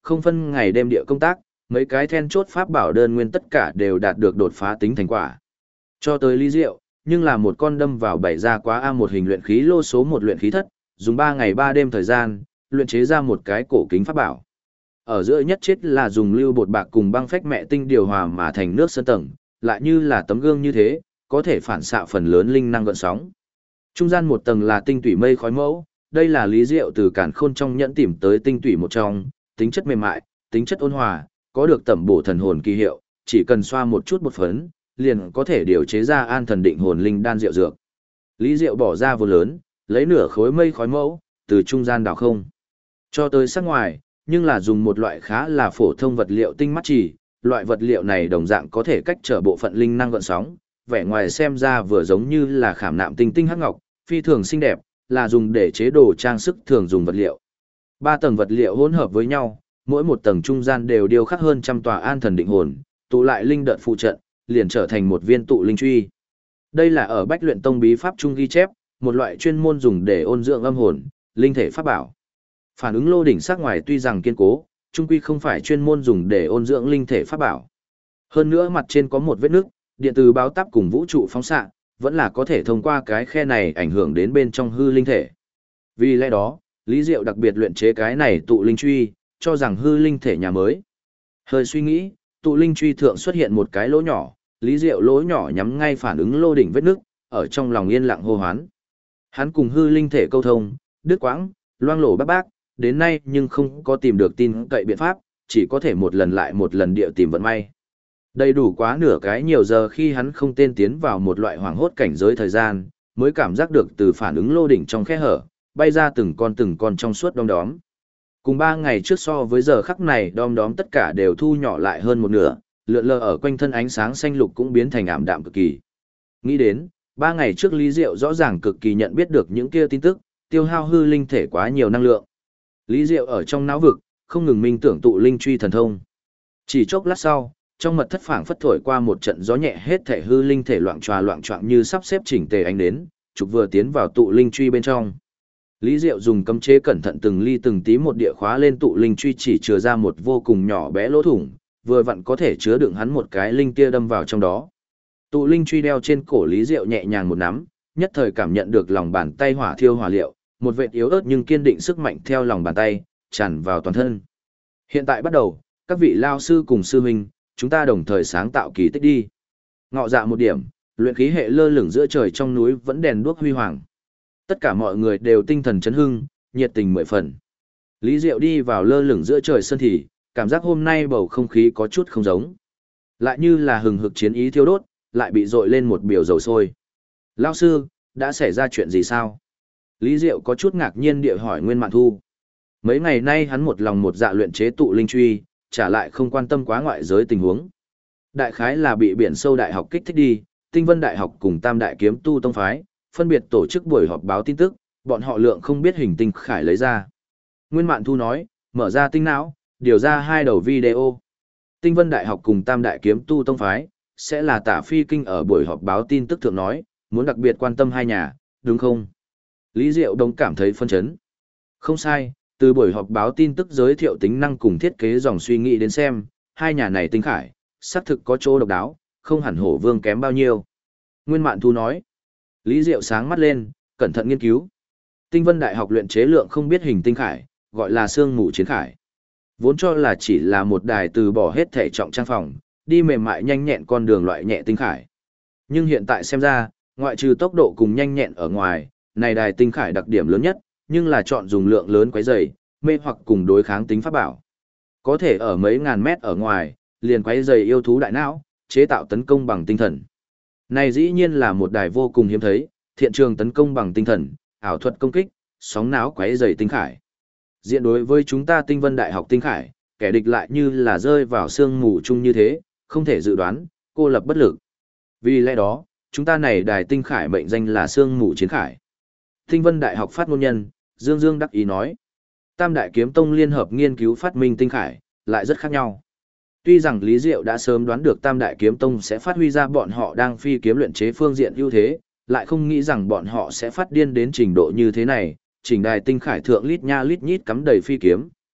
không phân ngày đêm địa công tác, mấy cái then chốt pháp bảo đơn nguyên tất cả đều đạt được đột phá tính thành quả. Cho tới Lý Diệu, nhưng là một con đâm vào bảy ra quá A một hình luyện khí lô số một luyện khí thất, dùng 3 ngày 3 đêm thời gian, luyện chế ra một cái cổ kính pháp bảo. Ở giữa nhất chết là dùng lưu bột bạc cùng băng phách mẹ tinh điều hòa mà thành nước sơn tầng, lại như là tấm gương như thế, có thể phản xạ phần lớn linh năng gợn sóng. Trung gian một tầng là tinh tủy mây khói mẫu, đây là Lý Diệu từ càn khôn trong nhẫn tìm tới tinh tủy một trong, tính chất mềm mại, tính chất ôn hòa, có được tẩm bổ thần hồn kỳ hiệu, chỉ cần xoa một chút bột phấn, liền có thể điều chế ra an thần định hồn linh đan rượu dược. Lý Diệu bỏ ra vô lớn, lấy nửa khối mây khói mẫu, từ trung gian đào không cho tới sắc ngoài, nhưng là dùng một loại khá là phổ thông vật liệu tinh mắt chỉ, loại vật liệu này đồng dạng có thể cách trở bộ phận linh năng gợn sóng, vẻ ngoài xem ra vừa giống như là khảm nạm tinh tinh hắc ngọc, phi thường xinh đẹp, là dùng để chế đồ trang sức thường dùng vật liệu. 3 tầng vật liệu hỗn hợp với nhau, mỗi một tầng trung gian đều điêu khắc hơn trăm tòa an thần định hồn, tụ lại linh đợt phụ trận, liền trở thành một viên tụ linh truy. Đây là ở Bách Luyện Tông bí pháp trung ghi chép, một loại chuyên môn dùng để ôn dưỡng âm hồn, linh thể pháp bảo. Phản ứng lô đỉnh sắc ngoài tuy rằng kiên cố, trung quy không phải chuyên môn dùng để ôn dưỡng linh thể pháp bảo. Hơn nữa mặt trên có một vết nứt, điện từ báo táp cùng vũ trụ phóng xạ, vẫn là có thể thông qua cái khe này ảnh hưởng đến bên trong hư linh thể. Vì lẽ đó, Lý Diệu đặc biệt luyện chế cái này tụ linh truy, cho rằng hư linh thể nhà mới. Hơi suy nghĩ, tụ linh truy thượng xuất hiện một cái lỗ nhỏ, Lý Diệu lỗ nhỏ nhắm ngay phản ứng lô đỉnh vết nứt, ở trong lòng yên lặng hô hoán. Hắn cùng hư linh thể câu thông, đứt quãng, loang lổ bác bác, đến nay nhưng không có tìm được tin cậy biện pháp, chỉ có thể một lần lại một lần địa tìm vận may. Đầy đủ quá nửa cái nhiều giờ khi hắn không tên tiến vào một loại hoảng hốt cảnh giới thời gian, mới cảm giác được từ phản ứng lô đỉnh trong khe hở, bay ra từng con trong suốt đom đóm. Cùng 3 ngày trước so với giờ khắc này đom đóm tất cả đều thu nhỏ lại hơn một nửa, lượn lờ ở quanh thân ánh sáng xanh lục cũng biến thành ảm đạm cực kỳ. Nghĩ đến, 3 ngày trước Lý Diệu rõ ràng cực kỳ nhận biết được những kia tin tức, tiêu hao hư linh thể quá nhiều năng lượng. Lý Diệu ở trong não vực, không ngừng minh tưởng tụ linh truy thần thông. Chỉ chốc lát sau, trong mật thất phảng phất thổi qua một trận gió nhẹ, hết thể hư linh thể loạn choạng như sắp xếp chỉnh tề ánh đến, trục vừa tiến vào tụ linh truy bên trong. Lý Diệu dùng cấm chế cẩn thận từng ly từng tí một địa khóa lên tụ linh truy, chỉ chừa ra một vô cùng nhỏ bé lỗ thủng, vừa vặn có thể chứa đựng hắn một cái linh tia đâm vào trong đó. Tụ linh truy đeo trên cổ Lý Diệu nhẹ nhàng một nắm, nhất thời cảm nhận được lòng bàn tay hỏa thiêu hỏa liệu, một vệt yếu ớt nhưng kiên định sức mạnh theo lòng bàn tay tràn vào toàn thân. Hiện tại bắt đầu, các vị lao sư cùng sư huynh, chúng ta đồng thời sáng tạo kỳ tích đi. Ngọ dạ một điểm, luyện khí hệ lơ lửng giữa trời trong núi vẫn đèn đuốc huy hoàng. Tất cả mọi người đều tinh thần chấn hưng, nhiệt tình mười phần. Lý Diệu đi vào lơ lửng giữa trời sân thì, cảm giác hôm nay bầu không khí có chút không giống. Lại như là hừng hực chiến ý thiêu đốt, lại bị dội lên một biểu dầu sôi. Lao sư, đã xảy ra chuyện gì sao? Lý Diệu có chút ngạc nhiên địa hỏi Nguyên Mạn Thu. Mấy ngày nay hắn một lòng một dạ luyện chế tụ linh truy, trả lại không quan tâm quá ngoại giới tình huống. Đại khái là bị biển sâu đại học kích thích đi, Tinh Vân Đại học cùng Tam Đại Kiếm Tu Tông Phái, phân biệt tổ chức buổi họp báo tin tức, bọn họ lượng không biết hình tinh khải lấy ra. Nguyên Mạn Thu nói, mở ra tinh não, điều ra 2 đầu video. Tinh Vân Đại học cùng Tam Đại Kiếm Tu Tông Phái, sẽ là Tả Phi Kinh ở buổi họp báo tin tức thượng nói, muốn đặc biệt quan tâm 2 nhà, đúng không? Lý Diệu Đông cảm thấy phân chấn. Không sai, từ buổi họp báo tin tức giới thiệu tính năng cùng thiết kế dòng suy nghĩ đến xem, 2 nhà này tinh khải, xác thực có chỗ độc đáo, không hẳn Hổ Vương kém bao nhiêu. Nguyên Mạn Thu nói. Lý Diệu sáng mắt lên, cẩn thận nghiên cứu. Tinh Vân Đại học luyện chế lượng không biết hình tinh khải, gọi là xương mù chiến khải. Vốn cho là chỉ là một đài từ bỏ hết thể trọng trang phòng, đi mềm mại nhanh nhẹn con đường loại nhẹ tinh khải. Nhưng hiện tại xem ra, ngoại trừ tốc độ cùng nhanh nhẹn ở ngoài, này đài tinh khải đặc điểm lớn nhất, nhưng là chọn dùng lượng lớn quấy dày, mê hoặc cùng đối kháng tính pháp bảo. Có thể ở mấy ngàn mét ở ngoài, liền quấy dày yêu thú đại não, chế tạo tấn công bằng tinh thần. Này dĩ nhiên là một đài vô cùng hiếm thấy, thiện trường tấn công bằng tinh thần, ảo thuật công kích, sóng não quấy dày tinh khải. Diện đối với chúng ta Tinh Vân Đại học tinh khải, kẻ địch lại như là rơi vào sương mù chung như thế, không thể dự đoán, cô lập bất lực. Vì lẽ đó, chúng ta này đài tinh khải mệnh danh là sương mù chiến khải. Tinh Vân Đại học phát ngôn nhân, Dương Dương đắc ý nói. Tam Đại Kiếm Tông liên hợp nghiên cứu phát minh tinh khải, lại rất khác nhau. Tuy rằng Lý Diệu đã sớm đoán được Tam Đại Kiếm Tông sẽ phát huy ra bọn họ đang phi kiếm luyện chế phương diện ưu thế, lại không nghĩ rằng bọn họ sẽ phát điên đến trình độ như thế này, chỉnh đài tinh khải thượng lít nha lít nhít cắm đầy phi kiếm,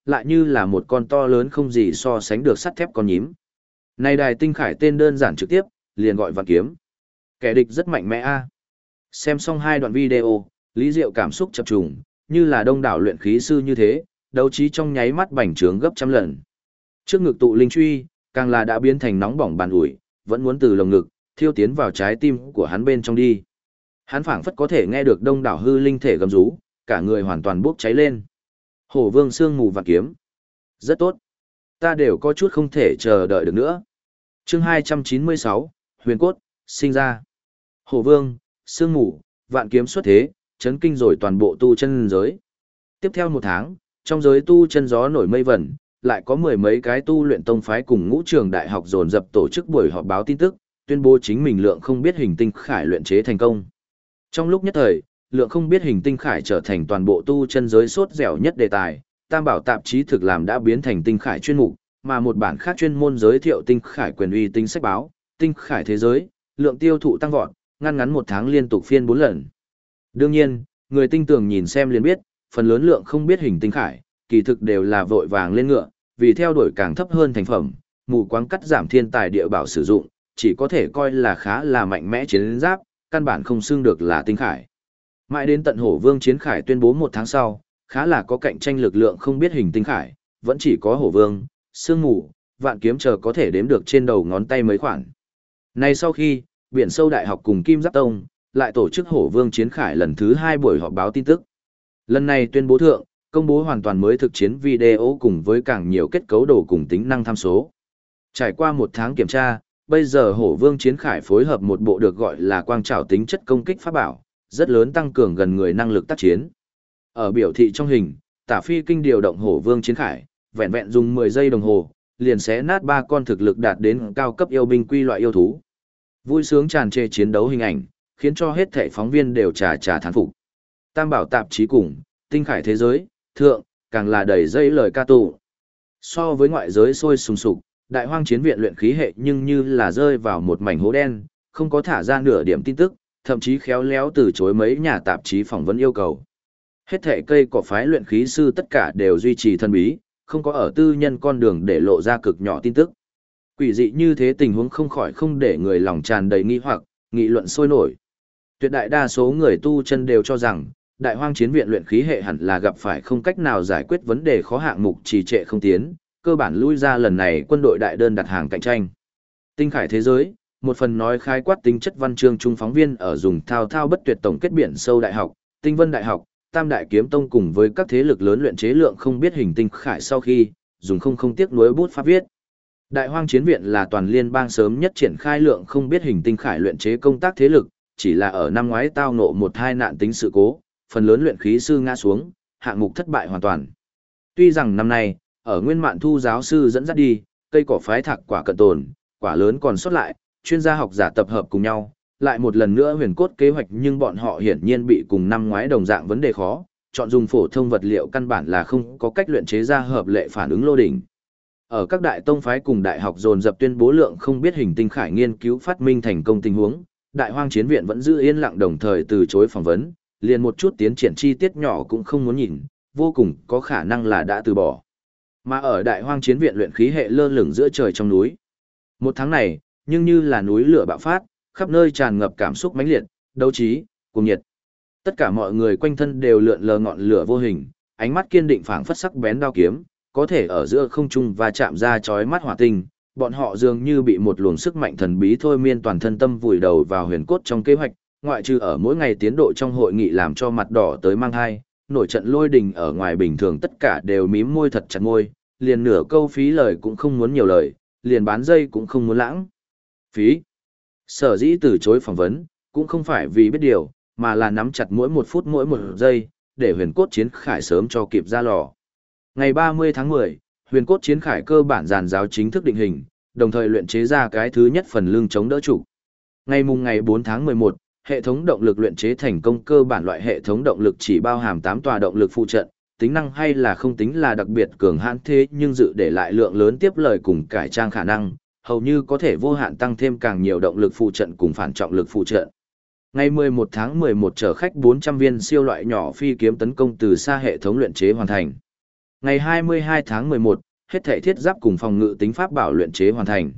lại như là một con to lớn không gì so sánh được sắt thép con nhím. Này đài tinh khải tên đơn giản trực tiếp, liền gọi Vạn Kiếm. Kẻ địch rất mạnh mẽ a. Xem xong 2 đoạn video, Lý Diệu cảm xúc chập trùng, như là đông đảo luyện khí sư như thế, đấu trí trong nháy mắt bành trướng gấp trăm lần. Trước ngực tụ linh truy, càng là đã biến thành nóng bỏng bàn ủi, vẫn muốn từ lồng ngực thiêu tiến vào trái tim của hắn bên trong đi. Hắn phảng phất có thể nghe được đông đảo hư linh thể gầm rú, cả người hoàn toàn bốc cháy lên. Hổ Vương Sương Mù Vạn Kiếm. Rất tốt. Ta đều có chút không thể chờ đợi được nữa. Chương 296, Huyền Cốt, sinh ra. Hổ Vương, Sương Mù, Vạn Kiếm xuất thế, chấn kinh rồi toàn bộ tu chân giới. Tiếp theo 1 tháng, trong giới tu chân gió nổi mây vẩn, lại có 10 mấy cái tu luyện tông phái cùng ngũ trường đại học dồn dập tổ chức buổi họp báo tin tức, tuyên bố chính mình lượng không biết hình tinh khải luyện chế thành công. Trong lúc nhất thời, lượng không biết hình tinh khải trở thành toàn bộ tu chân giới sốt dẻo nhất đề tài, Tam Bảo tạp chí thực làm đã biến thành tinh khải chuyên mục, mà một bản khác chuyên môn giới thiệu tinh khải quyền uy tinh sách báo, tinh khải thế giới, lượng tiêu thụ tăng vọt, ngắn 1 tháng liên tục phiên 4 lần. Đương nhiên, người tinh tường nhìn xem liền biết, phần lớn lượng không biết hình tinh khải, kỳ thực đều là vội vàng lên ngựa, vì theo đuổi càng thấp hơn thành phẩm, mù quáng cắt giảm thiên tài địa bảo sử dụng, chỉ có thể coi là khá là mạnh mẽ chiến giáp, căn bản không xưng được là tinh khải. Mãi đến tận Hổ Vương Chiến Khải tuyên bố 1 tháng sau, khá là có cạnh tranh lực lượng không biết hình tinh khải, vẫn chỉ có Hổ Vương, Sương Mù, Vạn Kiếm chờ có thể đếm được trên đầu ngón tay mấy khoản. Nay sau khi, Biển Sâu Đại học cùng Kim Giáp Tông lại tổ chức Hổ Vương Chiến Khải lần thứ 2 buổi họp báo tin tức. Lần này tuyên bố thượng, công bố hoàn toàn mới thực chiến video cùng với càng nhiều kết cấu đồ cùng tính năng tham số. Trải qua 1 tháng kiểm tra, bây giờ Hổ Vương Chiến Khải phối hợp một bộ được gọi là quang trảo tính chất công kích pháp bảo, rất lớn tăng cường gần người năng lực tác chiến. Ở biểu thị trong hình, Tả Phi Kinh điều động Hổ Vương Chiến Khải, vẹn vẹn dùng 10 giây đồng hồ, liền xé nát 3 con thực lực đạt đến cao cấp yêu binh quy loại yêu thú. Vui sướng tràn trề chiến đấu hình ảnh, khiến cho hết thảy phóng viên đều trà thán phục. Tam Bảo tạp chí cùng tinh khải thế giới, thượng, càng là đầy dây lời ca tụng. So với ngoại giới sôi sùng sục, Đại Hoang Chiến viện luyện khí hệ nhưng như là rơi vào một mảnh hố đen, không có thả ra nửa điểm tin tức, thậm chí khéo léo từ chối mấy nhà tạp chí phỏng vấn yêu cầu. Hết thảy cây cỏ phái luyện khí sư tất cả đều duy trì thân bí, không có ở tư nhân con đường để lộ ra cực nhỏ tin tức. Quỷ dị như thế tình huống không khỏi không để người lòng tràn đầy nghi hoặc, nghị luận sôi nổi. Tuyệt đại đa số người tu chân đều cho rằng, Đại Hoang Chiến viện luyện khí hệ hẳn là gặp phải không cách nào giải quyết vấn đề khó hạng mục trì trệ không tiến, cơ bản lui ra lần này quân đội đại đơn đặt hàng cạnh tranh. Tinh khải thế giới, một phần nói khai quát tính chất văn chương trung phóng viên ở dùng thao thao bất tuyệt tổng kết Biển Sâu Đại học, Tinh Vân Đại học, Tam Đại Kiếm Tông cùng với các thế lực lớn luyện chế lượng không biết hình tinh khải sau khi, dùng không tiếc nuối bút pháp viết. Đại Hoang Chiến viện là toàn liên bang sớm nhất triển khai lượng không biết hình tinh khải luyện chế công tác thế lực, chỉ là ở năm ngoái tao ngộ một hai nạn tính sự cố, phần lớn luyện khí sư ngã xuống, hạng mục thất bại hoàn toàn. Tuy rằng năm nay, ở Nguyên Mạn Thu giáo sư dẫn dắt đi, cây cỏ phái thạc quả cận tồn, quả lớn còn sót lại, chuyên gia học giả tập hợp cùng nhau, lại một lần nữa huyền cốt kế hoạch, nhưng bọn họ hiển nhiên bị cùng năm ngoái đồng dạng vấn đề khó, chọn dùng phổ thông vật liệu căn bản là không có cách luyện chế ra hợp lệ phản ứng lô đỉnh. Ở các đại tông phái cùng đại học dồn dập tuyên bố lượng không biết hình tinh khải nghiên cứu phát minh thành công tình huống, Đại Hoang Chiến viện vẫn giữ yên lặng đồng thời từ chối phỏng vấn, liền một chút tiến triển chi tiết nhỏ cũng không muốn nhìn, vô cùng có khả năng là đã từ bỏ. Mà ở Đại Hoang Chiến viện luyện khí hệ lơ lửng giữa trời trong núi. 1 tháng này, nhưng như là núi lửa bạo phát, khắp nơi tràn ngập cảm xúc mãnh liệt, đấu trí, cuồng nhiệt. Tất cả mọi người quanh thân đều lượn lờ ngọn lửa vô hình, ánh mắt kiên định phảng phất sắc bén đao kiếm, có thể ở giữa không trung và chạm ra chói mắt hỏa tinh. Bọn họ dường như bị một luồng sức mạnh thần bí thôi miên toàn thân tâm vùi đầu vào huyền cốt trong kế hoạch, ngoại trừ ở mỗi ngày tiến độ trong hội nghị làm cho mặt đỏ tới mang hai, nổi trận lôi đình ở ngoài bình thường tất cả đều mím môi thật chặt môi, liền nửa câu phí lời cũng không muốn nhiều lời, liền bán dây cũng không muốn lãng phí. Sở dĩ từ chối phỏng vấn, cũng không phải vì biết điều, mà là nắm chặt mỗi 1 phút mỗi 1 giây, để huyền cốt chiến khải sớm cho kịp ra lò. Ngày 30 tháng 10, huyền cốt chiến khải cơ bản giàn giáo chính thức định hình, đồng thời luyện chế ra cái thứ nhất phần lưng chống đỡ trụ. Ngày 4 tháng 11, hệ thống động lực luyện chế thành công, cơ bản loại hệ thống động lực chỉ bao hàm 8 tòa động lực phụ trận, tính năng hay là không tính là đặc biệt cường hãn thế nhưng dự để lại lượng lớn tiếp lời cùng cải trang khả năng, hầu như có thể vô hạn tăng thêm càng nhiều động lực phụ trận cùng phản trọng lực phụ trận. Ngày 11 tháng 11 chở khách 400 viên siêu loại nhỏ phi kiếm tấn công từ xa hệ thống luyện chế hoàn thành. Ngày 22 tháng 11, hết thảy thiết giáp cùng phòng ngự tính pháp bảo luyện chế hoàn thành.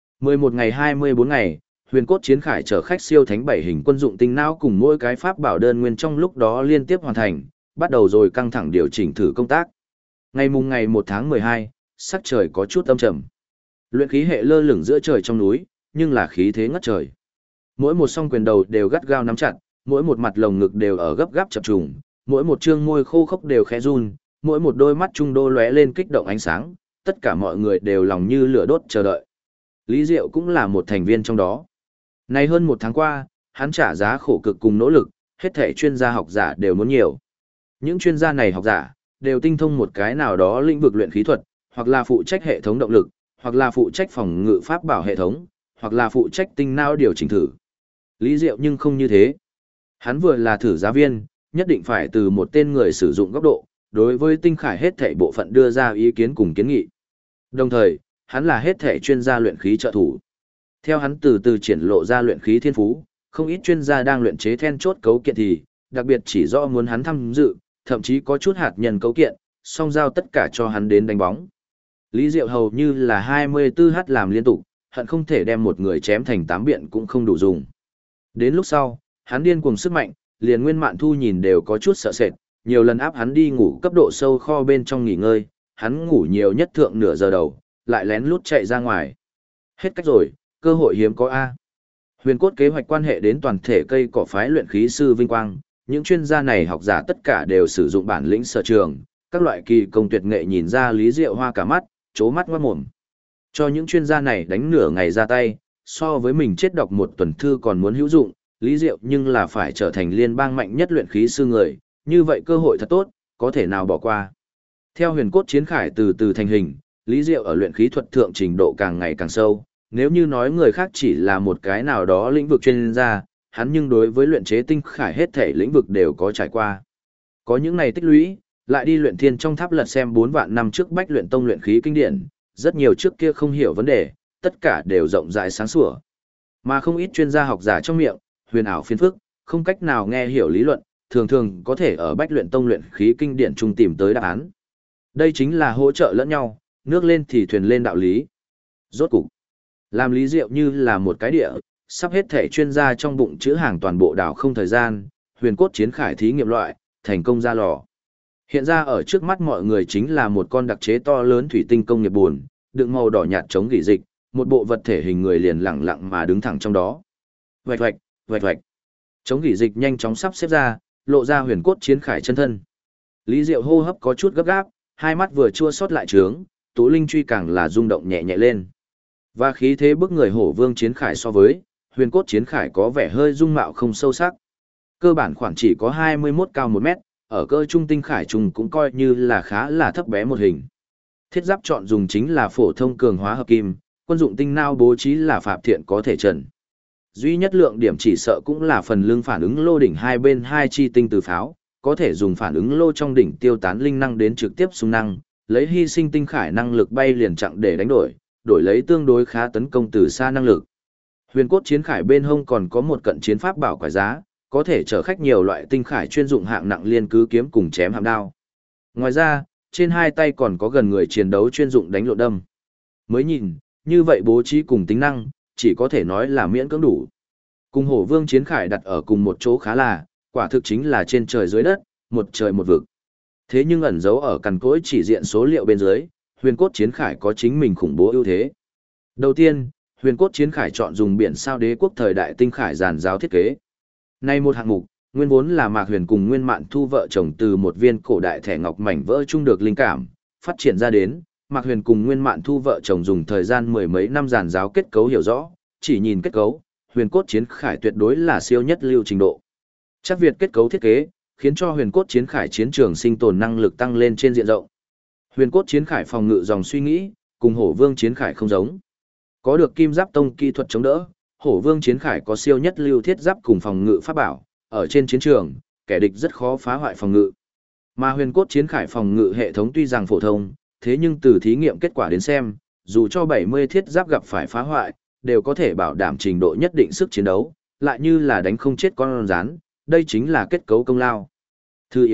11 ngày 24 ngày, huyền cốt chiến khải chở khách siêu thánh 7 hình quân dụng tinh não cùng mỗi cái pháp bảo đơn nguyên trong lúc đó liên tiếp hoàn thành, bắt đầu rồi căng thẳng điều chỉnh thử công tác. Ngày 1 tháng 12, sắc trời có chút âm trầm. Luyện khí hệ lơ lửng giữa trời trong núi, nhưng là khí thế ngất trời. Mỗi một song quyền đầu đều gắt gao nắm chặt, mỗi một mặt lồng ngực đều ở gấp gáp chập trùng, mỗi một trương môi khô khốc đều khẽ run, mỗi một đôi mắt trung đô lóe lên kích động ánh sáng, tất cả mọi người đều lòng như lửa đốt chờ đợi. Lý Diệu cũng là một thành viên trong đó. Nay hơn một tháng qua, hắn trả giá khổ cực cùng nỗ lực, hết thảy chuyên gia học giả đều muốn nhiều. Những chuyên gia này học giả, đều tinh thông một cái nào đó lĩnh vực luyện khí thuật, hoặc là phụ trách hệ thống động lực, hoặc là phụ trách phòng ngự pháp bảo hệ thống, hoặc là phụ trách tinh não điều chỉnh thử. Lý Diệu nhưng không như thế. Hắn vừa là thử giá viên, nhất định phải từ một tên người sử dụng góc độ, đối với tinh khải hết thảy bộ phận đưa ra ý kiến cùng kiến nghị. Đồng thời, hắn là hết thảy chuyên gia luyện khí trợ thủ. Theo hắn từ từ triển lộ ra luyện khí thiên phú, không ít chuyên gia đang luyện chế then chốt cấu kiện thì, đặc biệt chỉ rõ muốn hắn tham dự, thậm chí có chút hạt nhân cấu kiện, song giao tất cả cho hắn đến đánh bóng. Lý Diệu hầu như là 24h làm liên tục, hận không thể đem một người chém thành 8 biện cũng không đủ dùng. Đến lúc sau, hắn điên cuồng sức mạnh, liền Nguyên Mạn Thu nhìn đều có chút sợ sệt, nhiều lần áp hắn đi ngủ cấp độ sâu kho bên trong nghỉ ngơi, hắn ngủ nhiều nhất thượng nửa giờ đầu, lại lén lút chạy ra ngoài. Hết cách rồi, cơ hội hiếm có A. Huyền cốt kế hoạch quan hệ đến toàn thể cây cỏ phái luyện khí sư vinh quang, những chuyên gia này học giả tất cả đều sử dụng bản lĩnh sở trường, các loại kỳ công tuyệt nghệ nhìn ra Lý Diệu hoa cả mắt, chố mắt ngoát mồm. Cho những chuyên gia này đánh nửa ngày ra tay, so với mình chết đọc một tuần thư còn muốn hữu dụng, Lý Diệu nhưng là phải trở thành liên bang mạnh nhất luyện khí sư người, như vậy cơ hội thật tốt, có thể nào bỏ qua. Theo huyền cốt chiến khải từ từ thành hình, Lý Diệu ở luyện khí thuật thượng trình độ càng ngày càng sâu, nếu như nói người khác chỉ là một cái nào đó lĩnh vực chuyên gia, hắn nhưng đối với luyện chế tinh khải hết thể lĩnh vực đều có trải qua. Có những này tích lũy, lại đi luyện thiên trong tháp lật xem 4 vạn năm trước Bách Luyện Tông luyện khí kinh điển, rất nhiều trước kia không hiểu vấn đề, tất cả đều rộng rãi sáng sủa. Mà không ít chuyên gia học giả trong miệng, huyền ảo phiên phức, không cách nào nghe hiểu lý luận, thường thường có thể ở Bách Luyện Tông luyện khí kinh điển trung tìm tới đáp án. Đây chính là hỗ trợ lẫn nhau, nước lên thì thuyền lên đạo lý. Rốt cục, làm Lý Diệu như là một cái địa, sắp hết thể chuyên gia trong bụng chữ hàng toàn bộ đảo không thời gian, huyền cốt chiến khải thí nghiệm loại, thành công ra lò. Hiện ra ở trước mắt mọi người chính là một con đặc chế to lớn thủy tinh công nghiệp buồn, đựng màu đỏ nhạt chống gỉ dịch, một bộ vật thể hình người liền lặng lặng mà đứng thẳng trong đó. Vạch vạch, vạch vạch. Chống gỉ dịch nhanh chóng sắp xếp ra, lộ ra huyền cốt chiến khải chân thân. Lý Diệu hô hấp có chút gấp gáp, hai mắt vừa chua xót lại trướng, Tú Linh truy càng là rung động nhẹ nhẹ lên. Và khí thế bức người hổ vương chiến khải so với, huyền cốt chiến khải có vẻ hơi dung mạo không sâu sắc. Cơ bản khoảng chỉ có 21 cao 1 mét, ở cơ trung tinh khải trùng cũng coi như là khá là thấp bé một hình. Thiết giáp chọn dùng chính là phổ thông cường hóa hợp kim, quân dụng tinh nao bố trí là phạm thiện có thể trần. Duy nhất lượng điểm chỉ sợ cũng là phần lưng phản ứng lô đỉnh hai bên hai chi tinh từ pháo, có thể dùng phản ứng lô trong đỉnh tiêu tán linh năng đến trực tiếp xung năng, lấy hy sinh tinh khải năng lực bay liền chặng để đánh đổi, đổi lấy tương đối khá tấn công từ xa năng lực. Huyền cốt chiến khải bên hông còn có một cận chiến pháp bảo quải giá, có thể chở khách nhiều loại tinh khải chuyên dụng hạng nặng liên cứ kiếm cùng chém hàm đao. Ngoài ra, trên hai tay còn có gần người chiến đấu chuyên dụng đánh lộ đâm. Mới nhìn, như vậy bố trí cùng tính năng, chỉ có thể nói là miễn cưỡng đủ. Cùng hổ vương chiến khải đặt ở cùng một chỗ khá là, quả thực chính là trên trời dưới đất, một trời một vực. Thế nhưng ẩn giấu ở cằn cỗi chỉ diện số liệu bên dưới, huyền cốt chiến khải có chính mình khủng bố ưu thế. Đầu tiên, huyền cốt chiến khải chọn dùng biển sao đế quốc thời đại tinh khải giàn giáo thiết kế. Nay một hạng mục, nguyên vốn là Mạc Huyền cùng Nguyên Mạn Thu vợ chồng từ một viên cổ đại thẻ ngọc mảnh vỡ chung được linh cảm, phát triển ra đến, Mạc Huyền cùng Nguyên Mạn Thu vợ chồng dùng thời gian mười mấy năm giàn giáo kết cấu hiểu rõ, chỉ nhìn kết cấu, huyền cốt chiến khải tuyệt đối là siêu nhất lưu trình độ. Chắc Việt kết cấu thiết kế, khiến cho huyền cốt chiến khải chiến trường sinh tồn năng lực tăng lên trên diện rộng. Huyền cốt chiến khải phòng ngự dòng suy nghĩ, cùng hổ vương chiến khải không giống. Có được kim giáp tông kỹ thuật chống đỡ, hổ vương chiến khải có siêu nhất lưu thiết giáp cùng phòng ngự pháp bảo, ở trên chiến trường, kẻ địch rất khó phá hoại phòng ngự. Mà huyền cốt chiến khải phòng ngự hệ thống tuy rằng phổ thông, thế nhưng từ thí nghiệm kết quả đến xem, dù cho 70 thiết giáp gặp phải phá hoại, đều có thể bảo đảm trình độ nhất định sức chiến đấu, lại như là đánh không chết con rắn, đây chính là kết cấu công lao. Thứ yếu,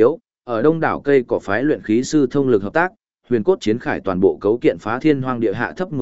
Ở đông đảo cây cỏ phái luyện khí sư thông lực hợp tác, huyền cốt chiến khải toàn bộ cấu kiện phá thiên hoang địa hạ thấp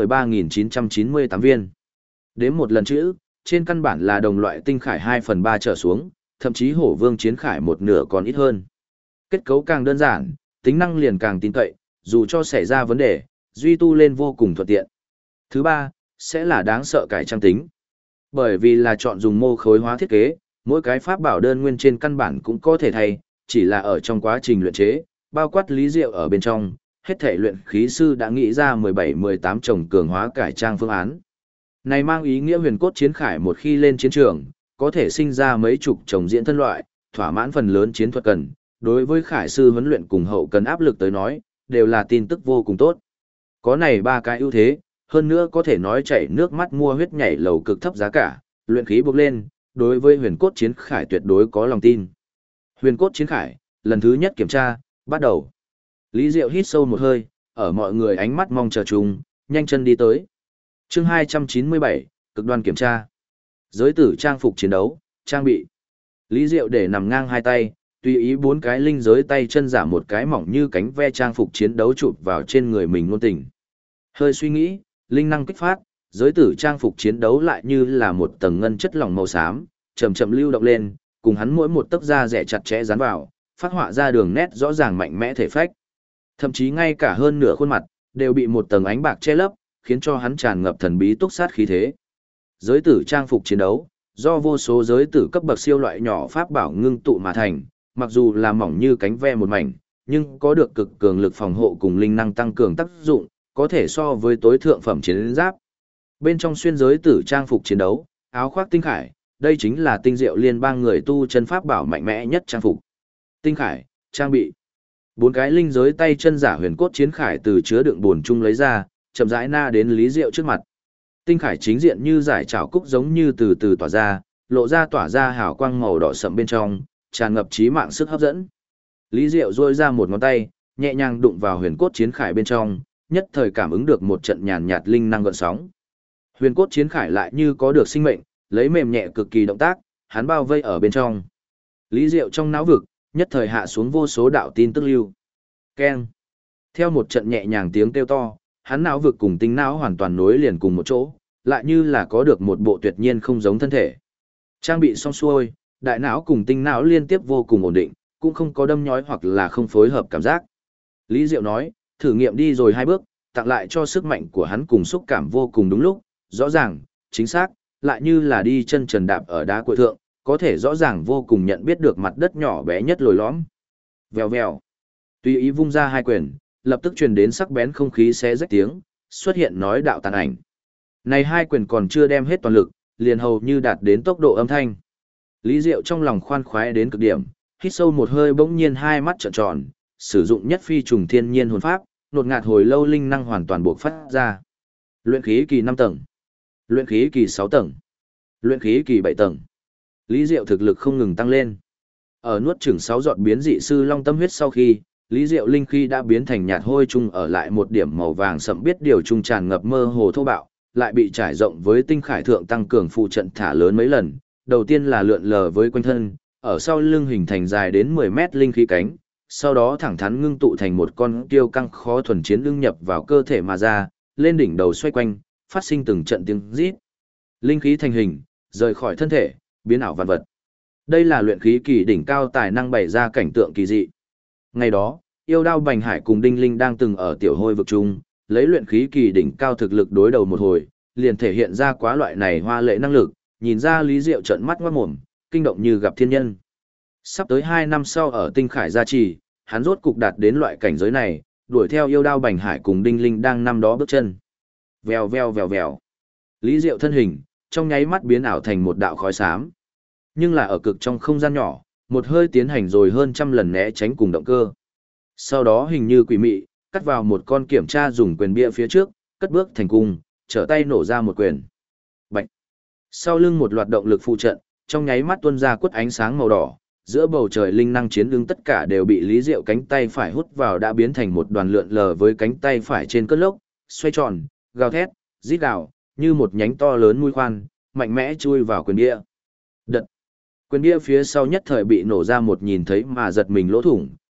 13.998 viên. Đến một lần chữ, trên căn bản là đồng loại tinh khải 2/3 trở xuống, thậm chí hổ vương chiến khải một nửa còn ít hơn. Kết cấu càng đơn giản, tính năng liền càng tin cậy, dù cho xảy ra vấn đề, duy tu lên vô cùng thuận tiện. Thứ ba, sẽ là đáng sợ cải trang tính. Bởi vì là chọn dùng mô khối hóa thiết kế, mỗi cái pháp bảo đơn nguyên trên căn bản cũng có thể thay, chỉ là ở trong quá trình luyện chế, bao quát lý diệu ở bên trong, hết thể luyện khí sư đã nghĩ ra 17-18 chồng cường hóa cải trang phương án. Này mang ý nghĩa huyền cốt chiến khải một khi lên chiến trường, có thể sinh ra mấy chục chồng diễn thân loại, thỏa mãn phần lớn chiến thuật cần, đối với khải sư huấn luyện cùng hậu cần áp lực tới nói, đều là tin tức vô cùng tốt. Có này ba cái ưu thế, hơn nữa có thể nói chảy nước mắt mua huyết nhảy lầu cực thấp giá cả, luyện khí bốc lên, đối với huyền cốt chiến khải tuyệt đối có lòng tin. Huyền cốt chiến khải, lần thứ nhất kiểm tra, bắt đầu. Lý Diệu hít sâu một hơi, ở mọi người ánh mắt mong chờ chung, nhanh chân đi tới. Chương 297, cực đoan kiểm tra. Giới tử trang phục chiến đấu, trang bị. Lý Diệu để nằm ngang hai tay, tùy ý bốn cái linh giới tay chân giả một cái mỏng như cánh ve trang phục chiến đấu chụp vào trên người mình ngôn tình. Hơi suy nghĩ, linh năng kích phát, giới tử trang phục chiến đấu lại như là một tầng ngân chất lỏng màu xám, chậm chậm lưu động lên, cùng hắn mỗi một tấc da rẻ chặt chẽ dán vào, phát họa ra đường nét rõ ràng mạnh mẽ thể phách. Thậm chí ngay cả hơn nửa khuôn mặt đều bị một tầng ánh bạc che lấp, khiến cho hắn tràn ngập thần bí túc sát khí thế. Giới tử trang phục chiến đấu, do vô số giới tử cấp bậc siêu loại nhỏ pháp bảo ngưng tụ mà thành, mặc dù là mỏng như cánh ve một mảnh, nhưng có được cực cường lực phòng hộ cùng linh năng tăng cường tác dụng, có thể so với tối thượng phẩm chiến giáp. Bên trong xuyên giới tử trang phục chiến đấu, áo khoác tinh khải, đây chính là tinh diệu liên bang người tu chân pháp bảo mạnh mẽ nhất trang phục. Tinh khải, trang bị. Bốn cái linh giới tay chân giả huyền cốt chiến khải từ chứa đựng bồn chung lấy ra, chậm rãi na đến Lý Diệu trước mặt. Tinh khải chính diện như giải trảo cúc giống như từ từ tỏa ra, lộ ra tỏa ra hào quang màu đỏ sậm bên trong, tràn ngập trí mạng sức hấp dẫn. Lý Diệu duỗi ra một ngón tay, nhẹ nhàng đụng vào huyền cốt chiến khải bên trong, nhất thời cảm ứng được một trận nhàn nhạt linh năng gợn sóng. Huyền cốt chiến khải lại như có được sinh mệnh, lấy mềm nhẹ cực kỳ động tác, hắn bao vây ở bên trong. Lý Diệu trong não vực, nhất thời hạ xuống vô số đạo tin tức lưu. Keng. Theo một trận nhẹ nhàng tiếng kêu to, hắn não vực cùng tinh não hoàn toàn nối liền cùng một chỗ, lại như là có được một bộ tuyệt nhiên không giống thân thể. Trang bị xong xuôi, đại não cùng tinh não liên tiếp vô cùng ổn định, cũng không có đâm nhói hoặc là không phối hợp cảm giác. Lý Diệu nói, thử nghiệm đi rồi 2 bước, tặng lại cho sức mạnh của hắn cùng xúc cảm vô cùng đúng lúc, rõ ràng, chính xác, lại như là đi chân trần đạp ở đá cội thượng, có thể rõ ràng vô cùng nhận biết được mặt đất nhỏ bé nhất lồi lõm. Vèo vèo. Tùy ý vung ra 2 quyền, lập tức truyền đến sắc bén không khí xé rách tiếng, xuất hiện nói đạo tàn ảnh. Này 2 quyền còn chưa đem hết toàn lực, liền hầu như đạt đến tốc độ âm thanh. Lý Diệu trong lòng khoan khoái đến cực điểm, hít sâu một hơi bỗng nhiên 2 mắt trợn tròn, sử dụng nhất phi trùng thiên nhiên hồn pháp, nột ngạt hồi lâu linh năng hoàn toàn buộc phát ra. Luyện khí kỳ 5 tầng, luyện khí kỳ 6 tầng, luyện khí kỳ 7 tầng. Lý Diệu thực lực không ngừng tăng lên. Ở nuốt chửng 6 giọt biến dị sư long tâm huyết sau khi, Lý Diệu linh khí đã biến thành nhạt hôi chung ở lại một điểm màu vàng sậm biết điều trung tràn ngập mơ hồ thô bạo, lại bị trải rộng với tinh khải thượng tăng cường phụ trận thả lớn mấy lần. Đầu tiên là lượn lờ với quanh thân, ở sau lưng hình thành dài đến 10 mét linh khí cánh, sau đó thẳng thắn ngưng tụ thành một con kiêu căng khó thuần chiến lưng nhập vào cơ thể mà ra, lên đỉnh đầu xoay quanh, phát sinh từng trận tiếng rít. Linh khí thành hình, rời khỏi thân thể, biến ảo vạn vật. Đây là luyện khí kỳ đỉnh cao tài năng bày ra cảnh tượng kỳ dị. Ngày đó, yêu đao Bành Hải cùng Đinh Linh đang từng ở tiểu hôi vực chung, lấy luyện khí kỳ đỉnh cao thực lực đối đầu một hồi, liền thể hiện ra quá loại này hoa lệ năng lực, nhìn ra Lý Diệu trợn mắt ngoát mồm, kinh động như gặp thiên nhân. Sắp tới 2 năm sau ở tinh khải gia trì, hắn rốt cục đạt đến loại cảnh giới này, đuổi theo yêu đao Bành Hải cùng Đinh Linh đang năm đó bước chân. Vèo vèo vèo vèo. Lý Diệu thân hình, trong nháy mắt biến ảo thành một đạo khói xám. Nhưng là ở cực trong không gian nhỏ, một hơi tiến hành rồi hơn trăm lần né tránh cùng động cơ. Sau đó hình như quỷ mị, cắt vào một con kiểm tra dùng quyền bia phía trước, cất bước thành cung, trở tay nổ ra một quyền. Bạch. Sau lưng một loạt động lực phụ trận, trong nháy mắt tuôn ra quất ánh sáng màu đỏ, giữa bầu trời linh năng chiến ứng tất cả đều bị Lý Diệu cánh tay phải hút vào đã biến thành một đoàn lượn lờ với cánh tay phải trên cơn lốc, xoay tròn, gào thét, rít gào, như một nhánh to lớn mũi khoan, mạnh mẽ chui vào quyền bia. Đật. Quyền bia phía sau nhất thời bị nổ ra một nhìn thấy mà giật mình lỗ thủng,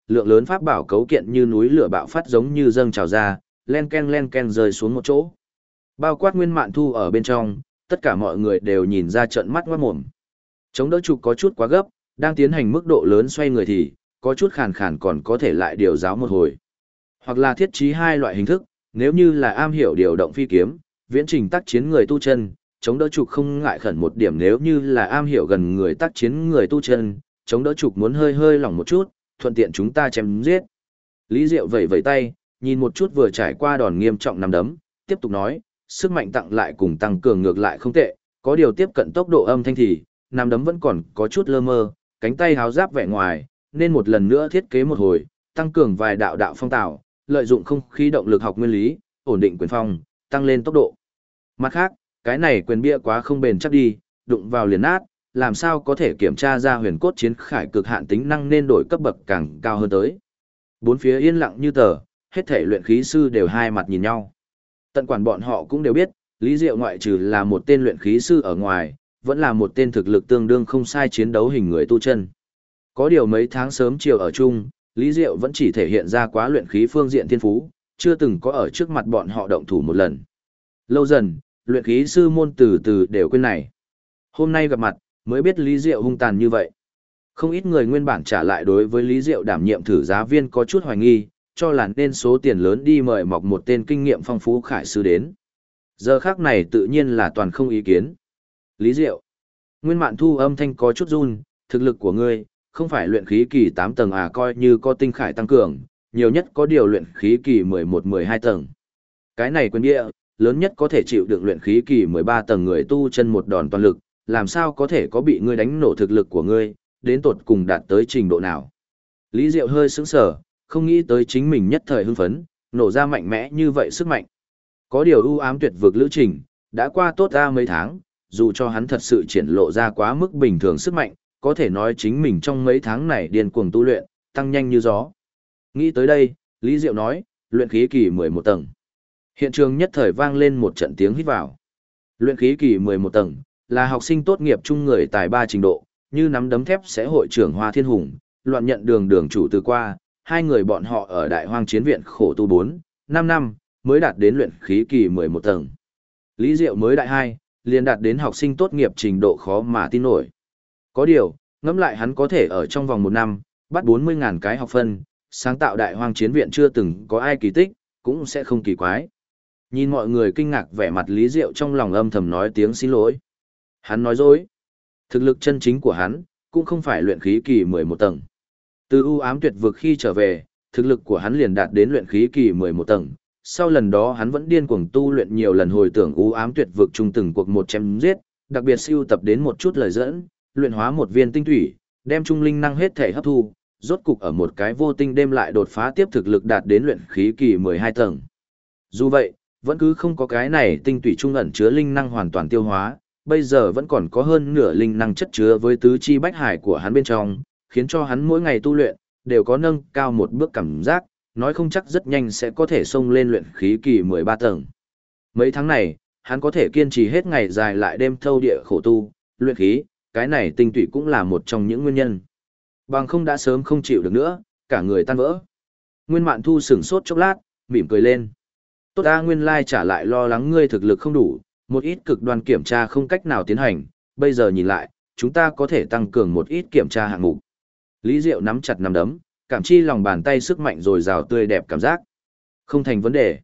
lượng lớn pháp bảo cấu kiện như núi lửa bạo phát giống như dâng trào ra, len ken rơi xuống một chỗ. Bao quát Nguyên Mạn Thu ở bên trong, tất cả mọi người đều nhìn ra trợn mắt ngoát mồm. Chống đỡ trục có chút quá gấp, đang tiến hành mức độ lớn xoay người thì, có chút khàn khàn còn có thể lại điều giáo một hồi. Hoặc là thiết trí hai loại hình thức, nếu như là am hiểu điều động phi kiếm, viễn trình tác chiến người tu chân, chống đỡ trục không ngại khẩn một điểm, nếu như là am hiểu gần người tác chiến người tu chân, chống đỡ trục muốn hơi hơi lỏng một chút, thuận tiện chúng ta chém giết. Lý Diệu vẩy vẩy tay, nhìn một chút vừa trải qua đòn nghiêm trọng nắm đấm, tiếp tục nói, sức mạnh tặng lại cùng tăng cường ngược lại không tệ, có điều tiếp cận tốc độ âm thanh thì, nắm đấm vẫn còn có chút lơ mơ, cánh tay háo giáp vẻ ngoài, nên một lần nữa thiết kế một hồi, tăng cường vài đạo đạo phong tạo, lợi dụng không khí động lực học nguyên lý, ổn định quyền phong, tăng lên tốc độ. Mặt khác, cái này quyền bia quá không bền chắc đi, đụng vào liền nát, làm sao có thể kiểm tra ra huyền cốt chiến khải cực hạn tính năng nên đổi cấp bậc càng cao hơn tới. Bốn phía yên lặng như tờ, hết thể luyện khí sư đều hai mặt nhìn nhau. Tận quản bọn họ cũng đều biết, Lý Diệu ngoại trừ là một tên luyện khí sư ở ngoài, vẫn là một tên thực lực tương đương không sai chiến đấu hình người tu chân. Có điều mấy tháng sớm chiều ở chung, Lý Diệu vẫn chỉ thể hiện ra quá luyện khí phương diện thiên phú, chưa từng có ở trước mặt bọn họ động thủ một lần. Lâu dần, luyện khí sư môn từ từ đều quên này. Hôm nay gặp mặt, mới biết Lý Diệu hung tàn như vậy. Không ít người nguyên bản trả lại đối với Lý Diệu đảm nhiệm thử giá viên có chút hoài nghi, cho là nên số tiền lớn đi mời mọc một tên kinh nghiệm phong phú khải sư đến. Giờ khác này tự nhiên là toàn không ý kiến. Lý Diệu. Nguyên Mạn Thu âm thanh có chút run, thực lực của ngươi, không phải luyện khí kỳ 8 tầng à, coi như có tinh khải tăng cường, nhiều nhất có điều luyện khí kỳ 11-12 tầng. Cái này quyền địa, lớn nhất có thể chịu được luyện khí kỳ 13 tầng người tu chân một đòn toàn lực, làm sao có thể có bị ngươi đánh nổ thực lực của ngươi, đến tột cùng đạt tới trình độ nào. Lý Diệu hơi sững sờ, không nghĩ tới chính mình nhất thời hưng phấn, nổ ra mạnh mẽ như vậy sức mạnh. Có điều ưu ám tuyệt vực lữ trình, đã qua tốt ra mấy tháng, dù cho hắn thật sự triển lộ ra quá mức bình thường sức mạnh, có thể nói chính mình trong mấy tháng này điên cuồng tu luyện, tăng nhanh như gió. Nghĩ tới đây, Lý Diệu nói, luyện khí kỳ 11 tầng. Hiện trường nhất thời vang lên một trận tiếng hít vào. Luyện khí kỳ 11 tầng, là học sinh tốt nghiệp chung người tài 3 trình độ, như nắm đấm thép sẽ hội trưởng Hoa Thiên Hùng, loạn nhận đường chủ từ qua, hai người bọn họ ở Đại Hoang Chiến Viện khổ tu 4-5 năm, mới đạt đến luyện khí kỳ 11 tầng. Lý Diệu mới đại 2, liền đạt đến học sinh tốt nghiệp trình độ khó mà tin nổi. Có điều, ngẫm lại hắn có thể ở trong vòng 1 năm, bắt 40.000 cái học phân, sáng tạo Đại Hoang Chiến Viện chưa từng có ai kỳ tích, cũng sẽ không kỳ quái. Nhìn mọi người kinh ngạc vẻ mặt Lý Diệu trong lòng âm thầm nói tiếng xin lỗi. Hắn nói dối. Thực lực chân chính của hắn, cũng không phải luyện khí kỳ 11 tầng. Từ ưu ám tuyệt vực khi trở về, thực lực của hắn liền đạt đến luyện khí kỳ 11 tầng. Sau lần đó hắn vẫn điên cuồng tu luyện nhiều lần hồi tưởng ưu ám tuyệt vực chung từng cuộc một chém giết, đặc biệt sưu tập đến một chút lời dẫn, luyện hóa một viên tinh thủy, đem trung linh năng hết thể hấp thu, rốt cục ở một cái vô tinh đêm lại đột phá tiếp thực lực đạt đến luyện khí kỳ 12 tầng. Dù vậy, vẫn cứ không có cái này tinh thủy trung ẩn chứa linh năng hoàn toàn tiêu hóa, bây giờ vẫn còn có hơn nửa linh năng chất chứa với tứ chi bách hải của hắn bên trong, khiến cho hắn mỗi ngày tu luyện, đều có nâng cao một bước cảm giác, nói không chắc rất nhanh sẽ có thể xông lên luyện khí kỳ 13 tầng. Mấy tháng này, hắn có thể kiên trì hết ngày dài lại đêm thâu địa khổ tu, luyện khí, cái này tinh tụy cũng là một trong những nguyên nhân. Bằng không đã sớm không chịu được nữa, cả người tan vỡ. Nguyên Mạn Thu sửng sốt chốc lát, mỉm cười lên. Tốt ta nguyên lai trả lại lo lắng ngươi thực lực không đủ, một ít cực đoan kiểm tra không cách nào tiến hành, bây giờ nhìn lại, chúng ta có thể tăng cường một ít kiểm tra hạng mục. Lý Diệu nắm chặt nắm đấm, cảm chi lòng bàn tay sức mạnh rồi rào tươi đẹp cảm giác. Không thành vấn đề.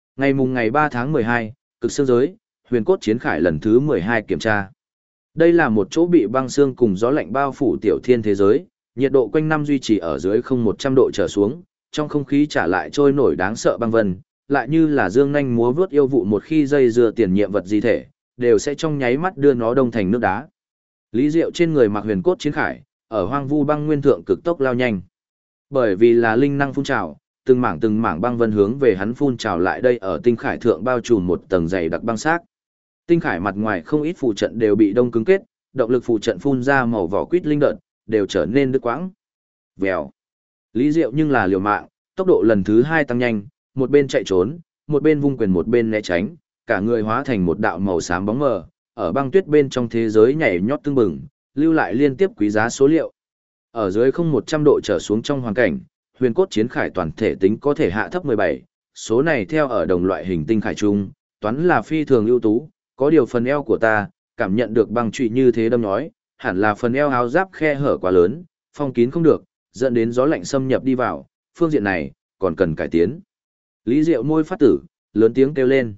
Ngày 3 tháng 12, cực xương giới, huyền cốt chiến khải lần thứ 12 kiểm tra. Đây là một chỗ bị băng xương cùng gió lạnh bao phủ tiểu thiên thế giới, nhiệt độ quanh năm duy trì ở dưới 100 độ trở xuống, trong không khí trả lại trôi nổi đáng sợ băng vân, lại như là dương nhanh múa vướt yêu vụ một khi dây dưa tiền nhiệm vật di thể, đều sẽ trong nháy mắt đưa nó đông thành nước đá. Lý Diệu trên người mặc huyền cốt chiến khải, ở hoang vu băng nguyên thượng cực tốc lao nhanh. Bởi vì là linh năng phun trào, từng mảng băng vân hướng về hắn phun trào lại đây, ở tinh khải thượng bao trùm một tầng dày đặc băng xác. Tinh khải mặt ngoài không ít phù trận đều bị đông cứng kết, động lực phù trận phun ra màu vỏ quýt linh đợt, đều trở nên đứt quãng. Vèo. Lý Diệu nhưng là liều mạng, tốc độ lần thứ 2 tăng nhanh, một bên chạy trốn, một bên vung quyền một bên né tránh, cả người hóa thành một đạo màu xám bóng mờ, ở băng tuyết bên trong thế giới nhảy nhót tưng bừng, lưu lại liên tiếp quý giá số liệu. Ở dưới 100 độ trở xuống trong hoàn cảnh, huyền cốt chiến khải toàn thể tính có thể hạ thấp 17, số này theo ở đồng loại hình tinh khải chung, toán là phi thường ưu tú, có điều phần eo của ta, cảm nhận được băng trụy như thế đâm nhói, hẳn là phần eo áo giáp khe hở quá lớn, phong kín không được, dẫn đến gió lạnh xâm nhập đi vào, phương diện này, còn cần cải tiến. Lý Diệu môi phát tử, lớn tiếng kêu lên.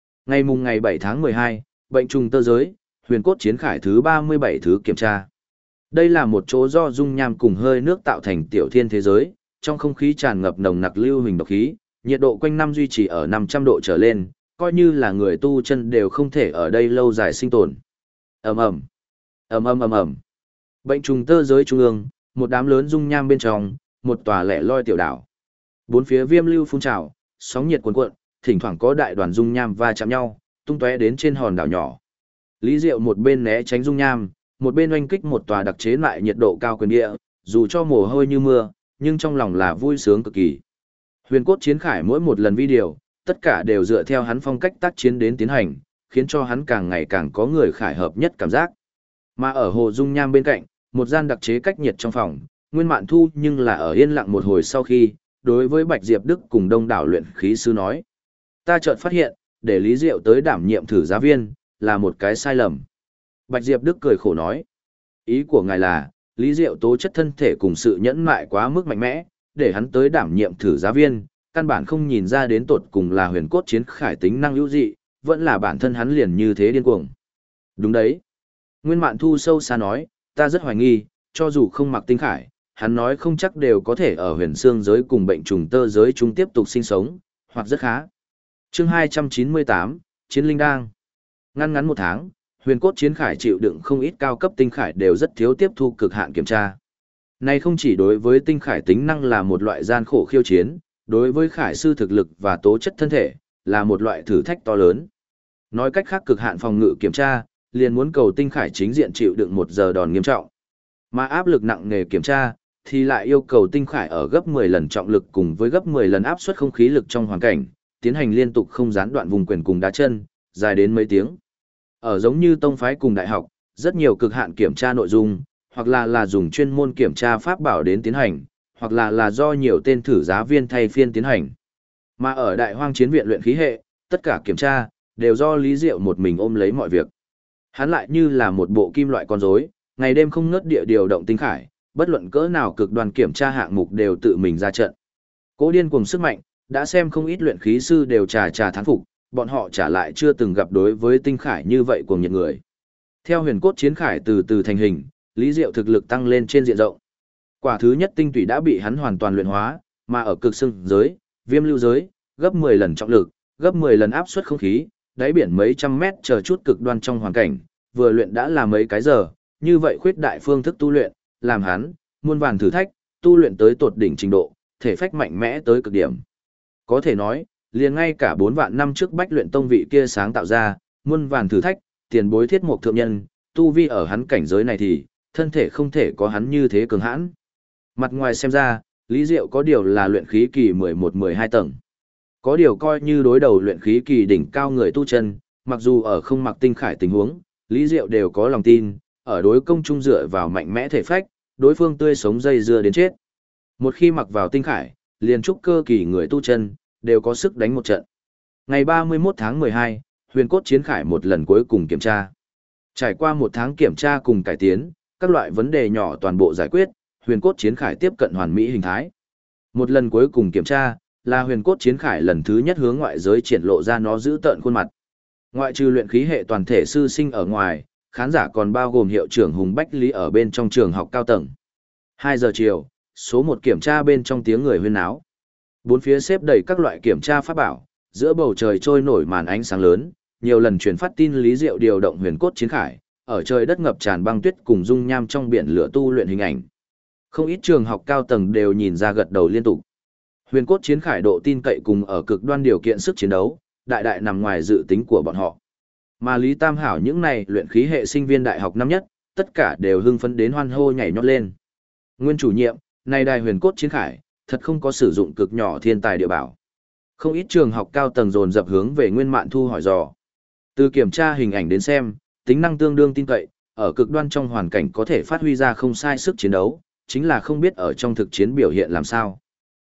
Ngày 7 tháng 12, bệnh trùng tơ giới, huyền cốt chiến khải thứ 37 thứ kiểm tra. Đây là một chỗ do dung nham cùng hơi nước tạo thành tiểu thiên thế giới, trong không khí tràn ngập nồng nặc lưu huỳnh độc khí, nhiệt độ quanh năm duy trì ở 500 độ trở lên, coi như là người tu chân đều không thể ở đây lâu dài sinh tồn. Ầm ầm, ầm ầm ầm ầm. Bệnh trùng tơ giới trung ương, một đám lớn dung nham bên trong, một tòa lẻ loi tiểu đảo. Bốn phía viêm lưu phun trào, sóng nhiệt cuồn cuộn, thỉnh thoảng có đại đoàn dung nham va chạm nhau, tung tóe đến trên hòn đảo nhỏ. Lý Diệu một bên né tránh dung nham, một bên oanh kích một tòa đặc chế lại nhiệt độ cao quyền địa, dù cho mồ hôi như mưa, nhưng trong lòng là vui sướng cực kỳ. Huyền cốt chiến khải mỗi một lần video, tất cả đều dựa theo hắn phong cách tác chiến đến tiến hành, khiến cho hắn càng ngày càng có người khải hợp nhất cảm giác. Mà ở hồ dung nham bên cạnh, một gian đặc chế cách nhiệt trong phòng, Nguyên Mạn Thu nhưng là ở yên lặng một hồi sau khi, đối với Bạch Diệp Đức cùng đông đảo luyện khí sư nói. Ta chợt phát hiện, để Lý Diệu tới đảm nhiệm thử giá viên, là một cái sai lầm. Bạch Diệp Đức cười khổ nói. Ý của ngài là, Lý Diệu tố chất thân thể cùng sự nhẫn mại quá mức mạnh mẽ, để hắn tới đảm nhiệm thử giá viên, căn bản không nhìn ra đến tột cùng là huyền cốt chiến khải tính năng hữu dị, vẫn là bản thân hắn liền như thế điên cuồng. Đúng đấy. Nguyên Mạn Thu sâu xa nói, ta rất hoài nghi, cho dù không mặc tinh khải, hắn nói không chắc đều có thể ở huyền xương giới cùng bệnh trùng tơ giới chúng tiếp tục sinh sống, hoặc rất khá. Chương 298, Chiến Linh Đang. Ngắn một tháng, huyền cốt chiến khải chịu đựng không ít cao cấp tinh khải đều rất thiếu tiếp thu cực hạn kiểm tra. Này không chỉ đối với tinh khải tính năng là một loại gian khổ khiêu chiến, đối với khải sư thực lực và tố chất thân thể, là một loại thử thách to lớn. Nói cách khác cực hạn phòng ngự kiểm tra, liền muốn cầu tinh khải chính diện chịu đựng 1 giờ đòn nghiêm trọng. Mà áp lực nặng nề kiểm tra, thì lại yêu cầu tinh khải ở gấp 10 lần trọng lực cùng với gấp 10 lần áp suất không khí lực trong hoàn cảnh, tiến hành liên tục không gián đoạn vùng quyền cùng đá chân, dài đến mấy tiếng. Ở giống như tông phái cùng đại học, rất nhiều cực hạn kiểm tra nội dung, hoặc là dùng chuyên môn kiểm tra pháp bảo đến tiến hành, hoặc là do nhiều tên thử giá viên thay phiên tiến hành. Mà ở Đại Hoang Chiến viện luyện khí hệ, tất cả kiểm tra đều do Lý Diệu một mình ôm lấy mọi việc. Hắn lại như là một bộ kim loại con rối, ngày đêm không ngớt địa điều động tinh khải, bất luận cỡ nào cực đoan kiểm tra hạng mục đều tự mình ra trận. Cố điên cùng sức mạnh, đã xem không ít luyện khí sư đều trà thán phục, bọn họ trả lại chưa từng gặp đối với tinh khải như vậy của nhiệt người. Theo huyền cốt chiến khải từ từ thành hình, Lý Diệu thực lực tăng lên trên diện rộng. Quả thứ nhất tinh tủy đã bị hắn hoàn toàn luyện hóa, mà ở cực xương giới, viêm lưu giới, gấp 10 lần trọng lực, gấp 10 lần áp suất không khí, đáy biển mấy trăm mét chờ chút cực đoan trong hoàn cảnh, vừa luyện đã là mấy cái giờ, như vậy khuyết đại phương thức tu luyện, làm hắn muôn vàn thử thách, tu luyện tới tột đỉnh trình độ, thể phách mạnh mẽ tới cực điểm. Có thể nói, liền ngay cả 4 vạn năm trước Bách Luyện Tông vị kia sáng tạo ra, muôn vàn thử thách, tiền bối thiết mục thượng nhân, tu vi ở hắn cảnh giới này thì, thân thể không thể có hắn như thế cường hãn. Mặt ngoài xem ra, Lý Diệu có điều là luyện khí kỳ 11-12 tầng. Có điều coi như đối đầu luyện khí kỳ đỉnh cao người tu chân, mặc dù ở không mặc tinh khải tình huống, Lý Diệu đều có lòng tin, ở đối công chung dựa vào mạnh mẽ thể phách, đối phương tươi sống dây dưa đến chết. Một khi mặc vào tinh khải, liền trúc cơ kỳ người tu chân, đều có sức đánh một trận. Ngày 31 tháng 12, huyền cốt chiến khải một lần cuối cùng kiểm tra. Trải qua 1 tháng kiểm tra cùng cải tiến, các loại vấn đề nhỏ toàn bộ giải quyết, huyền cốt chiến khải tiếp cận hoàn mỹ hình thái. Một lần cuối cùng kiểm tra, là huyền cốt chiến khải lần thứ nhất hướng ngoại giới triển lộ ra nó giữ tợn khuôn mặt. Ngoại trừ luyện khí hệ toàn thể sư sinh ở ngoài, khán giả còn bao gồm hiệu trưởng Hùng Bách Lý ở bên trong trường học cao tầng. 2 giờ chiều, số 1 kiểm tra bên trong tiếng người huyên náo. Bốn phía xếp đầy các loại kiểm tra pháp bảo, giữa bầu trời trôi nổi màn ánh sáng lớn, nhiều lần truyền phát tin Lý Diệu điều động huyền cốt chiến khải, ở trời đất ngập tràn băng tuyết cùng dung nham trong biển lửa tu luyện hình ảnh. Không ít trường học cao tầng đều nhìn ra gật đầu liên tục. Huyền cốt chiến khải độ tin cậy cùng ở cực đoan điều kiện sức chiến đấu, đại đại nằm ngoài dự tính của bọn họ. Mà Lý Tam Hảo những này luyện khí hệ sinh viên đại học năm nhất, tất cả đều hưng phấn đến hoan hô nhảy nhót lên. Nguyên chủ nhiệm, này đài huyền cốt chiến khải, thật không có sử dụng cực nhỏ thiên tài địa bảo. Không ít trường học cao tầng dồn dập hướng về Nguyên Mạn Thu hỏi dò. Từ kiểm tra hình ảnh đến xem, tính năng tương đương tin cậy, ở cực đoan trong hoàn cảnh có thể phát huy ra không sai sức chiến đấu, chính là không biết ở trong thực chiến biểu hiện làm sao.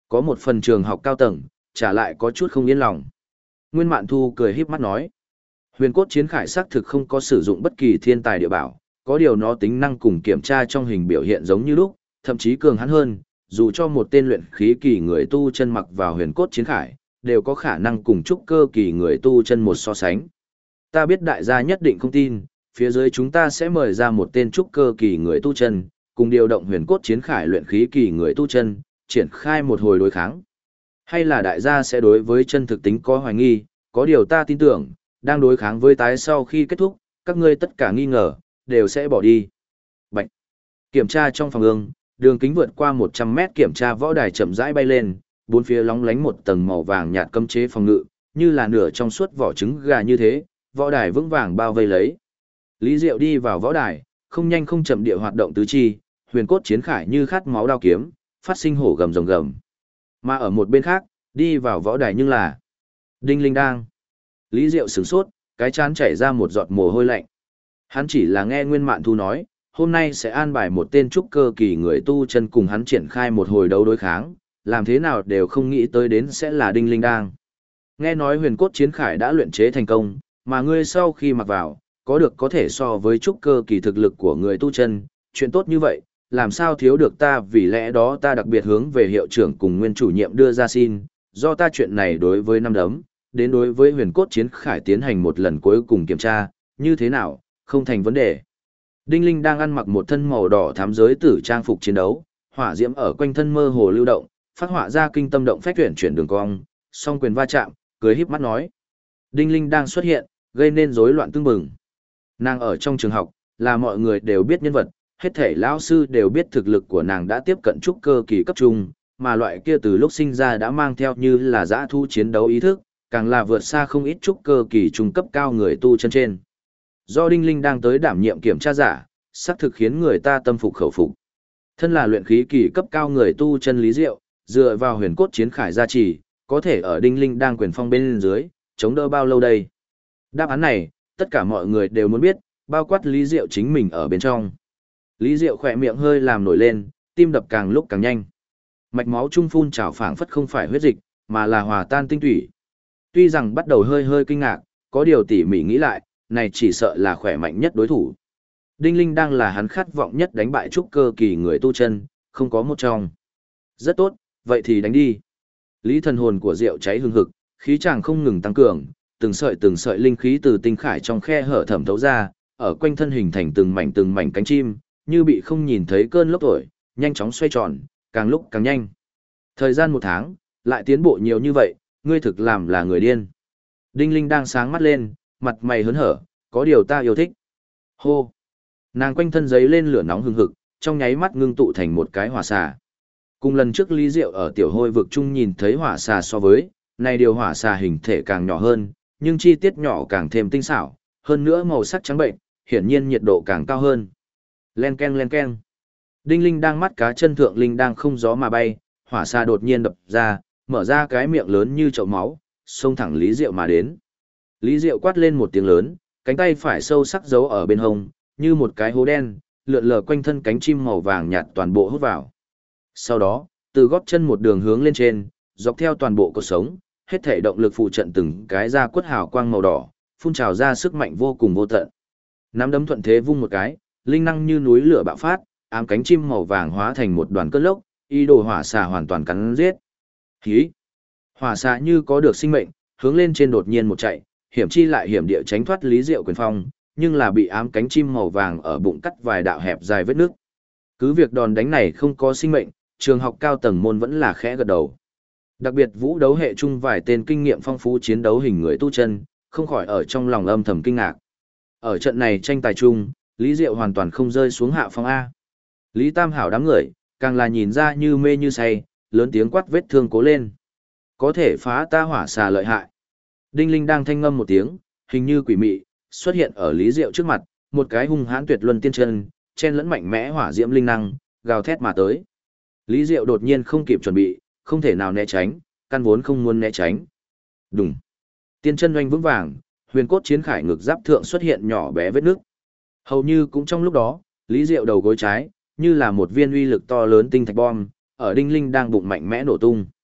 Có một phần trường học cao tầng, trả lại có chút không yên lòng. Nguyên Mạn Thu cười híp mắt nói. Huyền cốt chiến khải xác thực không có sử dụng bất kỳ thiên tài địa bảo, có điều nó tính năng cùng kiểm tra trong hình biểu hiện giống như lúc, thậm chí cường hắn hơn, dù cho một tên luyện khí kỳ người tu chân mặc vào huyền cốt chiến khải, đều có khả năng cùng trúc cơ kỳ người tu chân một so sánh. Ta biết đại gia nhất định không tin, phía dưới chúng ta sẽ mời ra một tên trúc cơ kỳ người tu chân, cùng điều động huyền cốt chiến khải luyện khí kỳ người tu chân, triển khai một hồi đối kháng. Hay là đại gia sẽ đối với chân thực tính có hoài nghi, có điều ta tin tưởng, đang đối kháng với tái sau khi kết thúc, các ngươi tất cả nghi ngờ, đều sẽ bỏ đi. Bạch. Kiểm tra trong phòng ương, đường kính vượt qua 100 mét kiểm tra võ đài chậm rãi bay lên, bốn phía lóng lánh một tầng màu vàng nhạt cấm chế phòng ngự, như là nửa trong suốt vỏ trứng gà như thế, võ đài vững vàng bao vây lấy. Lý Diệu đi vào võ đài, không nhanh không chậm địa hoạt động tứ chi, huyền cốt chiến khải như khát máu đao kiếm, phát sinh hổ gầm rồng gầm. Mà ở một bên khác, đi vào võ đài nhưng là Đinh Linh Đang. Lý Diệu sửng sốt, cái chán chảy ra một giọt mồ hôi lạnh. Hắn chỉ là nghe Nguyên Mạn Thu nói, hôm nay sẽ an bài một tên trúc cơ kỳ người tu chân cùng hắn triển khai một hồi đấu đối kháng, làm thế nào đều không nghĩ tới đến sẽ là Đinh Linh Đang. Nghe nói huyền cốt chiến khải đã luyện chế thành công, mà ngươi sau khi mặc vào, có được có thể so với trúc cơ kỳ thực lực của người tu chân, chuyện tốt như vậy, làm sao thiếu được ta, vì lẽ đó ta đặc biệt hướng về hiệu trưởng cùng nguyên chủ nhiệm đưa ra xin, do ta chuyện này đối với năm đấm, đến đối với huyền cốt chiến khải tiến hành một lần cuối cùng kiểm tra, như thế nào, không thành vấn đề. Đinh Linh đang ăn mặc một thân màu đỏ thám giới tử trang phục chiến đấu, hỏa diễm ở quanh thân mơ hồ lưu động, phát họa ra kinh tâm động phách chuyển đường cong, song quyền va chạm, cười híp mắt nói. Đinh Linh đang xuất hiện, gây nên rối loạn tương bừng. Nàng ở trong trường học, là mọi người đều biết nhân vật, hết thể lão sư đều biết thực lực của nàng đã tiếp cận trúc cơ kỳ cấp trung, mà loại kia từ lúc sinh ra đã mang theo như là dã thu chiến đấu ý thức, càng là vượt xa không ít trúc cơ kỳ trung cấp cao người tu chân trên. Do Đinh Linh đang tới đảm nhiệm kiểm tra giả, xác thực khiến người ta tâm phục khẩu phục. Thân là luyện khí kỳ cấp cao người tu chân Lý Diệu, dựa vào huyền cốt chiến khải gia trì, có thể ở Đinh Linh đang quyền phong bên dưới, chống đỡ bao lâu đây? Đáp án này, tất cả mọi người đều muốn biết, bao quát Lý Diệu chính mình ở bên trong. Lý Diệu khỏe miệng hơi làm nổi lên, tim đập càng lúc càng nhanh. Mạch máu trung phun trào phảng phất không phải huyết dịch, mà là hòa tan tinh thủy. Tuy rằng bắt đầu hơi hơi kinh ngạc, có điều tỉ mỉ nghĩ lại, này chỉ sợ là khỏe mạnh nhất đối thủ. Đinh Linh đang là hắn khát vọng nhất đánh bại trúc cơ kỳ người tu chân, không có một trong. Rất tốt, vậy thì đánh đi. Lý thần hồn của Diệu cháy hừng hực, khí chàng không ngừng tăng cường, từng sợi linh khí từ tinh khải trong khe hở thẩm thấu ra, ở quanh thân hình thành từng mảnh cánh chim, như bị không nhìn thấy cơn lốc thổi, nhanh chóng xoay tròn, càng lúc càng nhanh. Thời gian 1 tháng, lại tiến bộ nhiều như vậy, ngươi thực làm là người điên. Đinh Linh đang sáng mắt lên, mặt mày hớn hở, có điều ta yêu thích. Hô! Nàng quanh thân giấy lên lửa nóng hừng hực, trong nháy mắt ngưng tụ thành một cái hỏa xà. Cùng lần trước Lý Diệu ở tiểu hôi vực chung nhìn thấy hỏa xà so với, này điều hỏa xà hình thể càng nhỏ hơn, nhưng chi tiết nhỏ càng thêm tinh xảo, hơn nữa màu sắc trắng bệnh, hiển nhiên nhiệt độ càng cao hơn. Len ken len ken. Đinh Linh đang mắt cá chân thượng linh đang không gió mà bay, hỏa xà đột nhiên đập ra, mở ra cái miệng lớn như chậu máu, xông thẳng Lý Diệu mà đến. Lý Diệu quát lên một tiếng lớn, cánh tay phải sâu sắc giấu ở bên hông, như một cái hố đen, lượn lờ quanh thân cánh chim màu vàng nhạt toàn bộ hút vào. Sau đó, từ gót chân một đường hướng lên trên, dọc theo toàn bộ cột sống, hết thể động lực phụ trận từng cái ra quất hào quang màu đỏ, phun trào ra sức mạnh vô cùng vô tận. Nắm đấm thuận thế vung một cái, linh năng như núi lửa bạo phát, ám cánh chim màu vàng hóa thành một đoàn cơn lốc, ý đồ hỏa xà hoàn toàn cắn giết. Hí! Hỏa xà như có được sinh mệnh, hướng lên trên đột nhiên một chạy, hiểm chi lại hiểm địa tránh thoát Lý Diệu quyền phong, nhưng là bị ám cánh chim màu vàng ở bụng cắt vài đạo hẹp dài vết nước. Cứ việc đòn đánh này không có sinh mệnh, trường học cao tầng môn vẫn là khẽ gật đầu. Đặc biệt vũ đấu hệ chung vài tên kinh nghiệm phong phú chiến đấu hình người tu chân, không khỏi ở trong lòng âm thầm kinh ngạc. Ở trận này tranh tài chung, Lý Diệu hoàn toàn không rơi xuống hạ phong A. Lý Tam Hảo đám người, càng là nhìn ra như mê như say, lớn tiếng quát vết thương cố lên. Có thể phá ta hỏa xà lợi hại. Đinh Linh đang thanh ngâm một tiếng, hình như quỷ mị, xuất hiện ở Lý Diệu trước mặt, một cái hung hãn tuyệt luân tiên chân, chen lẫn mạnh mẽ hỏa diễm linh năng, gào thét mà tới. Lý Diệu đột nhiên không kịp chuẩn bị, không thể nào né tránh, căn vốn không muốn né tránh. Đùng. Tiên chân oanh vững vàng, huyền cốt chiến khải ngực giáp thượng xuất hiện nhỏ bé vết nước. Hầu như cũng trong lúc đó, Lý Diệu đầu gối trái, như là một viên uy lực to lớn tinh thạch bom, ở Đinh Linh đang bụng mạnh mẽ nổ tung.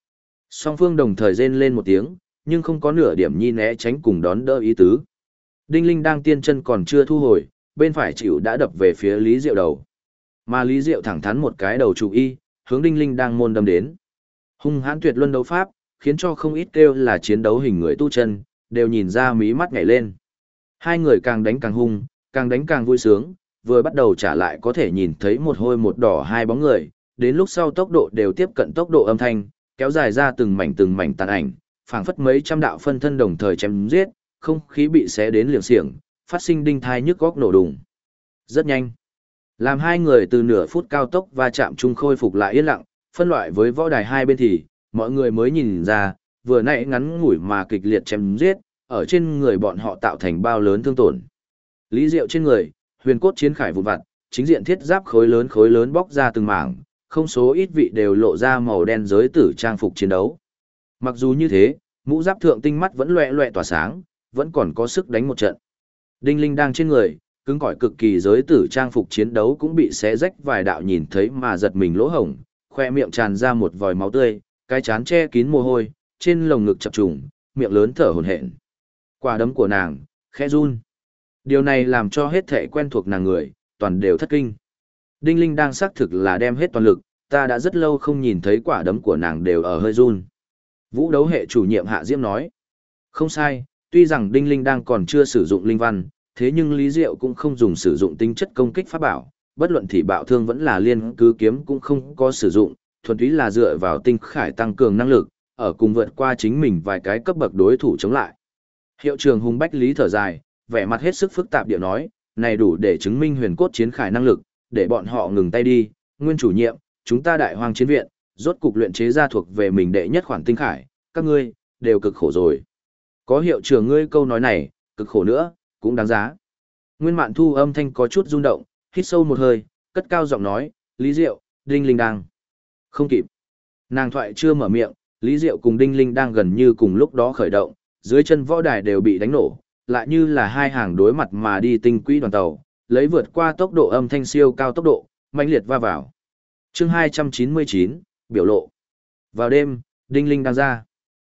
Song phương đồng thời rên lên một tiếng, nhưng không có nửa điểm nhi né tránh cùng đón đỡ ý tứ. Đinh Linh đang tiên chân còn chưa thu hồi, bên phải chịu đã đập về phía Lý Diệu đầu. Mà Lý Diệu thẳng thắn một cái đầu chủ y, hướng Đinh Linh đang môn đâm đến. Hung hãn tuyệt luân đấu pháp, khiến cho không ít kêu là chiến đấu hình người tu chân, đều nhìn ra mí mắt nhảy lên. Hai người càng đánh càng hung, càng đánh càng vui sướng, vừa bắt đầu trả lại có thể nhìn thấy một hôi một đỏ hai bóng người, đến lúc sau tốc độ đều tiếp cận tốc độ âm thanh, kéo dài ra từng mảnh tàn ảnh, phảng phất mấy trăm đạo phân thân đồng thời chém giết, không khí bị xé đến liệng xiềng, phát sinh đinh thai nhức góc nổ đùng. Rất nhanh. Làm hai người từ nửa phút cao tốc va chạm chung khôi phục lại yên lặng, phân loại với võ đài hai bên thì, mọi người mới nhìn ra, vừa nãy ngắn ngủi mà kịch liệt chém giết, ở trên người bọn họ tạo thành bao lớn thương tổn. Lý Diệu trên người, huyền cốt chiến khải vụn vặt, chính diện thiết giáp khối lớn bóc ra từng mảng, không số ít vị đều lộ ra màu đen giới tử trang phục chiến đấu. Mặc dù như thế, mũ giáp thượng tinh mắt vẫn loẹt loẹt tỏa sáng, vẫn còn có sức đánh một trận. Đinh Linh đang trên người, cứng cỏi cực kỳ giới tử trang phục chiến đấu cũng bị xé rách vài đạo nhìn thấy mà giật mình lỗ hổng, khoe miệng tràn ra một vòi máu tươi, cái trán che kín mồ hôi, trên lồng ngực chập trùng, miệng lớn thở hổn hển. Quả đấm của nàng khẽ run. Điều này làm cho hết thảy quen thuộc nàng người, toàn đều thất kinh. Đinh Linh đang xác thực là đem hết toàn lực, ta đã rất lâu không nhìn thấy quả đấm của nàng đều ở hơi run. Vũ đấu hệ chủ nhiệm Hạ Diễm nói. Không sai, tuy rằng Đinh Linh đang còn chưa sử dụng linh văn, thế nhưng Lý Diệu cũng không dùng sử dụng tính chất công kích pháp bảo, bất luận thì bạo thương vẫn là liên cứ kiếm cũng không có sử dụng, thuần túy là dựa vào tinh khải tăng cường năng lực, ở cùng vượt qua chính mình vài cái cấp bậc đối thủ chống lại. Hiệu trưởng Hùng Bách Lý thở dài, vẻ mặt hết sức phức tạp điệu nói, này đủ để chứng minh huyền cốt chiến khải năng lực, để bọn họ ngừng tay đi, nguyên chủ nhiệm, chúng ta đại hoang chiến viện, rốt cục luyện chế ra thuộc về mình đệ nhất khoản tinh khải, các ngươi, đều cực khổ rồi. Có hiệu trưởng ngươi câu nói này, cực khổ nữa, cũng đáng giá. Nguyên Mạn Thu âm thanh có chút rung động, hít sâu một hơi, cất cao giọng nói, Lý Diệu, Đinh Linh đang. Không kịp. Nàng thoại chưa mở miệng, Lý Diệu cùng Đinh Linh đang gần như cùng lúc đó khởi động, dưới chân võ đài đều bị đánh nổ, lại như là hai hàng đối mặt mà đi tinh quỹ đoàn tàu, lấy vượt qua tốc độ âm thanh siêu cao tốc độ, mãnh liệt va vào. Chương 299, biểu lộ. Vào đêm, Đinh Linh đang ra.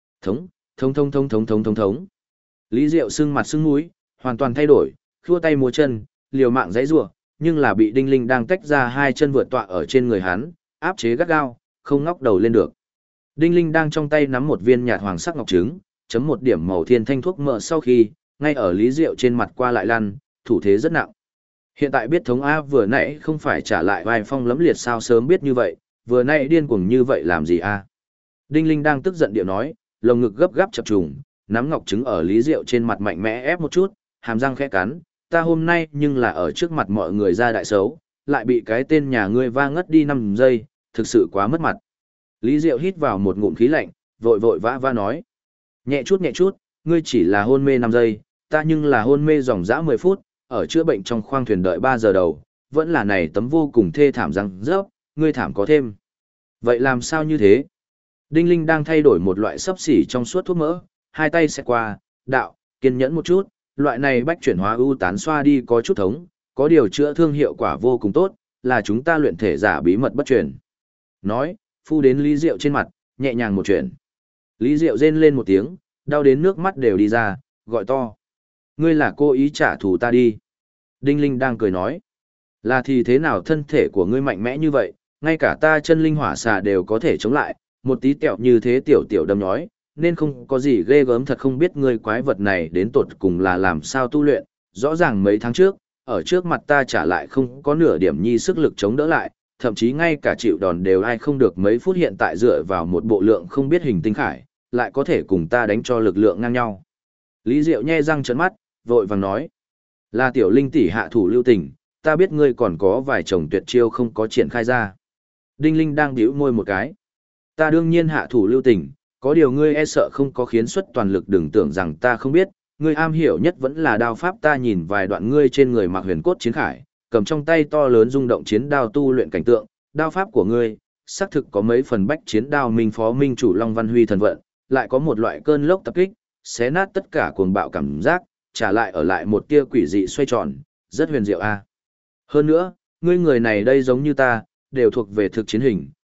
Thống. Lý Diệu sưng mặt sưng mũi, hoàn toàn thay đổi, khua tay múa chân, liều mạng giãy giụa, nhưng là bị Đinh Linh đang tách ra hai chân vượt tọa ở trên người hắn, áp chế gắt gao, không ngóc đầu lên được. Đinh Linh đang trong tay nắm một viên nhạt hoàng sắc ngọc trứng, chấm một điểm màu thiên thanh thuốc mỡ sau khi, ngay ở Lý Diệu trên mặt qua lại lăn, thủ thế rất nặng. Hiện tại biết thống A vừa nãy không phải trả lại vai phong lẫm liệt sao sớm biết như vậy, vừa nãy điên cuồng như vậy làm gì a? Đinh Linh đang tức giận điệu nói, lồng ngực gấp gáp chập trùng, nắm ngọc trứng ở Lý Diệu trên mặt mạnh mẽ ép một chút, hàm răng khẽ cắn, ta hôm nay nhưng là ở trước mặt mọi người ra đại xấu, lại bị cái tên nhà ngươi va ngất đi 5 giây, thực sự quá mất mặt. Lý Diệu hít vào một ngụm khí lạnh, vội vội vã nói. Nhẹ chút, ngươi chỉ là hôn mê 5 giây, ta nhưng là hôn mê dòng dã 10 phút, ở chữa bệnh trong khoang thuyền đợi 3 giờ đầu, vẫn là này tấm vô cùng thê thảm răng rớp, ngươi thảm có thêm. Vậy làm sao như thế? Đinh Linh đang thay đổi một loại sấp xỉ trong suốt thuốc mỡ, hai tay sẽ qua, đạo, kiên nhẫn một chút, loại này bách chuyển hóa ưu tán xoa đi có chút thống, có điều chữa thương hiệu quả vô cùng tốt, là chúng ta luyện thể giả bí mật bất truyền. Nói, phu đến Lý Diệu trên mặt, nhẹ nhàng một chuyện. Lý Diệu rên lên một tiếng, đau đến nước mắt đều đi ra, gọi to. Ngươi là cố ý trả thù ta đi. Đinh Linh đang cười nói. Là thì thế nào thân thể của ngươi mạnh mẽ như vậy, ngay cả ta chân linh hỏa xà đều có thể chống lại, một tí tẹo như thế tiểu đâm nhói, nên không có gì ghê gớm thật không biết ngươi quái vật này đến tột cùng là làm sao tu luyện, rõ ràng mấy tháng trước, ở trước mặt ta trả lại không có nửa điểm nhi sức lực chống đỡ lại, thậm chí ngay cả chịu đòn đều ai không được mấy phút hiện tại dựa vào một bộ lượng không biết hình tinh khải, lại có thể cùng ta đánh cho lực lượng ngang nhau. Lý Diệu nhe răng trợn mắt, vội vàng nói, là tiểu linh tỷ hạ thủ lưu tình, ta biết ngươi còn có vài chồng tuyệt chiêu không có triển khai ra. Đinh Linh đang bĩu môi một cái. Ta đương nhiên hạ thủ lưu tình, có điều ngươi e sợ không có khiến xuất toàn lực đừng tưởng rằng ta không biết, ngươi am hiểu nhất vẫn là đao pháp ta nhìn vài đoạn ngươi trên người mặc huyền cốt chiến khải, cầm trong tay to lớn rung động chiến đao tu luyện cảnh tượng, đao pháp của ngươi, xác thực có mấy phần bách chiến đao minh phó minh chủ Long Văn Huy thần vận, lại có một loại cơn lốc tập kích, xé nát tất cả cuồng bạo cảm giác, trả lại ở lại một tia quỷ dị xoay tròn, rất huyền diệu a. Hơn nữa, ngươi người này đây giống như ta, đều thuộc về thực chiến hình,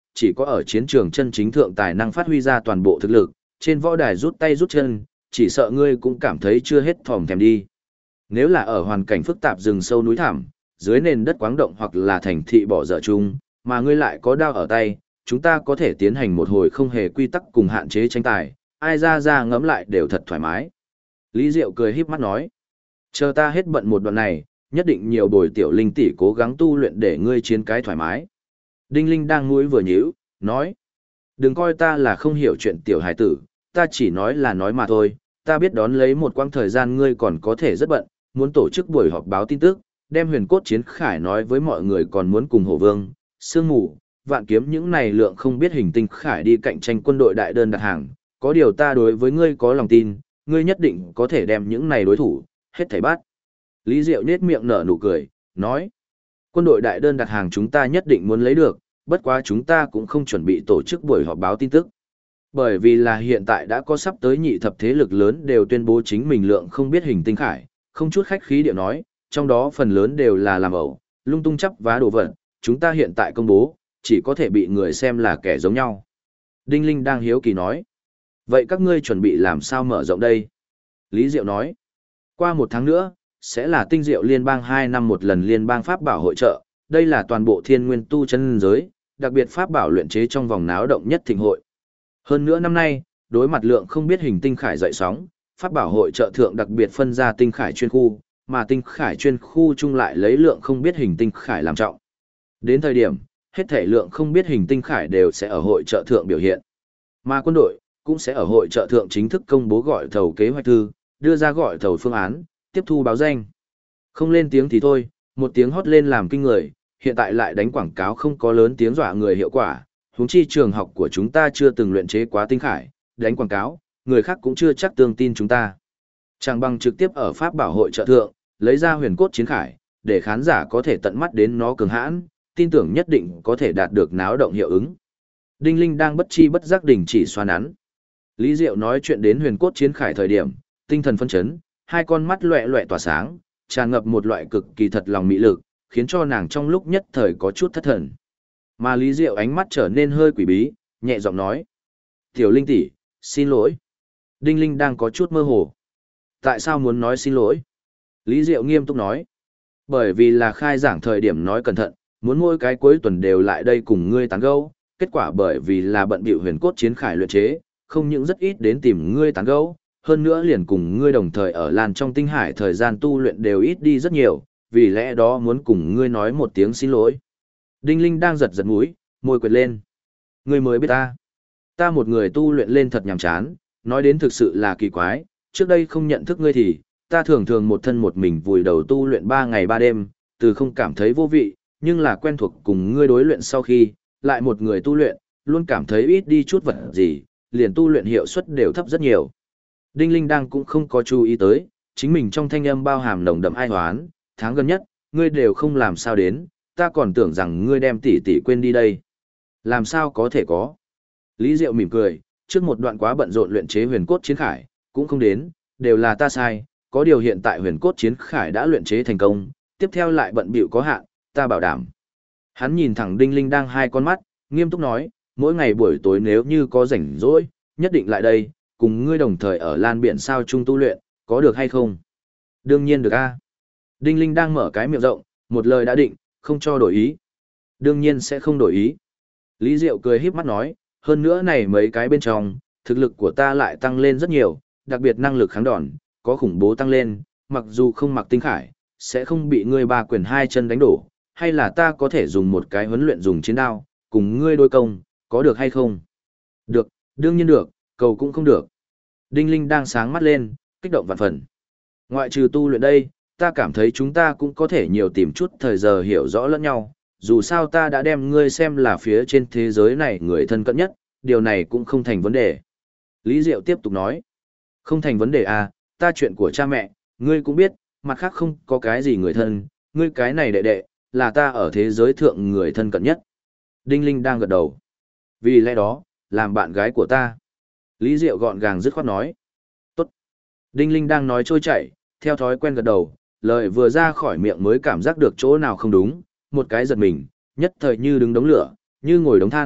chỉ có ở chiến trường chân chính thượng tài năng phát huy ra toàn bộ thực lực, trên võ đài rút tay rút chân, chỉ sợ ngươi cũng cảm thấy chưa hết thòm thèm đi. Nếu là ở hoàn cảnh phức tạp rừng sâu núi thẳm, dưới nền đất quáng động hoặc là thành thị bỏ dở chung, mà ngươi lại có đao ở tay, chúng ta có thể tiến hành một hồi không hề quy tắc cùng hạn chế tranh tài, ai ra ngẫm lại đều thật thoải mái. Lý Diệu cười híp mắt nói, chờ ta hết bận một đoạn này, nhất định nhiều bồi tiểu linh tỷ cố gắng tu luyện để ngươi chiến cái thoải mái. Đinh Linh đang mũi vừa nhíu, nói, đừng coi ta là không hiểu chuyện tiểu hải tử, ta chỉ nói là nói mà thôi, ta biết đón lấy một quãng thời gian ngươi còn có thể rất bận, muốn tổ chức buổi họp báo tin tức, đem huyền cốt chiến khải nói với mọi người còn muốn cùng hổ vương, sương mù, vạn kiếm những này lượng không biết hình tinh khải đi cạnh tranh quân đội đại đơn đặt hàng, có điều ta đối với ngươi có lòng tin, ngươi nhất định có thể đem những này đối thủ, hết thảy bắt. Lý Diệu nết miệng nở nụ cười, nói, quân đội đại đơn đặt hàng chúng ta nhất định muốn lấy được, bất quá chúng ta cũng không chuẩn bị tổ chức buổi họp báo tin tức. Bởi vì là hiện tại đã có sắp tới nhị thập thế lực lớn đều tuyên bố chính mình lượng không biết hình tinh khải, không chút khách khí điệu nói, trong đó phần lớn đều là làm ẩu, lung tung chắp vá đồ vật, chúng ta hiện tại công bố, chỉ có thể bị người xem là kẻ giống nhau. Đinh Linh đang hiếu kỳ nói, vậy các ngươi chuẩn bị làm sao mở rộng đây? Lý Diệu nói, qua 1 tháng nữa, sẽ là tinh diệu liên bang 2 năm một lần liên bang pháp bảo hội trợ, đây là toàn bộ thiên nguyên tu chân giới, đặc biệt pháp bảo luyện chế trong vòng náo động nhất thịnh hội. Hơn nữa năm nay, đối mặt lượng không biết hình tinh khải dậy sóng, pháp bảo hội trợ thượng đặc biệt phân ra tinh khải chuyên khu, mà tinh khải chuyên khu chung lại lấy lượng không biết hình tinh khải làm trọng. Đến thời điểm, hết thể lượng không biết hình tinh khải đều sẽ ở hội trợ thượng biểu hiện. Mà quân đội cũng sẽ ở hội trợ thượng chính thức công bố gọi thầu kế hoạch thư, đưa ra gọi thầu phương án, tiếp thu báo danh. Không lên tiếng thì thôi, một tiếng hót lên làm kinh người, hiện tại lại đánh quảng cáo không có lớn tiếng dọa người hiệu quả, huống chi trường học của chúng ta chưa từng luyện chế quá tinh khải, đánh quảng cáo, người khác cũng chưa chắc tương tin chúng ta. Chẳng bằng trực tiếp ở pháp bảo hội trợ thượng, lấy ra huyền cốt chiến khải, để khán giả có thể tận mắt đến nó cường hãn, tin tưởng nhất định có thể đạt được náo động hiệu ứng. Đinh Linh đang bất chi bất giác đình chỉ xoa nắn. Lý Diệu nói chuyện đến huyền cốt chiến khải thời điểm, tinh thần phân chấn, hai con mắt loẹ loẹ tỏa sáng, tràn ngập một loại cực kỳ thật lòng mỹ lực, khiến cho nàng trong lúc nhất thời có chút thất thần. Mà Lý Diệu ánh mắt trở nên hơi quỷ bí, nhẹ giọng nói, tiểu Linh tỷ, xin lỗi. Đinh Linh đang có chút mơ hồ. Tại sao muốn nói xin lỗi? Lý Diệu nghiêm túc nói, bởi vì là khai giảng thời điểm nói cẩn thận, muốn mỗi cái cuối tuần đều lại đây cùng ngươi tán gẫu, kết quả bởi vì là bận bịu huyền cốt chiến khải luyện chế, không những rất ít đến tìm ngươi tán gẫu, hơn nữa liền cùng ngươi đồng thời ở Lan trong tinh hải thời gian tu luyện đều ít đi rất nhiều, vì lẽ đó muốn cùng ngươi nói một tiếng xin lỗi. Đinh Linh đang giật giật mũi, môi quệt lên. Ngươi mới biết ta một người tu luyện lên thật nhàm chán, nói đến thực sự là kỳ quái, trước đây không nhận thức ngươi thì, ta thường thường một thân một mình vùi đầu tu luyện 3 ngày 3 đêm, từ không cảm thấy vô vị, nhưng là quen thuộc cùng ngươi đối luyện sau khi, lại một người tu luyện, luôn cảm thấy ít đi chút vật gì, liền tu luyện hiệu suất đều thấp rất nhiều. Đinh Linh đang cũng không có chú ý tới, chính mình trong thanh âm bao hàm nồng đậm ai hoán, tháng gần nhất, ngươi đều không làm sao đến, ta còn tưởng rằng ngươi đem tỷ tỷ quên đi đây. Làm sao có thể có? Lý Diệu mỉm cười, trước một đoạn quá bận rộn luyện chế huyền cốt chiến khải, cũng không đến, đều là ta sai, có điều hiện tại huyền cốt chiến khải đã luyện chế thành công, tiếp theo lại bận bịu có hạn, ta bảo đảm. Hắn nhìn thẳng Đinh Linh đang hai con mắt, nghiêm túc nói, mỗi ngày buổi tối nếu như có rảnh rỗi, nhất định lại đây, cùng ngươi đồng thời ở Lan Biển sao chung tu luyện, có được hay không? Đương nhiên được a. Đinh Linh đang mở cái miệng rộng, một lời đã định, không cho đổi ý. Đương nhiên sẽ không đổi ý. Lý Diệu cười híp mắt nói, hơn nữa này mấy cái bên trong, thực lực của ta lại tăng lên rất nhiều, đặc biệt năng lực kháng đòn, có khủng bố tăng lên, mặc dù không mặc tinh khải, sẽ không bị ngươi ba quyền hai chân đánh đổ, hay là ta có thể dùng một cái huấn luyện dùng chiến đao, cùng ngươi đối công, có được hay không? Được, đương nhiên được, cầu cũng không được. Đinh Linh đang sáng mắt lên, kích động vạn phần. Ngoại trừ tu luyện đây, ta cảm thấy chúng ta cũng có thể nhiều tìm chút thời giờ hiểu rõ lẫn nhau, dù sao ta đã đem ngươi xem là phía trên thế giới này người thân cận nhất, điều này cũng không thành vấn đề. Lý Diệu tiếp tục nói, không thành vấn đề à, ta chuyện của cha mẹ, ngươi cũng biết, mặt khác không có cái gì người thân, ngươi cái này đệ đệ, là ta ở thế giới thượng người thân cận nhất. Đinh Linh đang gật đầu. Vì lẽ đó, làm bạn gái của ta. Lý Diệu gọn gàng dứt khoát nói. Tốt. Đinh Linh đang nói trôi chảy, theo thói quen gật đầu, lời vừa ra khỏi miệng mới cảm giác được chỗ nào không đúng, một cái giật mình, nhất thời như đứng đống lửa, như ngồi đống than,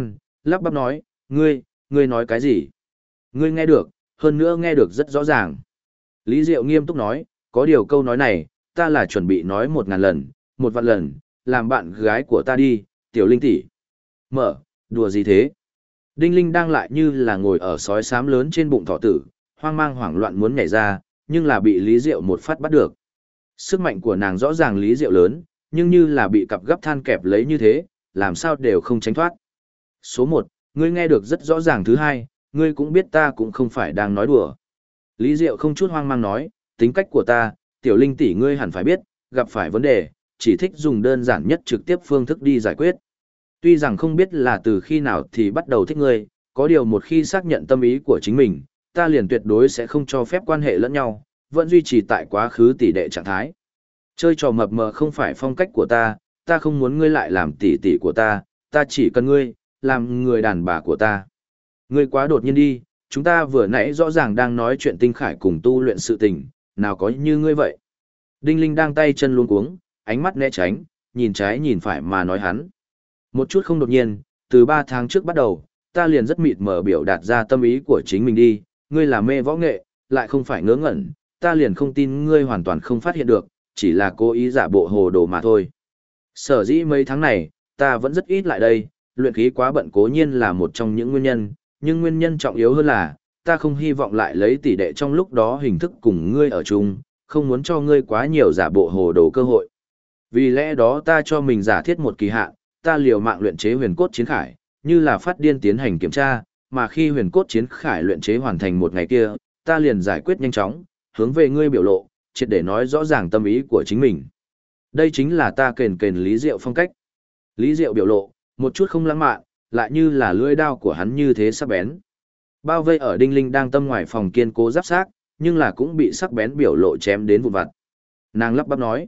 lắp bắp nói, ngươi nói cái gì? Ngươi nghe được, hơn nữa nghe được rất rõ ràng. Lý Diệu nghiêm túc nói, có điều câu nói này, ta là chuẩn bị nói 1000 lần, 1 vạn lần, làm bạn gái của ta đi, Tiểu Linh tỷ. Mở, đùa gì thế? Đinh Linh đang lại như là ngồi ở sói xám lớn trên bụng thỏ tử, hoang mang hoảng loạn muốn nhảy ra, nhưng là bị Lý Diệu một phát bắt được. Sức mạnh của nàng rõ ràng Lý Diệu lớn, nhưng như là bị cặp gấp than kẹp lấy như thế, làm sao đều không tránh thoát. Số 1, ngươi nghe được rất rõ ràng. Thứ 2, ngươi cũng biết ta cũng không phải đang nói đùa. Lý Diệu không chút hoang mang nói, tính cách của ta, Tiểu Linh tỷ ngươi hẳn phải biết, gặp phải vấn đề, chỉ thích dùng đơn giản nhất trực tiếp phương thức đi giải quyết. Tuy rằng không biết là từ khi nào thì bắt đầu thích ngươi, có điều một khi xác nhận tâm ý của chính mình, ta liền tuyệt đối sẽ không cho phép quan hệ lẫn nhau, vẫn duy trì tại quá khứ tỷ đệ trạng thái. Chơi trò mập mờ không phải phong cách của ta không muốn ngươi lại làm tỷ tỷ của ta chỉ cần ngươi, làm người đàn bà của ta. Ngươi quá đột nhiên đi, chúng ta vừa nãy rõ ràng đang nói chuyện tinh khải cùng tu luyện sự tình, nào có như ngươi vậy. Đinh Linh đang tay chân luống cuống, ánh mắt né tránh, nhìn trái nhìn phải mà nói hắn. Một chút không đột nhiên, từ 3 tháng trước bắt đầu, ta liền rất mịt mờ biểu đạt ra tâm ý của chính mình đi, ngươi là mê võ nghệ, lại không phải ngớ ngẩn, ta liền không tin ngươi hoàn toàn không phát hiện được, chỉ là cố ý giả bộ hồ đồ mà thôi. Sở dĩ mấy tháng này, ta vẫn rất ít lại đây, luyện khí quá bận cố nhiên là một trong những nguyên nhân, nhưng nguyên nhân trọng yếu hơn là, ta không hy vọng lại lấy tỷ đệ trong lúc đó hình thức cùng ngươi ở chung, không muốn cho ngươi quá nhiều giả bộ hồ đồ cơ hội. Vì lẽ đó ta cho mình giả thiết một kỳ hạn, ta liều mạng luyện chế huyền cốt chiến khải, như là phát điên tiến hành kiểm tra, mà khi huyền cốt chiến khải luyện chế hoàn thành một ngày kia, ta liền giải quyết nhanh chóng, hướng về ngươi biểu lộ, triệt để nói rõ ràng tâm ý của chính mình. Đây chính là ta kền Lý Diệu phong cách. Lý Diệu biểu lộ, một chút không lãng mạn, lại như là lưỡi đao của hắn như thế sắc bén. Bao vây ở Đinh Linh đang tâm ngoài phòng kiên cố giáp xác, nhưng là cũng bị sắc bén biểu lộ chém đến vụn vặt. Nàng lắp bắp nói,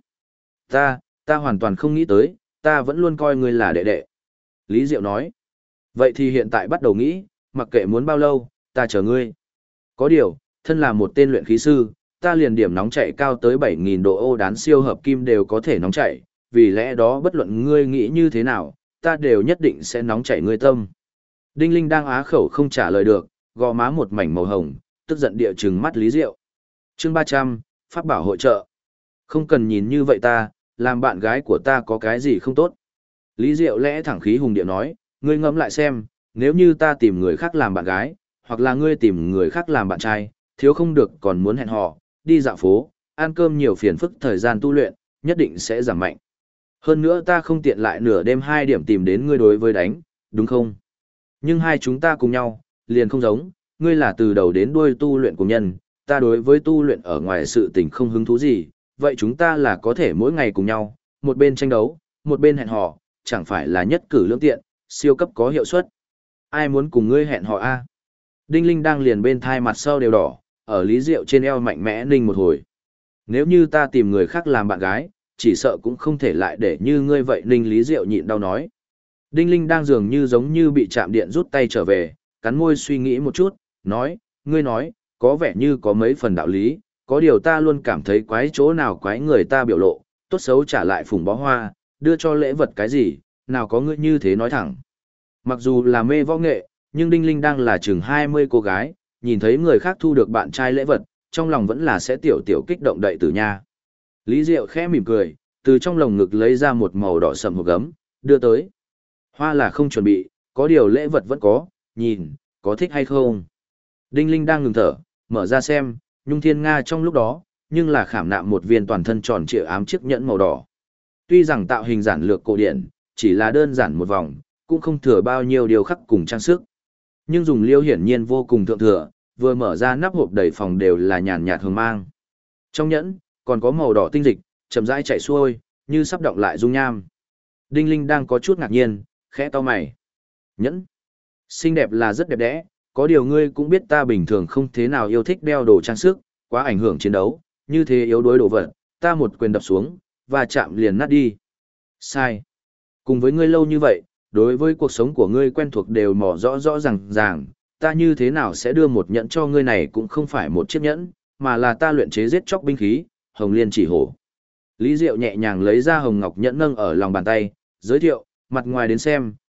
ta hoàn toàn không nghĩ tới, ta vẫn luôn coi ngươi là đệ đệ. Lý Diệu nói, vậy thì hiện tại bắt đầu nghĩ, mặc kệ muốn bao lâu, ta chờ ngươi. Có điều, thân là một tên luyện khí sư, ta liền điểm nóng chạy cao tới 7000 độ ô đán siêu hợp kim đều có thể nóng chạy, vì lẽ đó bất luận ngươi nghĩ như thế nào, ta đều nhất định sẽ nóng chạy ngươi tâm. Đinh Linh đang á khẩu không trả lời được, gò má một mảnh màu hồng, tức giận địa trừng mắt Lý Diệu. Chương 300, Pháp bảo hội trợ. Không cần nhìn như vậy ta, làm bạn gái của ta có cái gì không tốt. Lý Diệu lẽ thẳng khí hùng địa nói, ngươi ngẫm lại xem, nếu như ta tìm người khác làm bạn gái, hoặc là ngươi tìm người khác làm bạn trai, thiếu không được còn muốn hẹn hò, đi dạo phố, ăn cơm nhiều phiền phức thời gian tu luyện, nhất định sẽ giảm mạnh. Hơn nữa ta không tiện lại nửa đêm 2 điểm tìm đến ngươi đối với đánh, đúng không? Nhưng hai chúng ta cùng nhau, liền không giống, ngươi là từ đầu đến đuôi tu luyện cùng nhân, ta đối với tu luyện ở ngoài sự tình không hứng thú gì, vậy chúng ta là có thể mỗi ngày cùng nhau, một bên tranh đấu, một bên hẹn hò, chẳng phải là nhất cử lưỡng tiện, siêu cấp có hiệu suất. Ai muốn cùng ngươi hẹn hò a? Đinh Linh đang liền bên thai mặt sau đều đỏ, ở Lý Diệu trên eo mạnh mẽ ninh một hồi. Nếu như ta tìm người khác làm bạn gái, chỉ sợ cũng không thể lại để như ngươi vậy. Ninh Lý Diệu nhịn đau nói. Đinh Linh đang dường như giống như bị chạm điện rút tay trở về, cắn môi suy nghĩ một chút, nói, ngươi nói, có vẻ như có mấy phần đạo lý, có điều ta luôn cảm thấy quái chỗ nào quái người ta biểu lộ, tốt xấu trả lại phùng bó hoa, đưa cho lễ vật cái gì, nào có ngươi như thế nói thẳng. Mặc dù là mê võ nghệ, nhưng Đinh Linh đang là chừng 20 cô gái, nhìn thấy người khác thu được bạn trai lễ vật, trong lòng vẫn là sẽ tiểu kích động đậy tử nha. Lý Diệu khẽ mỉm cười, từ trong lồng ngực lấy ra một màu đỏ sậm hộp gấm, đưa tới. Hoa là không chuẩn bị, có điều lễ vật vẫn có, nhìn, có thích hay không? Đinh Linh đang ngừng thở, mở ra xem, Nhung Thiên Nga trong lúc đó, nhưng là khảm nạm một viên toàn thân tròn trịa ám chiếc nhẫn màu đỏ. Tuy rằng tạo hình giản lược cổ điển, chỉ là đơn giản một vòng, cũng không thừa bao nhiêu điều khắc cùng trang sức. Nhưng dùng liêu hiển nhiên vô cùng thượng thừa, vừa mở ra nắp hộp đầy phòng đều là nhàn nhạt hương mang. Trong nhẫn, còn có màu đỏ tinh dịch, chậm rãi chảy xuôi, như sắp đọng lại dung nham. Đinh Linh đang có chút ngạc nhiên, khẽ cau mày. Nhẫn, xinh đẹp là rất đẹp đẽ, có điều ngươi cũng biết ta bình thường không thế nào yêu thích đeo đồ trang sức, quá ảnh hưởng chiến đấu, như thế yếu đuối đồ vật, ta một quyền đập xuống, và chạm liền nát đi. Sai. Cùng với ngươi lâu như vậy, đối với cuộc sống của ngươi quen thuộc đều mò rõ rõ ràng, ta như thế nào sẽ đưa một nhẫn cho ngươi này cũng không phải một chiếc nhẫn, mà là ta luyện chế giết chóc binh khí, Hồng Liên Chỉ Hổ. Lý Diệu nhẹ nhàng lấy ra hồng ngọc nhẫn nâng ở lòng bàn tay, giới thiệu, mặt ngoài đến xem,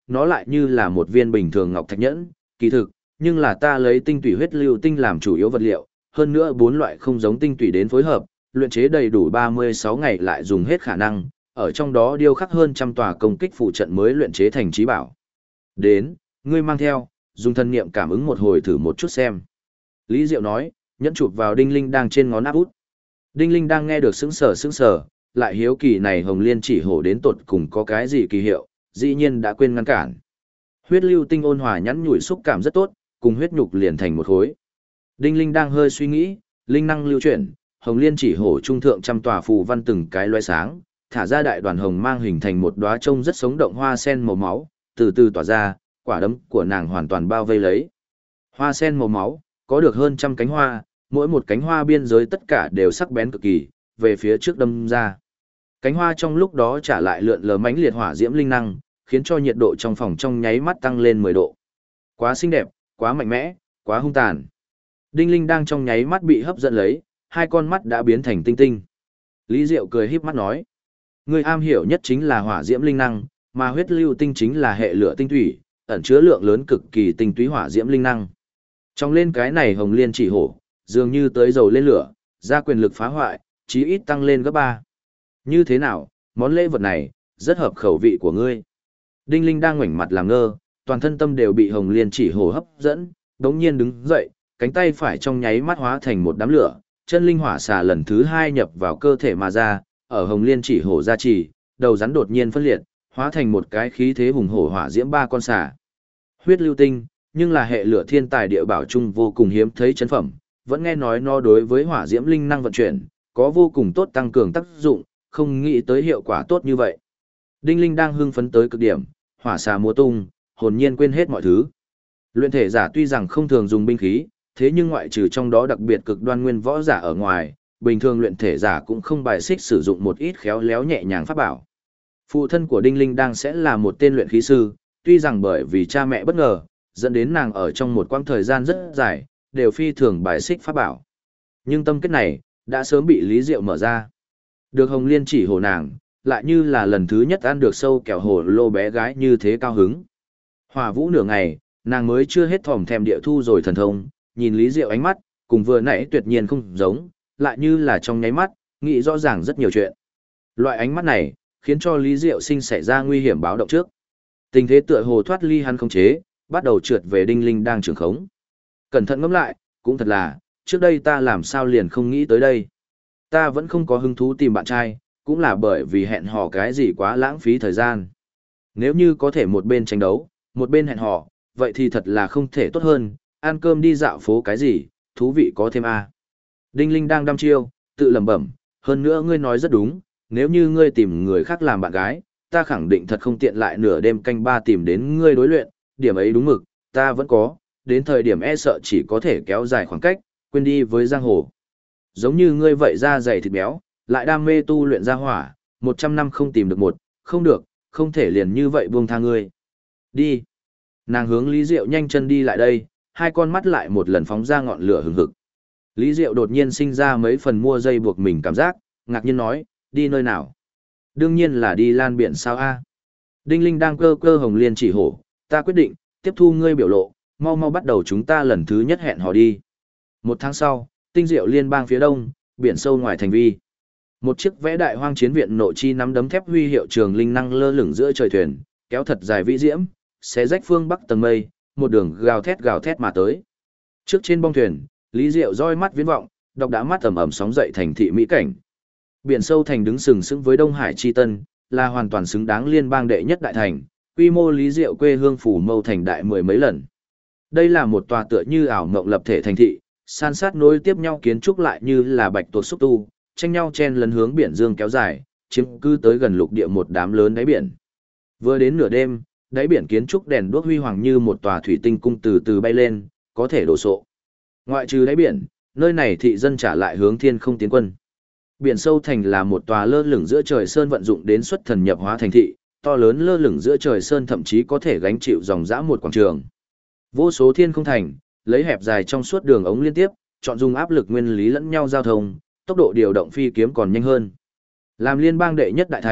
nó lại như là một viên bình thường ngọc thạch nhẫn, kỳ thực, nhưng là ta lấy tinh tủy huyết lưu tinh làm chủ yếu vật liệu, hơn nữa 4 loại không giống tinh tủy đến phối hợp, luyện chế đầy đủ 36 ngày lại dùng hết khả năng, ở trong đó điêu khắc hơn trăm tòa công kích phụ trận mới luyện chế thành trí bảo. Đến, ngươi mang theo, dùng thân niệm cảm ứng một hồi thử một chút xem. Lý Diệu nói, nhẫn chụp vào Đinh Linh đang trên ngón áp út. Đinh Linh đang nghe được sững sờ, lại hiếu kỳ này Hồng Liên chỉ hổ đến tột cùng có cái gì kỳ hiệu, dĩ nhiên đã quên ngăn cản. Huyết lưu tinh ôn hòa nhắn nhủi xúc cảm rất tốt, cùng huyết nhục liền thành một khối. Đinh Linh đang hơi suy nghĩ, linh năng lưu chuyển, Hồng Liên chỉ hổ trung thượng trăm tòa phù văn từng cái loé sáng, thả ra đại đoàn hồng mang hình thành một đóa trông rất sống động hoa sen màu máu, từ từ tỏa ra, quả đấm của nàng hoàn toàn bao vây lấy. Hoa sen màu máu, có được hơn trăm cánh hoa, mỗi một cánh hoa biên giới tất cả đều sắc bén cực kỳ, về phía trước đâm ra. Cánh hoa trong lúc đó trả lại lượn lờ mãnh liệt hỏa diễm linh năng, khiến cho nhiệt độ trong phòng trong nháy mắt tăng lên 10 độ. Quá xinh đẹp, quá mạnh mẽ, quá hung tàn. Đinh Linh đang trong nháy mắt bị hấp dẫn lấy, hai con mắt đã biến thành tinh tinh. Lý Diệu cười híp mắt nói, người am hiểu nhất chính là hỏa diễm linh năng, mà huyết lưu tinh chính là hệ lửa tinh thủy, ẩn chứa lượng lớn cực kỳ tinh túy hỏa diễm linh năng. Trong lên cái này Hồng Liên chỉ hổ, dường như tới dầu lên lửa, ra quyền lực phá hoại, chí ít tăng lên gấp 3. Như thế nào, món lễ vật này, rất hợp khẩu vị của ngươi. Đinh Linh đang ngoảnh mặt làm ngơ, toàn thân tâm đều bị Hồng Liên chỉ hổ hấp dẫn, đống nhiên đứng dậy, cánh tay phải trong nháy mắt hóa thành một đám lửa, chân linh hỏa xà lần thứ 2 nhập vào cơ thể mà ra, ở Hồng Liên chỉ hổ gia trì, đầu rắn đột nhiên phân liệt, hóa thành một cái khí thế hùng hổ hỏa diễm 3 con xà. Huyết lưu tinh, nhưng là hệ lửa thiên tài địa bảo chung vô cùng hiếm thấy chân phẩm, vẫn nghe nói nó đối với hỏa diễm linh năng vận chuyển, có vô cùng tốt tăng cường tác dụng, không nghĩ tới hiệu quả tốt như vậy. Đinh Linh đang hưng phấn tới cực điểm, hỏa xà múa tung, hồn nhiên quên hết mọi thứ. Luyện thể giả tuy rằng không thường dùng binh khí, thế nhưng ngoại trừ trong đó đặc biệt cực đoan nguyên võ giả ở ngoài, bình thường luyện thể giả cũng không bài xích sử dụng một ít khéo léo nhẹ nhàng pháp bảo. Phụ thân của Đinh Linh đang sẽ là một tên luyện khí sư, tuy rằng bởi vì cha mẹ bất ngờ, dẫn đến nàng ở trong một quãng thời gian rất dài, đều phi thường bài xích pháp bảo. Nhưng tâm kết này, đã sớm bị Lý Diệu mở ra. Được Hồng Liên chỉ hổ nàng, lại như là lần thứ nhất ăn được sâu kẹo hổ lô bé gái như thế cao hứng. Hỏa vũ nửa ngày, nàng mới chưa hết thòm thèm địa thu rồi thần thông, nhìn Lý Diệu ánh mắt, cùng vừa nãy tuyệt nhiên không giống, lại như là trong nháy mắt, nghĩ rõ ràng rất nhiều chuyện. Loại ánh mắt này, khiến cho Lý Diệu sinh xảy ra nguy hiểm báo động trước. Tình thế tựa hồ thoát ly hắn không chế, bắt đầu trượt về Đinh Linh đang trường khống. Cẩn thận ngẫm lại, cũng thật là, trước đây ta làm sao liền không nghĩ tới đây. Ta vẫn không có hứng thú tìm bạn trai, cũng là bởi vì hẹn hò cái gì quá lãng phí thời gian. Nếu như có thể một bên tranh đấu, một bên hẹn hò, vậy thì thật là không thể tốt hơn, ăn cơm đi dạo phố cái gì, thú vị có thêm a. Đinh Linh đang đăm chiêu, tự lẩm bẩm, hơn nữa ngươi nói rất đúng, nếu như ngươi tìm người khác làm bạn gái, ta khẳng định thật không tiện lại nửa đêm canh ba tìm đến ngươi đối luyện, điểm ấy đúng mực, ta vẫn có, đến thời điểm e sợ chỉ có thể kéo dài khoảng cách, quên đi với giang hồ. Giống như ngươi vậy da dày thịt béo, lại đam mê tu luyện ra hỏa, 100 năm không tìm được một, không được, không thể liền như vậy buông tha ngươi. Đi. Nàng hướng Lý Diệu nhanh chân đi lại đây, hai con mắt lại một lần phóng ra ngọn lửa hừng hực. Lý Diệu đột nhiên sinh ra mấy phần mua dây buộc mình cảm giác, ngạc nhiên nói, đi nơi nào? Đương nhiên là đi lan biển sao a. Đinh Linh đang cơ cơ Hồng Liên chỉ hổ, ta quyết định, tiếp thu ngươi biểu lộ, mau mau bắt đầu chúng ta lần thứ nhất hẹn hò đi. 1 tháng sau, tinh diệu liên bang phía đông, biển sâu ngoài thành vi. Một chiếc vẽ đại hoang chiến viện nộ chi nắm đấm thép huy hiệu trường linh năng lơ lửng giữa trời thuyền, kéo thật dài vĩ diễm, xé rách phương bắc tầng mây, một đường gào thét mà tới. Trước trên bong thuyền, Lý Diệu roi mắt viễn vọng, đọc đã mắt ẩm ẩm sóng dậy thành thị mỹ cảnh. Biển sâu thành đứng sừng sững với Đông Hải chi tân, là hoàn toàn xứng đáng liên bang đệ nhất đại thành, quy mô Lý Diệu quê hương phủ mâu thành đại 10 mấy lần. Đây là một tòa tựa như ảo mộng lập thể thành thị, san sát nối tiếp nhau kiến trúc lại như là bạch tuộc xúc tu, tranh nhau chen lấn hướng biển dương kéo dài, chiếm cư tới gần lục địa một đám lớn đáy biển. Vừa đến nửa đêm, đáy biển kiến trúc đèn đuốc huy hoàng như một tòa thủy tinh cung từ từ bay lên, có thể đổ sộ. Ngoại trừ đáy biển, nơi này thị dân trả lại hướng thiên không tiến quân. Biển sâu thành là một tòa lơ lửng giữa trời sơn vận dụng đến xuất thần nhập hóa thành thị, to lớn lơ lửng giữa trời sơn thậm chí có thể gánh chịu dòng dã một quảng trường. Vô số thiên không thành, lấy hẹp dài trong suốt đường ống liên tiếp, chọn dùng áp lực nguyên lý lẫn nhau giao thông, tốc độ điều động phi kiếm còn nhanh hơn. Làm liên bang đệ nhất đại thành,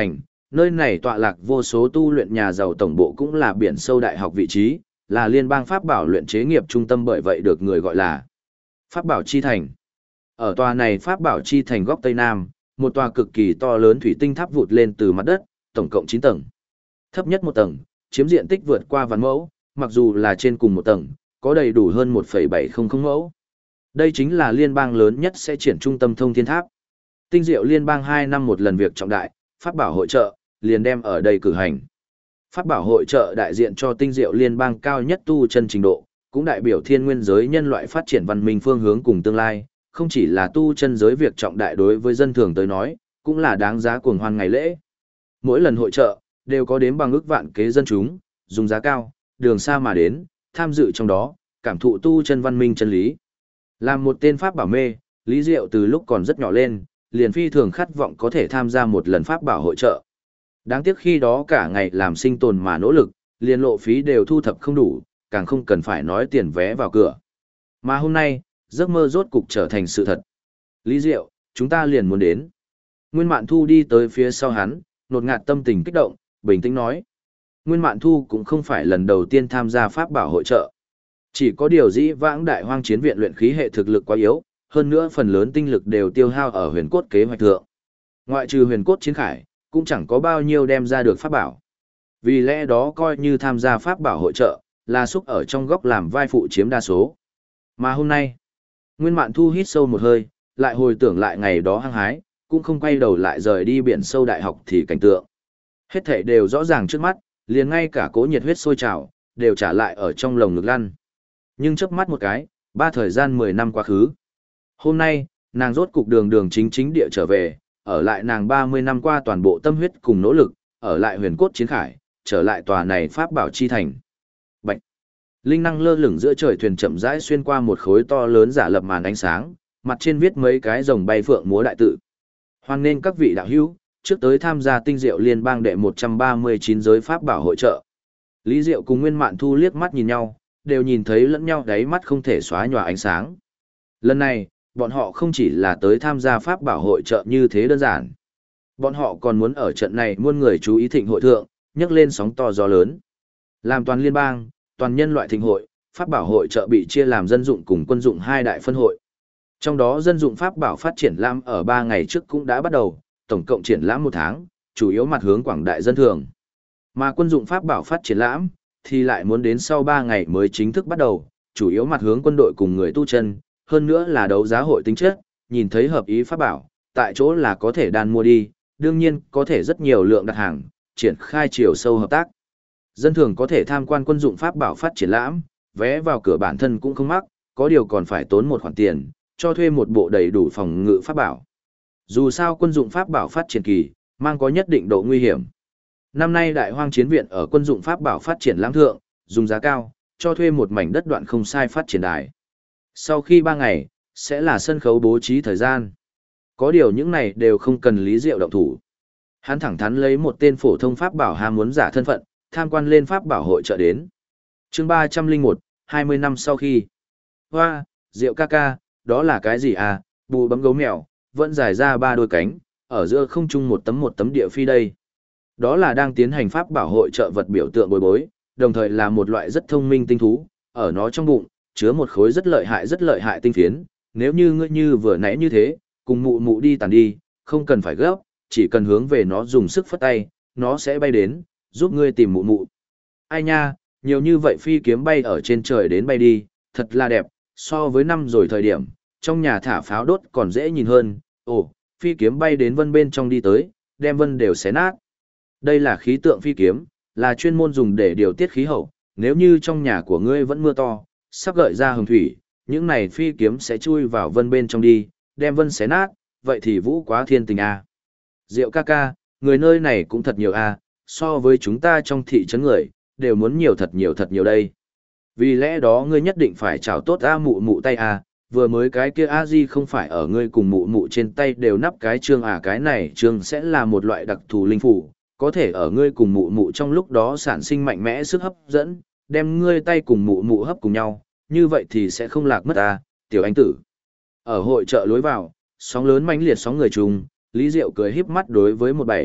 nơi này tọa lạc vô số tu luyện nhà giàu tổng bộ cũng là biển sâu đại học vị trí, là liên bang pháp bảo luyện chế nghiệp trung tâm, bởi vậy được người gọi là Pháp bảo chi thành. Ở tòa này Pháp bảo chi thành góc Tây Nam, một tòa cực kỳ to lớn thủy tinh tháp vụt lên từ mặt đất, tổng cộng 9 tầng. Thấp nhất một tầng, chiếm diện tích vượt qua vạn mẫu, mặc dù là trên cùng một tầng, có đầy đủ hơn 1,700 mẫu. Đây chính là liên bang lớn nhất sẽ triển trung tâm thông thiên tháp. Tinh diệu liên bang 2 năm một lần việc trọng đại, Pháp bảo hội trợ, liền đem ở đây cử hành. Pháp bảo hội trợ đại diện cho tinh diệu liên bang cao nhất tu chân trình độ, cũng đại biểu thiên nguyên giới nhân loại phát triển văn minh phương hướng cùng tương lai, không chỉ là tu chân giới việc trọng đại đối với dân thường tới nói, cũng là đáng giá cuồng hoan ngày lễ. Mỗi lần hội trợ, đều có đếm bằng ước vạn kế dân chúng, dùng giá cao, đường xa mà đến, tham dự trong đó, cảm thụ tu chân văn minh chân lý. Làm một tên pháp bảo mê, Lý Diệu từ lúc còn rất nhỏ lên, liền phi thường khát vọng có thể tham gia một lần pháp bảo hội trợ. Đáng tiếc khi đó cả ngày làm sinh tồn mà nỗ lực, liền lộ phí đều thu thập không đủ, càng không cần phải nói tiền vé vào cửa. Mà hôm nay, giấc mơ rốt cục trở thành sự thật. Lý Diệu, chúng ta liền muốn đến. Nguyên Mạn Thu đi tới phía sau hắn, nột ngạt tâm tình kích động, bình tĩnh nói. Nguyên Mạn Thu cũng không phải lần đầu tiên tham gia pháp bảo hội trợ. Chỉ có điều dĩ vãng đại hoang chiến viện luyện khí hệ thực lực quá yếu, hơn nữa phần lớn tinh lực đều tiêu hao ở huyền cốt kế hoạch thượng. Ngoại trừ huyền cốt chiến khải, cũng chẳng có bao nhiêu đem ra được pháp bảo. Vì lẽ đó coi như tham gia pháp bảo hội trợ, là xúc ở trong góc làm vai phụ chiếm đa số. Mà hôm nay, Nguyên Mạn Thu hít sâu một hơi, lại hồi tưởng lại ngày đó hăng hái, cũng không quay đầu lại rời đi biển sâu đại học thì cảnh tượng. Hết thảy đều rõ ràng trước mắt, liền ngay cả cố nhiệt huyết sôi trào, đều trả lại ở trong lồng ngực lăn. Nhưng chớp mắt một cái, thời gian 10 năm quá khứ. Hôm nay, nàng rốt cục đường đường chính chính địa trở về, ở lại nàng 30 năm qua toàn bộ tâm huyết cùng nỗ lực, ở lại huyền cốt chiến khải, trở lại tòa này pháp bảo chi thành. Bạch. Linh năng lơ lửng giữa trời thuyền chậm rãi xuyên qua một khối to lớn giả lập màn ánh sáng, mặt trên viết mấy cái rồng bay phượng múa đại tự. Hoan nên các vị đạo hữu, trước tới tham gia tinh diệu liên bang đệ 139 giới pháp bảo hội trợ. Lý Diệu cùng Nguyên Mạn Thu liếc mắt nhìn nhau, đều nhìn thấy lẫn nhau đáy mắt không thể xóa nhòa ánh sáng. Lần này, bọn họ không chỉ là tới tham gia pháp bảo hội trợ như thế đơn giản. Bọn họ còn muốn ở trận này muôn người chú ý thịnh hội thượng, nhấc lên sóng to gió lớn. Làm toàn liên bang, toàn nhân loại thịnh hội, pháp bảo hội trợ bị chia làm dân dụng cùng quân dụng 2 đại phân hội. Trong đó dân dụng pháp bảo phát triển lãm ở 3 ngày trước cũng đã bắt đầu, tổng cộng triển lãm 1 tháng, chủ yếu mặt hướng quảng đại dân thường. Mà quân dụng pháp bảo phát triển lãm, thì lại muốn đến sau 3 ngày mới chính thức bắt đầu, chủ yếu mặt hướng quân đội cùng người tu chân, hơn nữa là đấu giá hội tính chất, nhìn thấy hợp ý pháp bảo, tại chỗ là có thể đan mua đi, đương nhiên có thể rất nhiều lượng đặt hàng, triển khai chiều sâu hợp tác. Dân thường có thể tham quan quân dụng pháp bảo phát triển lãm, vé vào cửa bản thân cũng không mắc, có điều còn phải tốn một khoản tiền, cho thuê một bộ đầy đủ phòng ngự pháp bảo. Dù sao quân dụng pháp bảo phát triển kỳ, mang có nhất định độ nguy hiểm. Năm nay Đại Hoang Chiến Viện ở quân dụng pháp bảo phát triển lãm thượng, dùng giá cao, cho thuê một mảnh đất đoạn không sai phát triển đài. Sau khi 3 ngày, sẽ là sân khấu bố trí thời gian. Có điều những này đều không cần Lý Diệu động thủ. Hắn thẳng thắn lấy một tên phổ thông pháp bảo ham muốn giả thân phận, tham quan lên pháp bảo hội trợ đến. Chương 301, 20 năm sau khi. Hoa, Diệu ca ca, đó là cái gì à? Bù bấm gấu mèo, vẫn dài ra 3 đôi cánh, ở giữa không trung một tấm địa phi đây. Đó là đang tiến hành pháp bảo hội trợ vật biểu tượng bối bối, đồng thời là một loại rất thông minh tinh thú, ở nó trong bụng, chứa một khối rất lợi hại tinh phiến, nếu như ngươi như vừa nãy như thế, cùng mụ mụ đi tàn đi, không cần phải gấp, chỉ cần hướng về nó dùng sức phất tay, nó sẽ bay đến, giúp ngươi tìm mụ mụ. Ai nha, nhiều như vậy phi kiếm bay ở trên trời đến bay đi, thật là đẹp, so với năm rồi thời điểm, trong nhà thả pháo đốt còn dễ nhìn hơn, ồ, phi kiếm bay đến vân bên trong đi tới, đem vân đều xé nát. Đây là khí tượng phi kiếm, là chuyên môn dùng để điều tiết khí hậu, nếu như trong nhà của ngươi vẫn mưa to, sắp gợi ra hồng thủy, những này phi kiếm sẽ chui vào vân bên trong đi, đem vân xé nát, vậy thì vũ quá thiên tình à. Diệu ca ca, người nơi này cũng thật nhiều à, so với chúng ta trong thị trấn người, đều muốn nhiều thật nhiều đây. Vì lẽ đó ngươi nhất định phải chào tốt a mụ mụ tay à, vừa mới cái kia a di không phải ở ngươi cùng mụ mụ trên tay đều nắp cái chương à, cái này chương sẽ là một loại đặc thù linh phủ, có thể ở ngươi cùng mụ mụ trong lúc đó sản sinh mạnh mẽ sức hấp dẫn, đem ngươi tay cùng mụ mụ hấp cùng nhau, như vậy thì sẽ không lạc mất à, tiểu anh tử. Ở hội chợ lối vào, sóng lớn mãnh liệt sóng người chung, Lý Diệu cười híp mắt đối với 17,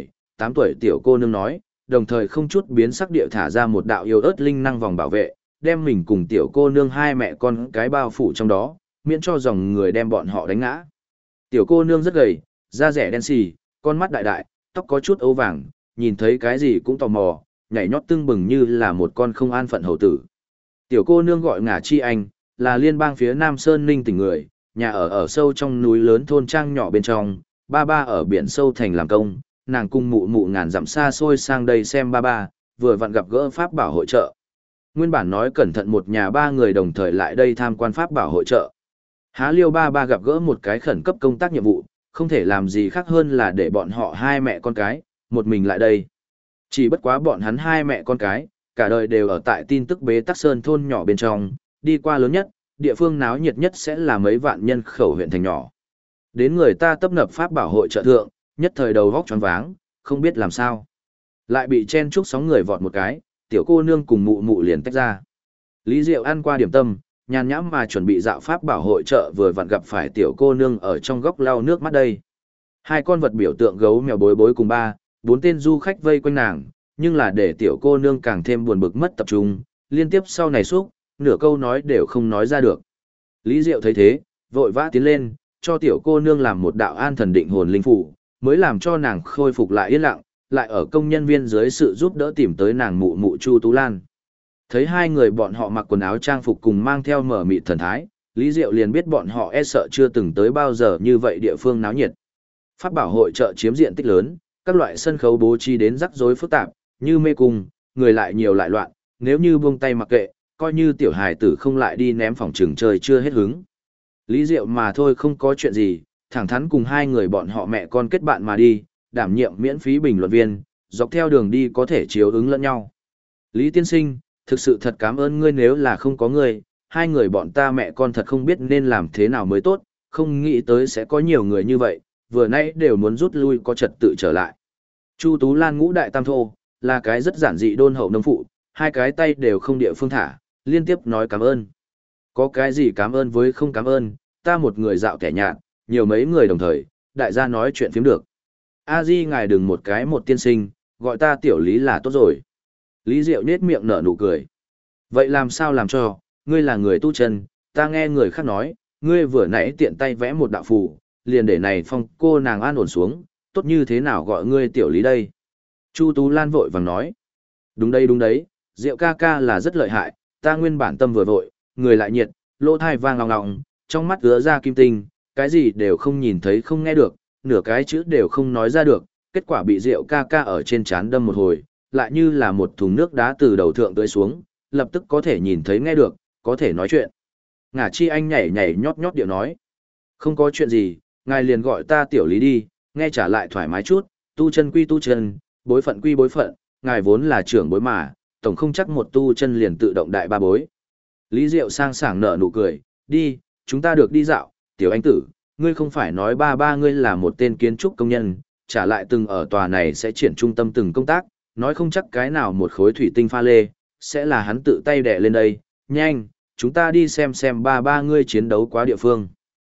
8 tuổi tiểu cô nương nói, đồng thời không chút biến sắc địa thả ra một đạo yêu ớt linh năng vòng bảo vệ, đem mình cùng tiểu cô nương hai mẹ con cái bao phủ trong đó, miễn cho dòng người đem bọn họ đánh ngã. Tiểu cô nương rất gầy, da rẻ đen xì, con mắt đại đại, tóc có chút ấu vàng, nhìn thấy cái gì cũng tò mò, nhảy nhót tưng bừng như là một con không an phận hầu tử. Tiểu cô nương gọi Ngả Chi Anh, là liên bang phía Nam Sơn Ninh tỉnh người, nhà ở sâu trong núi lớn thôn trang nhỏ bên trong, ba ba ở biển sâu thành làm công, nàng cùng mụ mụ ngàn dặm xa xôi sang đây xem ba ba, vừa vặn gặp gỡ pháp bảo hội trợ. Nguyên bản nói cẩn thận một nhà ba người đồng thời lại đây tham quan pháp bảo hội trợ. Há liêu ba ba gặp gỡ một cái khẩn cấp công tác nhiệm vụ, không thể làm gì khác hơn là để bọn họ hai mẹ con cái, một mình lại đây. Chỉ bất quá bọn hắn hai mẹ con cái, cả đời đều ở tại tin tức bế tắc sơn thôn nhỏ bên trong, đi qua lớn nhất, địa phương náo nhiệt nhất sẽ là mấy vạn nhân khẩu huyện thành nhỏ. Đến người ta tấp nập pháp bảo hội trợ thượng, nhất thời đầu vóc choáng váng, không biết làm sao. Lại bị chen chúc sóng người vọt một cái, tiểu cô nương cùng mụ mụ liền tách ra. Lý Diệu ăn qua điểm tâm, nhàn nhãm mà chuẩn bị dạo pháp bảo hội trợ vừa vặn gặp phải tiểu cô nương ở trong góc lau nước mắt đây. Hai con vật biểu tượng gấu mèo bối bối cùng ba, bốn tên du khách vây quanh nàng, nhưng là để tiểu cô nương càng thêm buồn bực mất tập trung, liên tiếp sau này xúc, nửa câu nói đều không nói ra được. Lý Diệu thấy thế, vội vã tiến lên, cho tiểu cô nương làm một đạo an thần định hồn linh phủ, mới làm cho nàng khôi phục lại yên lặng, lại ở công nhân viên dưới sự giúp đỡ tìm tới nàng mụ mụ Chu Tú Lan. Thấy hai người bọn họ mặc quần áo trang phục cùng mang theo mở mịt thần thái, Lý Diệu liền biết bọn họ e sợ chưa từng tới bao giờ như vậy địa phương náo nhiệt. Pháp bảo hội chợ chiếm diện tích lớn, các loại sân khấu bố trí đến rắc rối phức tạp, như mê cung, người lại nhiều lại loạn, nếu như buông tay mặc kệ, coi như tiểu hài tử không lại đi ném phòng trường chơi chưa hết hứng. Lý Diệu mà thôi không có chuyện gì, thẳng thắn cùng hai người bọn họ mẹ con kết bạn mà đi, đảm nhiệm miễn phí bình luận viên, dọc theo đường đi có thể chiếu ứng lẫn nhau. Lý tiên sinh, thực sự thật cảm ơn ngươi, nếu là không có ngươi, hai người bọn ta mẹ con thật không biết nên làm thế nào mới tốt, không nghĩ tới sẽ có nhiều người như vậy, vừa nãy đều muốn rút lui có trật tự trở lại. Chu Tú Lan ngũ đại tam thô, là cái rất giản dị đôn hậu nông phụ, hai cái tay đều không địa phương thả, liên tiếp nói cảm ơn. Có cái gì cảm ơn với không cảm ơn, ta một người dạo kẻ nhạt, nhiều mấy người đồng thời, đại gia nói chuyện phiếm được. A Di ngài đừng một cái một tiên sinh, gọi ta tiểu Lý là tốt rồi. Lý Diệu nết miệng nở nụ cười. Vậy làm sao làm cho, ngươi là người tu chân, ta nghe người khác nói, ngươi vừa nãy tiện tay vẽ một đạo phù, liền để này phong cô nàng an ổn xuống, tốt như thế nào gọi ngươi tiểu Lý đây. Chu Tú Lan vội vàng nói. Đúng đấy, Diệu ca ca là rất lợi hại, ta nguyên bản tâm vừa vội, người lại nhiệt, lỗ thai vang lòng lòng, trong mắt ứa ra kim tinh, cái gì đều không nhìn thấy không nghe được, nửa cái chữ đều không nói ra được, kết quả bị Diệu ca ca ở trên trán đâm một hồi, lại như là một thùng nước đá từ đầu thượng tới xuống, lập tức có thể nhìn thấy nghe được, có thể nói chuyện. Ngả Chi Anh nhảy nhảy nhót nhót điệu nói. Không có chuyện gì, ngài liền gọi ta tiểu Lý đi, nghe trả lại thoải mái chút, tu chân quy tu chân, bối phận quy bối phận, ngài vốn là trưởng bối mà, tổng không chắc một tu chân liền tự động đại ba bối. Lý Diệu sang sảng nở nụ cười, đi, chúng ta được đi dạo, tiểu anh tử, ngươi không phải nói ba ba ngươi là một tên kiến trúc công nhân, trả lại từng ở tòa này sẽ triển trung tâm từng công tác, nói không chắc cái nào một khối thủy tinh pha lê, sẽ là hắn tự tay đẻ lên đây, nhanh, chúng ta đi xem ba ba ngươi chiến đấu quá địa phương.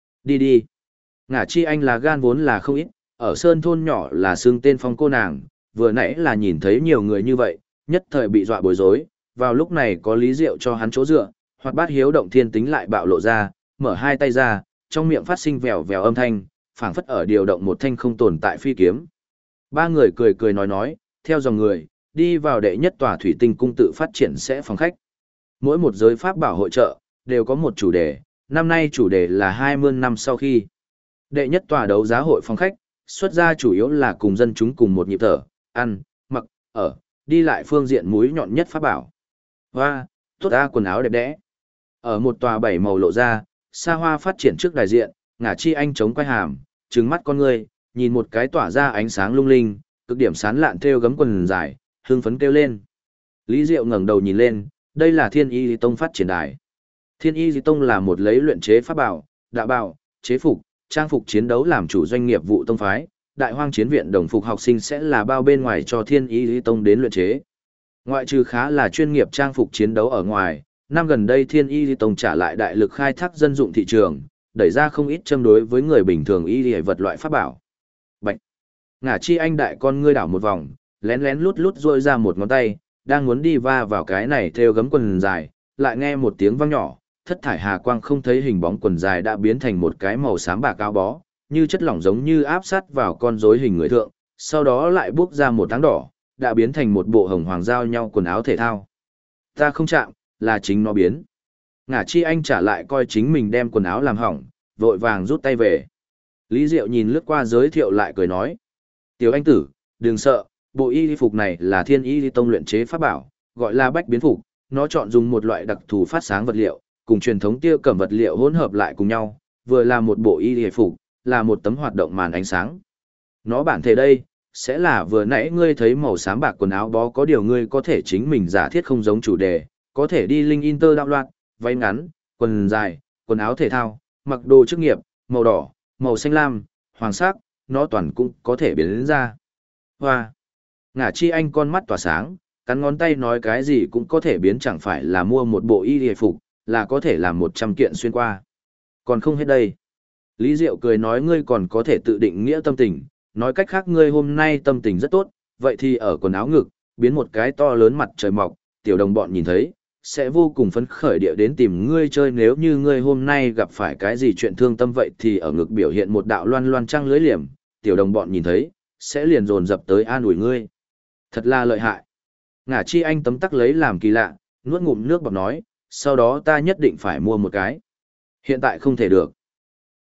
Đi. Ngả Chi Anh là gan vốn là không ít, ở sơn thôn nhỏ là xưng tên phong cô nàng, vừa nãy là nhìn thấy nhiều người như vậy, nhất thời bị dọa bối rối, vào lúc này có Lý Diệu cho hắn chỗ dựa, hoặc bát hiếu động thiên tính lại bạo lộ ra, mở hai tay ra, trong miệng phát sinh vèo vèo âm thanh, phảng phất ở điều động một thanh không tồn tại phi kiếm. Ba người cười nói, theo dòng người, đi vào đệ nhất tòa thủy tinh cung tự phát triển sẽ phòng khách. Mỗi một giới pháp bảo hội trợ, đều có một chủ đề, năm nay chủ đề là 20 năm sau khi. Đệ nhất tòa đấu giá hội phòng khách, xuất ra chủ yếu là cùng dân chúng cùng một nhịp thở, ăn, mặc, ở, đi lại phương diện mũi nhọn nhất pháp bảo. Hoa, tốt ra quần áo đẹp đẽ. Ở một tòa bảy màu lộ ra, xa hoa phát triển trước đại diện, Ngả Chi Anh chống quay hàm, trừng mắt con người, nhìn một cái tỏa ra ánh sáng lung linh, cực điểm sán lạn thêu gấm quần dài, hưng phấn kêu lên. Lý Diệu ngẩng đầu nhìn lên, đây là Thiên Y Tông phát triển đài. Thiên Y Tông là một lấy luyện chế pháp bảo, đạo bào, chế phục, trang phục chiến đấu làm chủ doanh nghiệp vụ tông phái, Đại Hoang Chiến viện đồng phục học sinh sẽ là bao bên ngoài cho Thiên Y Tông đến luyện chế. Ngoại trừ khá là chuyên nghiệp trang phục chiến đấu ở ngoài, năm gần đây Thiên Y Tông trả lại đại lực khai thác dân dụng thị trường, đẩy ra không ít châm đối với người bình thường y vật loại pháp bảo. Bạch. Ngả chi anh đại con ngươi đảo một vòng, lén lén lút lút rôi ra một ngón tay, đang muốn đi va vào cái này theo gấm quần dài, lại nghe một tiếng vang nhỏ, thất thải hà quang không thấy hình bóng quần dài đã biến thành một cái màu xám bạc áo bó, như chất lỏng giống như áp sát vào con rối hình người thượng, sau đó lại bước ra một tháng đỏ, đã biến thành một bộ hồng hoàng giao nhau quần áo thể thao. Ta không chạm, là chính nó biến. Ngả chi anh trả lại coi chính mình đem quần áo làm hỏng, vội vàng rút tay về. Lý Diệu nhìn lướt qua giới thiệu lại cười nói. Tiểu anh tử, đừng sợ, bộ y phục này là thiên y tông luyện chế pháp bảo, gọi là bách biến phục, nó chọn dùng một loại đặc thù phát sáng vật liệu, cùng truyền thống tia cẩm vật liệu hỗn hợp lại cùng nhau, vừa là một bộ y phục, là một tấm hoạt động màn ánh sáng. Nó bản thể đây, sẽ là vừa nãy ngươi thấy màu xám bạc quần áo bó có điều ngươi có thể chính mình giả thiết không giống chủ đề, có thể đi linh inter đạo loạn, váy ngắn, quần dài, quần áo thể thao, mặc đồ chức nghiệp, màu đỏ, màu xanh lam, hoàng sắc, nó toàn cũng có thể biến đến ra. Hoa! Ngả chi anh con mắt tỏa sáng, cắn ngón tay nói cái gì cũng có thể biến, chẳng phải là mua một bộ y hề phục, là có thể làm 100 kiện xuyên qua. Còn không hết đây. Lý Diệu cười nói ngươi còn có thể tự định nghĩa tâm tình, nói cách khác ngươi hôm nay tâm tình rất tốt, vậy thì ở quần áo ngực, biến một cái to lớn mặt trời mọc, tiểu đồng bọn nhìn thấy, sẽ vô cùng phấn khởi địa đến tìm ngươi chơi, nếu như ngươi hôm nay gặp phải cái gì chuyện thương tâm vậy thì ở ngực biểu hiện một đạo loan loan trăng lưới liềm, tiểu đồng bọn nhìn thấy, sẽ liền dồn dập tới an ủi ngươi. Thật là lợi hại. Ngả chi anh tấm tắc lấy làm kỳ lạ, nuốt ngụm nước bọt nói, sau đó ta nhất định phải mua một cái. Hiện tại không thể được.